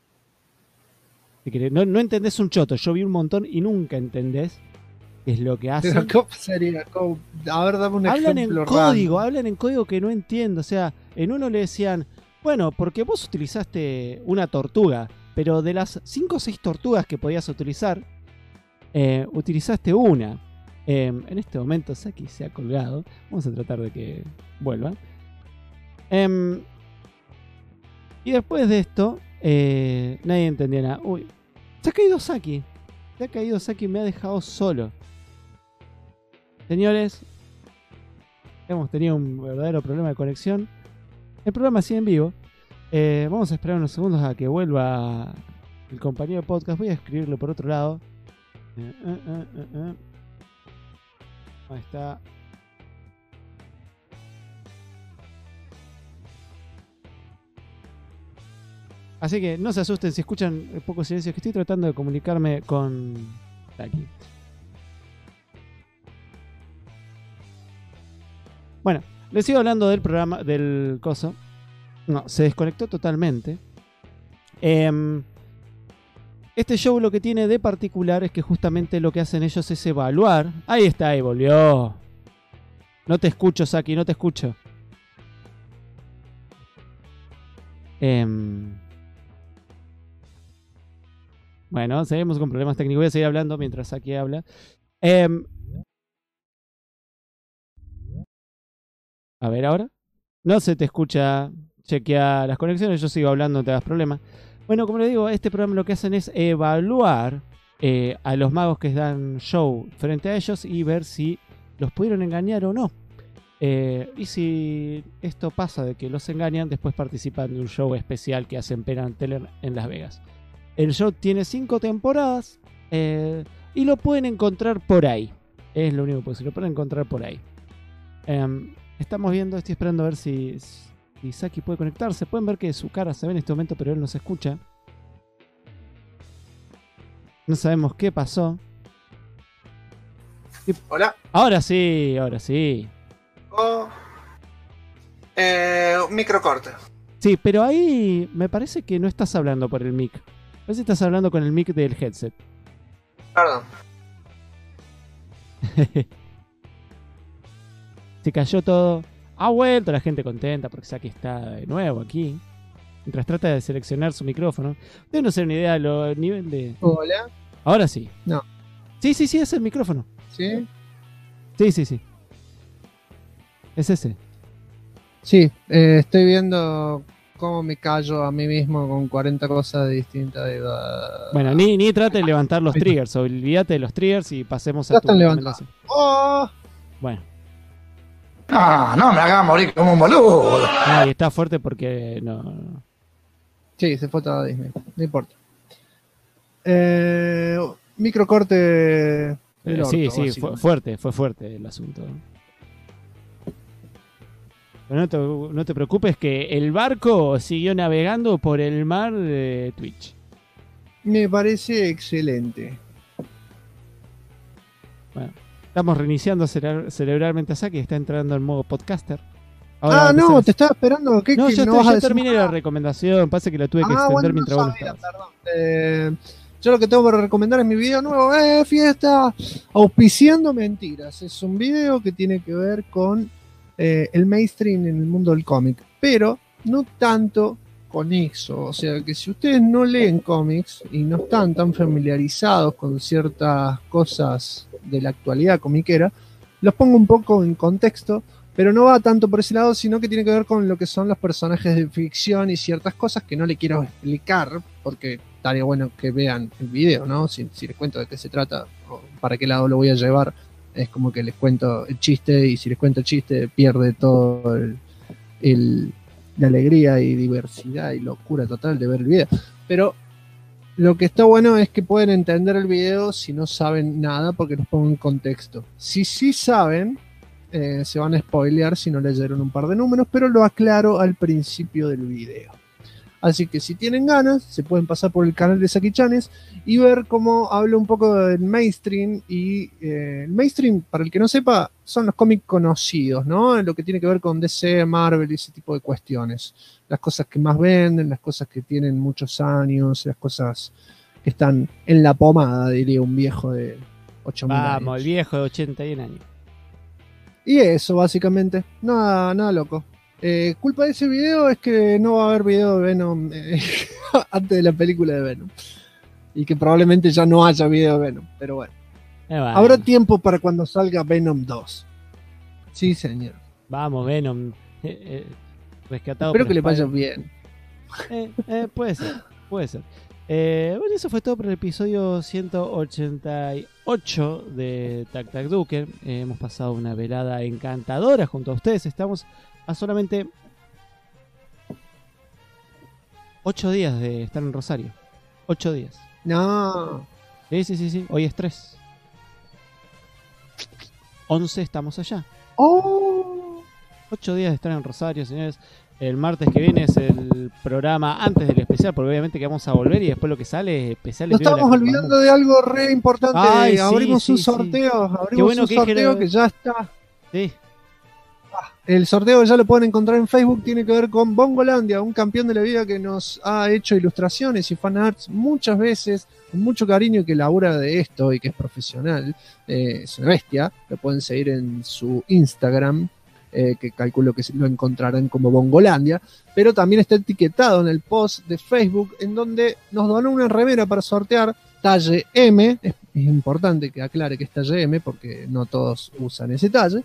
No entendés un choto. Yo vi un montón y nunca entendés qué es lo que hacen. Pero ¿cómo sería? A ver, dame un ejemplo. Hablan en código que no entiendo. O sea, en uno le decían, bueno, porque vos utilizaste una tortuga, pero de las 5 o 6 tortugas que podías utilizar, utilizaste una. En este momento Saki se ha colgado. Vamos a tratar de que vuelva. Y después de esto, nadie entendía nada. Uy, se ha caído Saki. Me ha dejado solo. Señores, hemos tenido un verdadero problema de conexión. El programa sigue en vivo. Vamos a esperar unos segundos a que vuelva el compañero de podcast. Voy a escribirlo por otro lado. Ahí está. Así que no se asusten si escuchan el poco silencio, que estoy tratando de comunicarme con Saki. Bueno, les sigo hablando del programa, del coso. No, se desconectó totalmente. Este show lo que tiene de particular es que justamente lo que hacen ellos es evaluar. Ahí está, ahí volvió. No te escucho, Saki, no te escucho. Bueno, seguimos con problemas técnicos. Voy a seguir hablando mientras Saki habla. A ver ahora. No se te escucha. Chequea las conexiones. Yo sigo hablando, no te hagas problema. Bueno, como les digo, este programa lo que hacen es evaluar a los magos que dan show frente a ellos y ver si los pudieron engañar o no. Y si esto pasa de que los engañan, después participan de un show especial que hacen Penn and Teller en Las Vegas. El show tiene 5 temporadas y lo pueden encontrar por ahí. Es lo único que puedo decir, lo pueden encontrar por ahí. Estamos viendo, estoy esperando a ver si Saki puede conectarse. Pueden ver que su cara se ve en este momento, pero él no se escucha. No sabemos qué pasó. Hola. Ahora sí, ahora sí. Microcorte. Sí, pero ahí me parece que no estás hablando por el mic. Parece que estás hablando con el mic del headset. Perdón. Se cayó todo. Ha vuelto la gente contenta porque Saki está de nuevo aquí. Mientras trata de seleccionar su micrófono. Ustedes no se dan una idea del nivel de... Hola. Ahora sí. No. Sí, es el micrófono. ¿Sí? Sí. Es ese. Sí, estoy viendo cómo me callo a mí mismo con 40 cosas distintas. Bueno, ni trate de levantar los triggers. Olvídate de los triggers y pasemos Ya a tu están levantados. recomendación. ¡Oh! Bueno. No me hagas morir como un boludo. Y está fuerte porque no. Sí, se fue todo a Disney. No importa. Microcorte. Sí, fue fuerte el asunto. Pero no te preocupes que el barco siguió navegando por el mar de Twitch. Me parece excelente. Bueno, estamos reiniciando cerebralmente a Saki, está entrando en modo podcaster. Ahora no, te estaba esperando. ¿Qué, no, que yo, no vas a ya decir terminé nada? la recomendación, pasa que la tuve que extender bueno, mientras no vos sabía, no estabas. perdón. Yo lo que tengo para recomendar es mi video nuevo, fiesta, auspiciando mentiras. Es un video que tiene que ver con el mainstream en el mundo del cómic, pero no tanto con eso. O sea, que si ustedes no leen cómics y no están tan familiarizados con ciertas cosas de la actualidad comiquera, los pongo un poco en contexto, pero no va tanto por ese lado, sino que tiene que ver con lo que son los personajes de ficción y ciertas cosas que no le quiero explicar, porque estaría bueno que vean el video, ¿no? Si les cuento de qué se trata o para qué lado lo voy a llevar, es como que les cuento el chiste, y si les cuento el chiste pierde todo la alegría y diversidad y locura total de ver el video. Pero lo que está bueno es que pueden entender el video si no saben nada, porque los pongo en contexto. Si sí saben, se van a spoilear si no leyeron un par de números, pero lo aclaro al principio del video. Así que si tienen ganas, se pueden pasar por el canal de Saki Chanes y ver cómo hablo un poco del mainstream. Y el mainstream, para el que no sepa, son los cómics conocidos, ¿no? Lo que tiene que ver con DC, Marvel y ese tipo de cuestiones. Las cosas que más venden, las cosas que tienen muchos años, las cosas que están en la pomada, diría un viejo de 8.000 años. Vamos, el viejo de 81 años. Y eso, básicamente. Nada loco. Culpa de ese video es que no va a haber video de Venom antes de la película de Venom. Y que probablemente ya no haya video de Venom. Pero bueno. Habrá tiempo para cuando salga Venom 2. Sí, señor. Vamos, Venom. Rescatado. Espero que le vaya bien. Puede ser. Bueno, eso fue todo por el episodio 188 de Tac Tac Duken. Hemos pasado una velada encantadora junto a ustedes. Estamos a solamente 8 días de estar en Rosario. 8 días. No. Sí. Hoy es 3. 11 estamos allá. 8 días de estar en Rosario, señores. El martes que viene es el programa antes del especial, porque obviamente que vamos a volver y después lo que sale es especial. No estamos olvidando de algo re importante. Ay, abrimos un sorteo. Abrimos un sorteo que ya está. Sí. El sorteo ya lo pueden encontrar en Facebook. Tiene que ver con Bongolandia, un campeón de la vida que nos ha hecho ilustraciones y fanarts muchas veces, con mucho cariño, que labura de esto y que es profesional. Es una bestia. Lo pueden seguir en su Instagram, que calculo que lo encontrarán como Bongolandia, pero también está etiquetado en el post de Facebook, en donde nos donó una remera para sortear, talle M. Es importante que aclare que es talle M, porque no todos usan ese talle.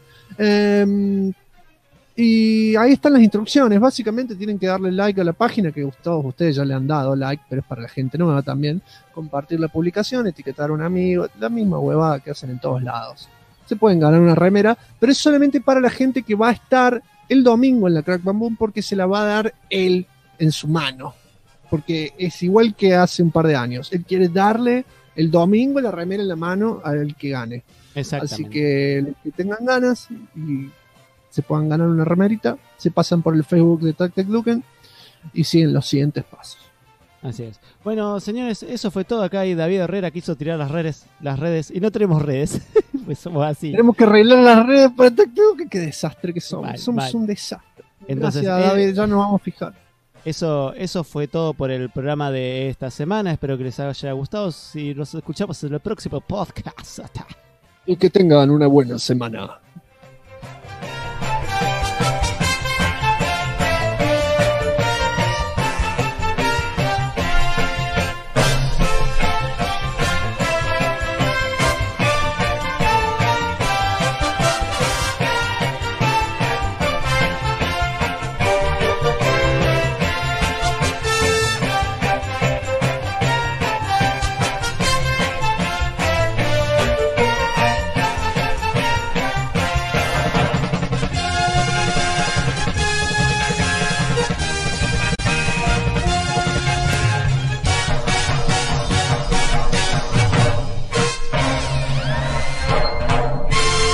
Y ahí están las instrucciones. Básicamente tienen que darle like a la página, que todos ustedes ya le han dado like, pero es para la gente nueva también. Compartir la publicación, etiquetar a un amigo, la misma huevada que hacen en todos lados. Se pueden ganar una remera, pero es solamente para la gente que va a estar el domingo en la Crack Bam Boom, porque se la va a dar él en su mano. Porque es igual que hace un par de años. Él quiere darle el domingo la remera en la mano al que gane. Exactamente. Así que los que tengan ganas y se puedan ganar una remerita, se pasan por el Facebook de Tac Tac Duken y siguen los siguientes pasos. Así es. Bueno, señores, eso fue todo. Acá y David Herrera quiso tirar las redes y no tenemos redes. Pues somos así. Tenemos que arreglar las redes para Tac Tac Duken. Qué desastre que somos. Somos un desastre. Entonces, gracias, David, ya nos vamos a fijar. Eso fue todo por el programa de esta semana. Espero que les haya gustado. Si nos escuchamos en el próximo podcast. Y que tengan una buena semana.